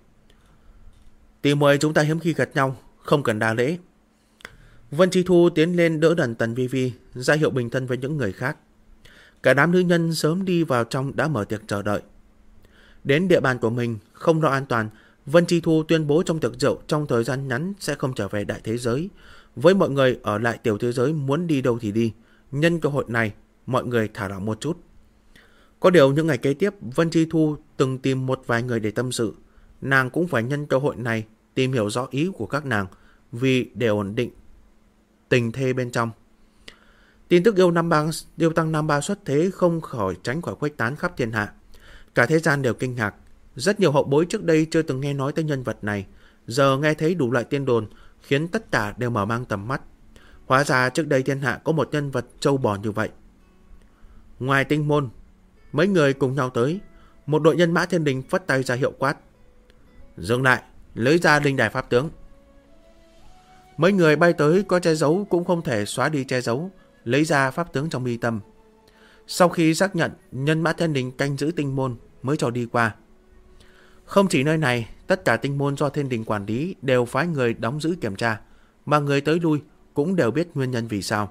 Tỷ muội chúng ta hiếm khi gặp nhau, không cần đa lễ. Vân Chi Thu tiến lên đỡ đần Tần Vi Vi, ra hiệu bình thân với những người khác. Cả đám nữ nhân sớm đi vào trong đã mở tiệc chờ đợi. Đến địa bàn của mình, không lo an toàn, Vân Chi Thu tuyên bố trong tiệc rượu trong thời gian ngắn sẽ không trở về đại thế giới. Với mọi người ở lại tiểu thế giới muốn đi đâu thì đi. Nhân cơ hội này, mọi người thả lỏng một chút. Có điều những ngày kế tiếp, Vân Chi Thu từng tìm một vài người để tâm sự. Nàng cũng phải nhân cơ hội này tìm hiểu rõ ý của các nàng, vì để ổn định tình thê bên trong. Tin tức yêu tăng Nam Ba xuất thế không tránh khỏi khuếch tán khắp thiên hạ. Cả thế gian đều kinh ngạc. Rất nhiều hậu bối trước đây chưa từng nghe nói tới nhân vật này, giờ nghe thấy đủ loại tin đồn, khiến tất cả đều mở mang tầm mắt. Hóa ra trước đây thiên hạ có một nhân vật trâu bò như vậy. Ngoài Tinh Môn, mấy người cùng nhau tới. Một đội nhân mã thiên đình phất tay ra hiệu quát: dừng lại, lấy ra linh đài pháp tướng. Mấy người bay tới, có che giấu cũng không thể xóa đi che giấu, lấy ra pháp tướng trong mi tâm. Sau khi xác nhận nhân mã thiên đình canh giữ Tinh Môn mới cho đi qua. Không chỉ nơi này, tất cả Tinh Môn do thiên đình quản lý đều phái người đóng giữ kiểm tra, mà người tới lui cũng đều biết nguyên nhân vì sao.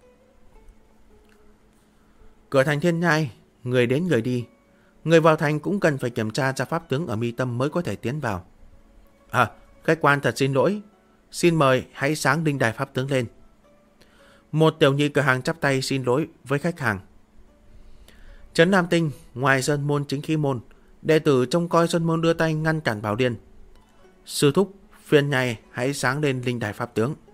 Cửa thành Thiên Nhai, người đến người đi. Người vào thành cũng cần phải kiểm tra ra pháp tướng ở mi tâm mới có thể tiến vào. Khách quan thật xin lỗi. Xin mời hãy sáng linh đài pháp tướng lên. Một tiểu nhị cửa hàng chắp tay xin lỗi với khách hàng. Trấn Nam Tinh, ngoài Sơn Môn Chính Khí Môn, đệ tử trông coi Sơn Môn đưa tay ngăn cản Bảo Điên. Sư thúc, phiền nhài hãy sáng lên linh đài pháp tướng.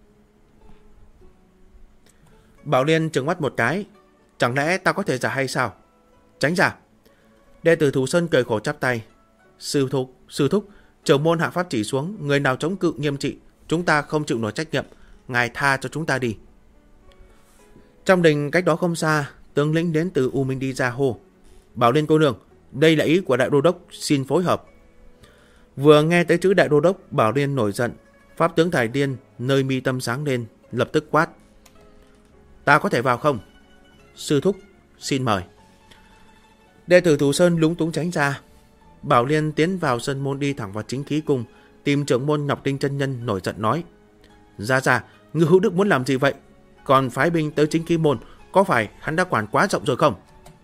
Bảo Điên trừng mắt một cái. Chẳng lẽ ta có thể giả hay sao? Tránh ra. Đệ tử Thủ Sơn cười khổ chắp tay. Sư thúc, trưởng môn hạ pháp chỉ xuống, người nào chống cự nghiêm trị, chúng ta không chịu nổi trách nhiệm, ngài tha cho chúng ta đi. Trong đình cách đó không xa, tướng lĩnh đến từ U Minh đi ra hô: Bảo Liên cô nương, đây là ý của đại đô đốc, xin phối hợp. Vừa nghe tới chữ đại đô đốc, Bảo Liên nổi giận, pháp tướng Thải Điên nơi mi tâm sáng lên, lập tức quát: ta có thể vào không? Sư thúc, xin mời. Đệ tử Thủ Sơn lúng túng tránh ra. Bảo Liên tiến vào sân môn đi thẳng vào Chính Khí Cung, tìm trưởng môn Ngọc Đinh chân nhân nổi giận nói: Ra, Ngư Hữu Đức muốn làm gì vậy? Còn phái binh tới Chính Khí môn, có phải hắn đã quản quá rộng rồi không?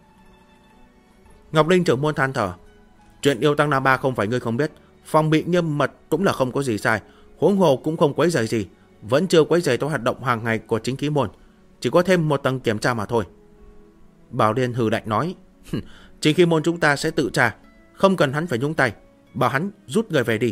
Ngọc Đinh trưởng môn than thở: chuyện yêu tăng Nam Ba không phải ngươi không biết, phòng bị nghiêm mật cũng là không có gì sai, huống hồ cũng không quấy rầy gì, vẫn chưa quấy rầy tới hoạt động hàng ngày của Chính Khí môn, chỉ có thêm một tầng kiểm tra mà thôi. Bảo Liên hừ lạnh nói: Chính Khí môn chúng ta sẽ tự tra, không cần hắn phải nhúng tay, bảo hắn rút người về đi.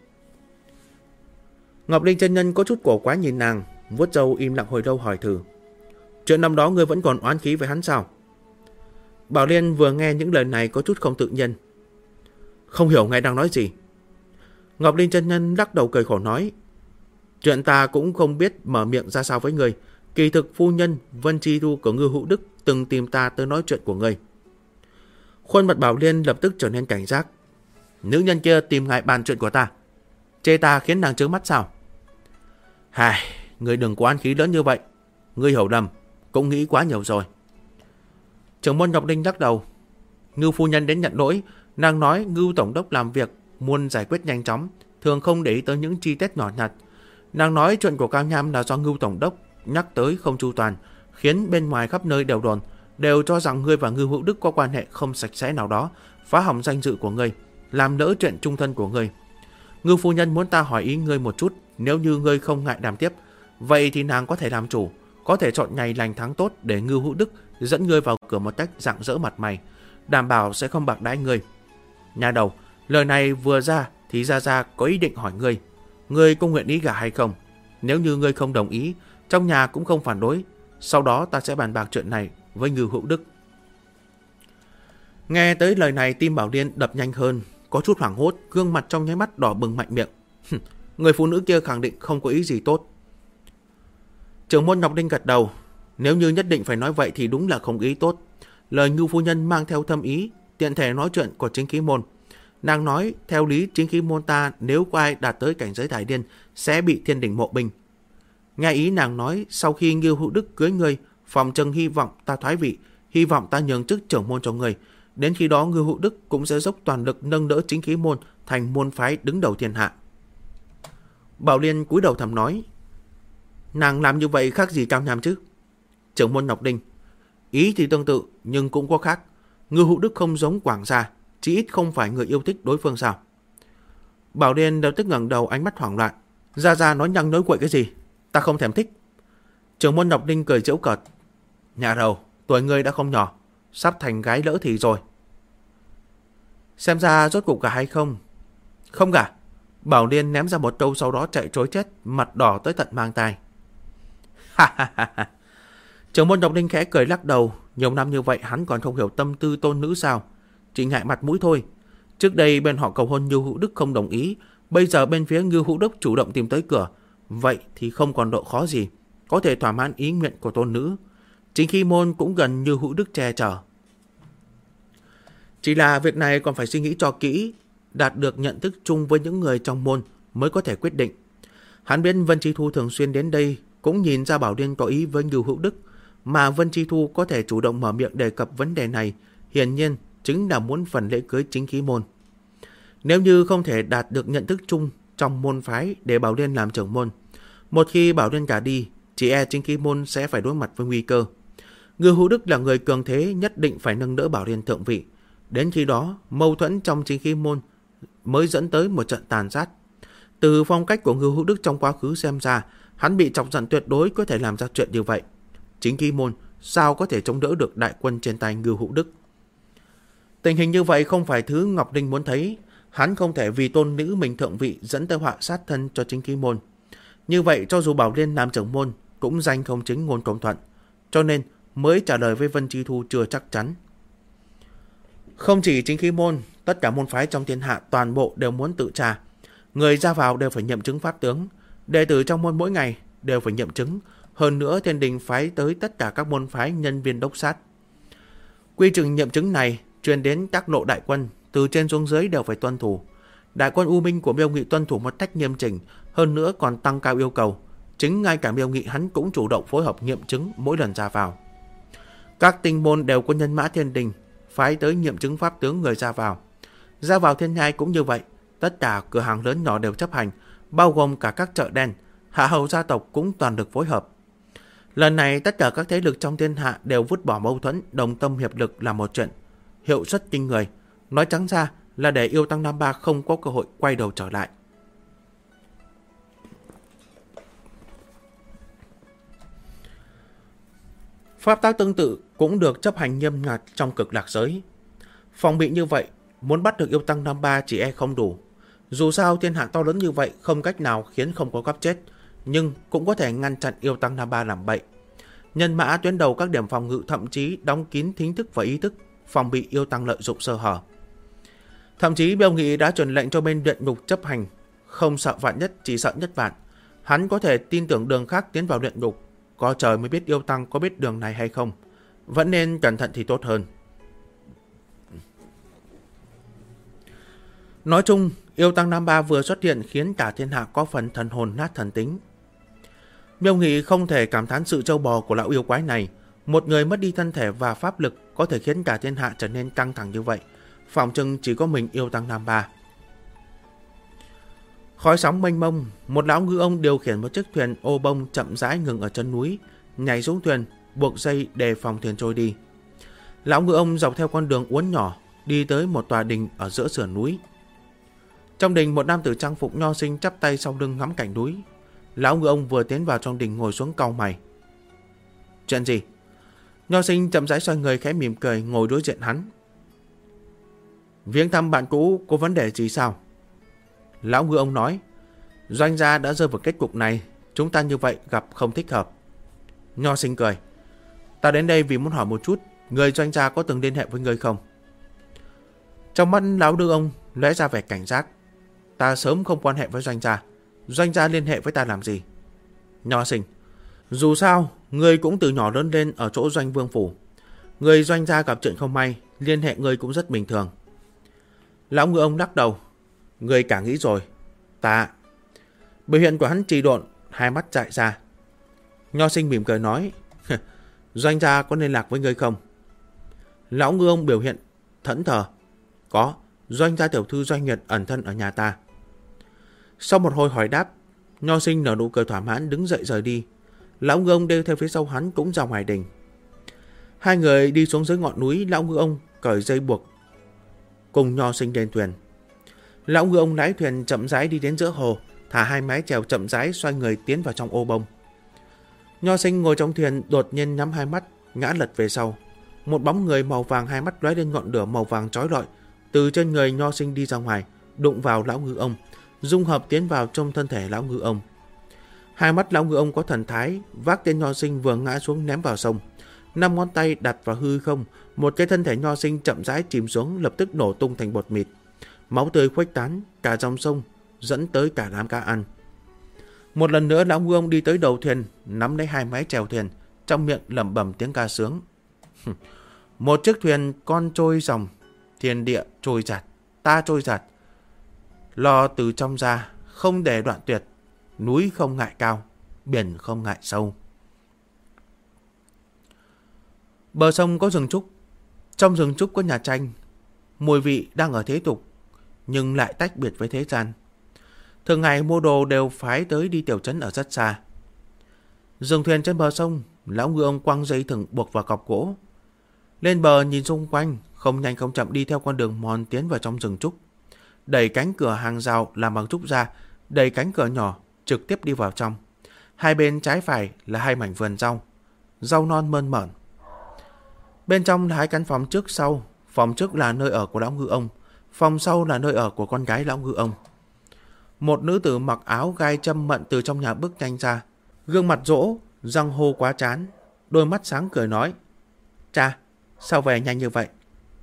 Ngọc Linh chân nhân có chút cổ quái nhìn nàng, vuốt râu im lặng hồi lâu hỏi thử: chuyện năm đó ngươi vẫn còn oán khí với hắn sao? Bảo Liên vừa nghe những lời này có chút không tự nhiên. Không hiểu ngài đang nói gì. Ngọc Linh chân nhân lắc đầu cười khổ nói: chuyện ta cũng không biết mở miệng ra sao với ngươi. Kỳ thực phu nhân Vân Chi Du của Ngư Hữu Đức từng tìm ta tới nói chuyện của ngươi. Khuôn mặt Bảo Liên lập tức trở nên cảnh giác. Nữ nhân kia tìm ngài bàn chuyện của ta, chê ta khiến nàng trướng mắt sao? Ngươi đừng có oán khí lớn như vậy. Ngươi hiểu lầm, cũng nghĩ quá nhiều rồi. Trưởng môn Ngọc Đinh lắc đầu. Ngưu phu nhân đến nhận lỗi, nàng nói Ngưu tổng đốc làm việc muốn giải quyết nhanh chóng, thường không để ý tới những chi tiết nhỏ nhặt. Nàng nói chuyện của Cao Nham là do Ngưu tổng đốc nhắc tới không chu toàn, khiến bên ngoài khắp nơi đều đồn, đều cho rằng ngươi và Ngưu Hữu Đức có quan hệ không sạch sẽ nào đó, phá hỏng danh dự của ngươi, làm lỡ chuyện chung thân của ngươi. Ngưu phu nhân muốn ta hỏi ý ngươi một chút, nếu như ngươi không ngại đàm tiếp, vậy thì nàng có thể làm chủ, có thể chọn ngày lành tháng tốt để Ngưu Hữu Đức dẫn ngươi vào cửa một cách rạng rỡ mặt mày, đảm bảo sẽ không bạc đãi ngươi. Nhà đầu, lời này vừa ra thì Gia có ý định hỏi ngươi có nguyện ý gả hay không? Nếu như ngươi không đồng ý, trong nhà cũng không phản đối, sau đó ta sẽ bàn bạc chuyện này với Ngưu Hữu Đức. Nghe tới lời này, tim Bảo Liên đập nhanh hơn, có chút hoảng hốt, gương mặt trong nháy mắt đỏ bừng mạnh miệng. Người phụ nữ kia khẳng định không có ý gì tốt. Trưởng môn Ngọc Đinh gật đầu. Nếu như nhất định phải nói vậy thì đúng là không ý tốt. Lời Ngưu phu nhân mang theo thâm ý, tiện thể nói chuyện của Chính Khí môn. Nàng nói theo lý Chính Khí môn ta nếu có ai đạt tới cảnh giới Thải Điên sẽ bị thiên đình mộ binh. Nghe ý nàng nói sau khi Ngưu Hữu Đức cưới ngươi, phòng trừng hy vọng ta thoái vị, hy vọng ta nhường chức trưởng môn cho ngươi. Đến khi đó Ngưu Hữu Đức cũng sẽ dốc toàn lực nâng đỡ Chính Khí môn thành môn phái đứng đầu thiên hạ. Bảo Liên cúi đầu thầm nói: nàng làm như vậy khác gì Cao Nham chứ? Trưởng môn Ngọc Đinh: ý thì tương tự nhưng cũng có khác. Ngưu Hữu Đức không giống Quảng gia, chỉ ít không phải người yêu thích đối phương sao? Bảo Liên lập tức ngẩng đầu, ánh mắt hoảng loạn. Gia nói nhăng nói quậy cái gì? Ta không thèm thích. Trưởng môn Ngọc Đinh cười giễu cợt: nhà đầu, tuổi ngươi đã không nhỏ, sắp thành gái lỡ thì rồi. Xem ra rốt cuộc gả hay không? Không gả. Bảo Liên ném ra một câu sau đó chạy trối chết, mặt đỏ tới tận mang tai. Trưởng môn Ngọc Ninh khẽ cười lắc đầu. Nhiều năm như vậy hắn còn không hiểu tâm tư tôn nữ sao? Chỉ ngại mặt mũi thôi. Trước đây bên họ cầu hôn Ngưu Hữu Đức không đồng ý, bây giờ bên phía Ngưu Hữu Đức chủ động tìm tới cửa, vậy thì không còn độ khó gì, có thể thỏa mãn ý nguyện của tôn nữ. Chính Khí Môn cũng gần Ngưu Hữu Đức che chở. Chỉ là việc này còn phải suy nghĩ cho kỹ, đạt được nhận thức chung với những người trong môn mới có thể quyết định. Hắn biết Vân Chi Thu thường xuyên đến đây, cũng nhìn ra Bảo Điên có ý với Ngưu Hữu Đức, mà Vân Chi Thu có thể chủ động mở miệng đề cập vấn đề này, hiển nhiên chính là muốn phần lễ cưới Chính Khí Môn. Nếu như không thể đạt được nhận thức chung trong môn phái để Bảo Điên làm trưởng môn, một khi Bảo Điên cả đi, chỉ e Chính Khí Môn sẽ phải đối mặt với nguy cơ. Ngưu Hữu Đức là người cường thế, nhất định phải nâng đỡ Bảo Điên thượng vị. Đến khi đó, mâu thuẫn trong Chính Khí Môn mới dẫn tới một trận tàn sát. Từ phong cách của Ngưu Hữu Đức trong quá khứ xem ra, hắn bị chọc giận tuyệt đối có thể làm ra chuyện như vậy. Chính Khí Môn sao có thể chống đỡ được đại quân trên tay Ngưu Hữu Đức? Tình hình như vậy không phải thứ Ngọc Ninh muốn thấy. Hắn không thể vì tôn nữ mình thượng vị dẫn tới họa sát thân cho Chính Khí Môn. Như vậy cho dù Bảo Điên làm trưởng môn cũng danh không chính ngôn không thuận, cho nên mới trả lời với Vân Chi Thu chưa chắc chắn. Không chỉ Chính Khí Môn, tất cả môn phái trong thiên hạ toàn bộ đều muốn tự tra. Người ra vào đều phải nhậm chứng pháp tướng, đệ tử trong môn mỗi ngày đều phải nhậm chứng. Hơn nữa thiên đình phái tới tất cả các môn phái nhân viên đốc sát. Quy trình nhậm chứng này truyền đến các lộ đại quân, từ trên xuống dưới đều phải tuân thủ. Đại quân U Minh của Miêu Nghị tuân thủ một cách nghiêm chỉnh, hơn nữa còn tăng cao yêu cầu. Chính ngay cả Miêu Nghị hắn cũng chủ động phối hợp nghiệm chứng mỗi lần ra vào. Các tinh môn đều có nhân mã thiên đình phái tới nghiệm chứng pháp tướng người ra vào. Ra vào thiên nhai cũng như vậy, tất cả cửa hàng lớn nhỏ đều chấp hành, bao gồm cả các chợ đen. Hạ hầu gia tộc cũng toàn lực phối hợp. Lần này tất cả các thế lực trong thiên hạ đều vứt bỏ mâu thuẫn, đồng tâm hiệp lực làm một chuyện, hiệu suất kinh người. Nói trắng ra là để Yêu Tăng Nam Ba không có cơ hội quay đầu trở lại. Pháp tắc tương tự cũng được chấp hành nghiêm ngặt trong Cực Lạc giới. Phòng bị như vậy, muốn bắt được Yêu Tăng Nam Ba chỉ e không đủ. Dù sao thiên hạ to lớn như vậy không cách nào khiến không có gấp chết, nhưng cũng có thể ngăn chặn Yêu Tăng Nam Ba làm bậy. Nhân mã tuyến đầu các điểm phòng ngự thậm chí đóng kín thính thức và ý thức, phòng bị Yêu Tăng lợi dụng sơ hở. Thậm chí Miêu Nghị đã truyền lệnh cho bên điện ngục chấp hành, không sợ vạn nhất, chỉ sợ nhất vạn. Hắn có thể tin tưởng đường khác tiến vào điện ngục, có trời mới biết Yêu Tăng có biết đường này hay không. Vẫn nên cẩn thận thì tốt hơn. Nói chung, Yêu Tăng Nam Ba vừa xuất hiện khiến cả thiên hạ có phần thần hồn nát thần tính. Miêu Nghị không thể cảm thán sự trâu bò của lão yêu quái này. Một người mất đi thân thể và pháp lực có thể khiến cả thiên hạ trở nên căng thẳng như vậy. Phỏng chừng chỉ có mình Yêu Tăng Nam Ba. Khói sóng mênh mông, một lão ngư ông điều khiển một chiếc thuyền ô bông chậm rãi ngừng ở chân núi, nhảy xuống thuyền, buộc dây đề phòng thuyền trôi đi. Lão ngư ông dọc theo con đường uốn nhỏ, đi tới một tòa đình ở giữa sườn núi. Trong đình, một nam tử trang phục nho sinh chắp tay sau lưng ngắm cảnh núi. Lão ngư ông vừa tiến vào trong đình ngồi xuống cau mày. Chuyện gì? Nho sinh chậm rãi xoay người khẽ mỉm cười ngồi đối diện hắn. Viếng thăm bạn cũ có vấn đề gì sao? Lão ngư ông nói, Doanh gia đã rơi vào kết cục này, chúng ta như vậy gặp không thích hợp. Nho sinh cười, ta đến đây vì muốn hỏi một chút, người Doanh gia có từng liên hệ với người không? Trong mắt lão ngư ông lóe ra vẻ cảnh giác. Ta sớm không quan hệ với Doanh gia liên hệ với ta làm gì? Nho sinh, dù sao người cũng từ nhỏ lớn lên ở chỗ Doanh Vương phủ, người Doanh gia gặp chuyện không may, liên hệ người cũng rất bình thường. Lão ngư ông lắc đầu, người cả nghĩ rồi. Ta. Biểu hiện của hắn trì độn, hai mắt dại ra. Nho sinh mỉm cười nói, Doanh gia có liên lạc với người không? Lão ngư ông biểu hiện thẫn thờ. Có, Doanh gia tiểu thư Doanh Nguyệt ẩn thân ở nhà ta. Sau một hồi hỏi đáp, Nho sinh nở nụ cười thỏa mãn đứng dậy rời đi. Lão ngư ông đeo theo phía sau hắn cũng ra ngoài đình. Hai người đi xuống dưới ngọn núi. Lão ngư ông cởi dây buộc cùng Nho sinh lên thuyền. Lão ngư ông lái thuyền chậm rãi đi đến giữa hồ, thả hai mái chèo chậm rãi xoay người tiến vào trong ô bông. Nho sinh ngồi trong thuyền đột nhiên nhắm hai mắt, ngã lật về sau. Một bóng người màu vàng hai mắt lóe lên ngọn lửa màu vàng chói lọi từ trên người Nho sinh đi ra ngoài, đụng vào lão ngư ông, dung hợp tiến vào trong thân thể lão ngư ông. Hai mắt lão ngư ông có thần thái, vác tên nho sinh vừa ngã xuống ném vào sông. 5 ngón tay đặt vào hư không, một cái thân thể nho sinh chậm rãi chìm xuống, lập tức nổ tung thành bọt mịt. Máu tươi khuếch tán cả dòng sông, dẫn tới cả đám cá ăn. Một lần nữa lão ngư ông đi tới đầu thuyền, nắm lấy hai mái chèo thuyền, trong miệng lẩm bẩm tiếng ca sướng. Một chiếc thuyền con trôi dòng, thiên địa trôi giạt, ta trôi giạt. Lo từ trong ra, không để đoạn tuyệt, núi không ngại cao, biển không ngại sâu. Bờ sông có rừng trúc, trong rừng trúc có nhà tranh, mùi vị đang ở thế tục, nhưng lại tách biệt với thế gian. Thường ngày mua đồ đều phái tới đi tiểu trấn ở rất xa. Dừng thuyền trên bờ sông, lão ngư ông quăng dây thừng buộc vào cọc gỗ. Lên bờ nhìn xung quanh, không nhanh không chậm đi theo con đường mòn tiến vào trong rừng trúc. Đẩy cánh cửa hàng rào làm bằng trúc ra, đẩy cánh cửa nhỏ trực tiếp đi vào trong. Hai bên trái phải là hai mảnh vườn rau, rau non mơn mởn. Bên trong là hai căn phòng trước sau, phòng trước là nơi ở của lão ngư ông, phòng sau là nơi ở của con gái lão ngư ông. Một nữ tử mặc áo gai châm mận từ trong nhà bước nhanh ra, gương mặt rỗ, răng hô quá chán, đôi mắt sáng cười nói: "Cha, sao về nhanh như vậy?"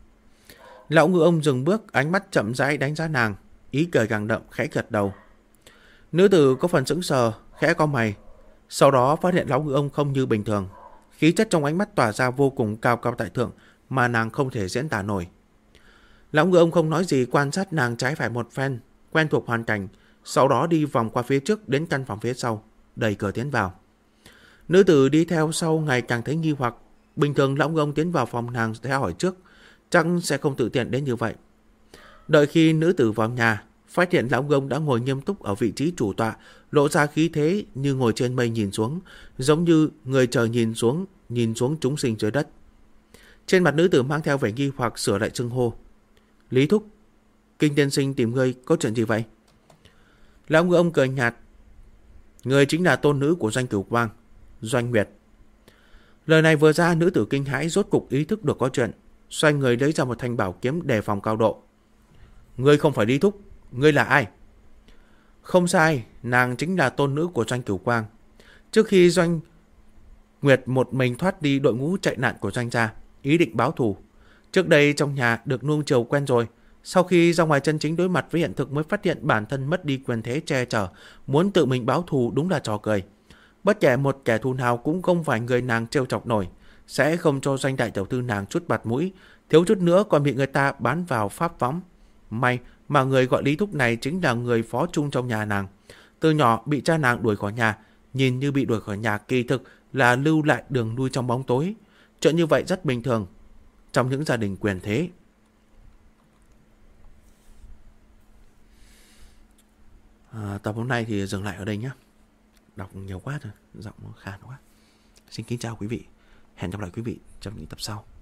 Lão ngư ông dừng bước, ánh mắt chậm rãi đánh giá nàng, ý cười càng đậm, khẽ gật đầu. Nữ tử có phần sững sờ, khẽ cau mày, sau đó phát hiện lão ngư ông không như bình thường, khí chất trong ánh mắt tỏa ra vô cùng cao cao tại thượng mà nàng không thể diễn tả nổi. Lão ngư ông không nói gì, quan sát nàng trái phải một phen, quen thuộc hoàn cảnh, sau đó đi vòng qua phía trước đến căn phòng phía sau, đẩy cửa tiến vào. Nữ tử đi theo sau ngày càng thấy nghi hoặc. Bình thường lão ngư ông tiến vào phòng nàng theo hỏi trước, chắc sẽ không tự tiện đến như vậy. Đợi khi nữ tử vào nhà, phát hiện lão ngư ông đã ngồi nghiêm túc ở vị trí chủ tọa, lộ ra khí thế như ngồi trên mây nhìn xuống, giống như người trời nhìn xuống chúng sinh dưới đất. Trên mặt nữ tử mang theo vẻ nghi hoặc, sửa lại xưng hô: "Lý thúc, Kinh tiên sinh tìm ngươi có chuyện gì vậy?" Lão ngư ông cười nhạt: "Người chính là tôn nữ của Doanh Cửu Quang, Doanh Nguyệt." Lời này vừa ra, nữ tử kinh hãi, rốt cục ý thức được có chuyện, xoay người lấy ra một thanh bảo kiếm đề phòng cao độ. "Ngươi không phải Lý thúc, ngươi là ai?" Không sai, nàng chính là tôn nữ của Doanh Cửu Quang. Trước khi Doanh Nguyệt một mình thoát đi đội ngũ chạy nạn của Doanh gia, ý định báo thù. Trước đây trong nhà được nuông chiều quen rồi, sau khi ra ngoài chân chính đối mặt với hiện thực mới phát hiện bản thân mất đi quyền thế che chở, muốn tự mình báo thù đúng là trò cười. Bất kể một kẻ thù nào cũng không phải người nàng trêu chọc nổi, sẽ không cho Doanh đại tiểu thư nàng chút mặt mũi, thiếu chút nữa còn bị người ta bán vào pháp võng. May mà người gọi Lý thúc này chính là người phó chung trong nhà nàng. Từ nhỏ bị cha nàng đuổi khỏi nhà, nhìn như bị đuổi khỏi nhà, kỳ thực là lưu lại đường lui trong bóng tối. Chuyện như vậy rất bình thường trong những gia đình quyền thế. Tập hôm nay thì dừng lại ở đây nhé. Đọc nhiều quá rồi, giọng nó khàn quá. Xin kính chào quý vị. Hẹn gặp lại quý vị trong những tập sau.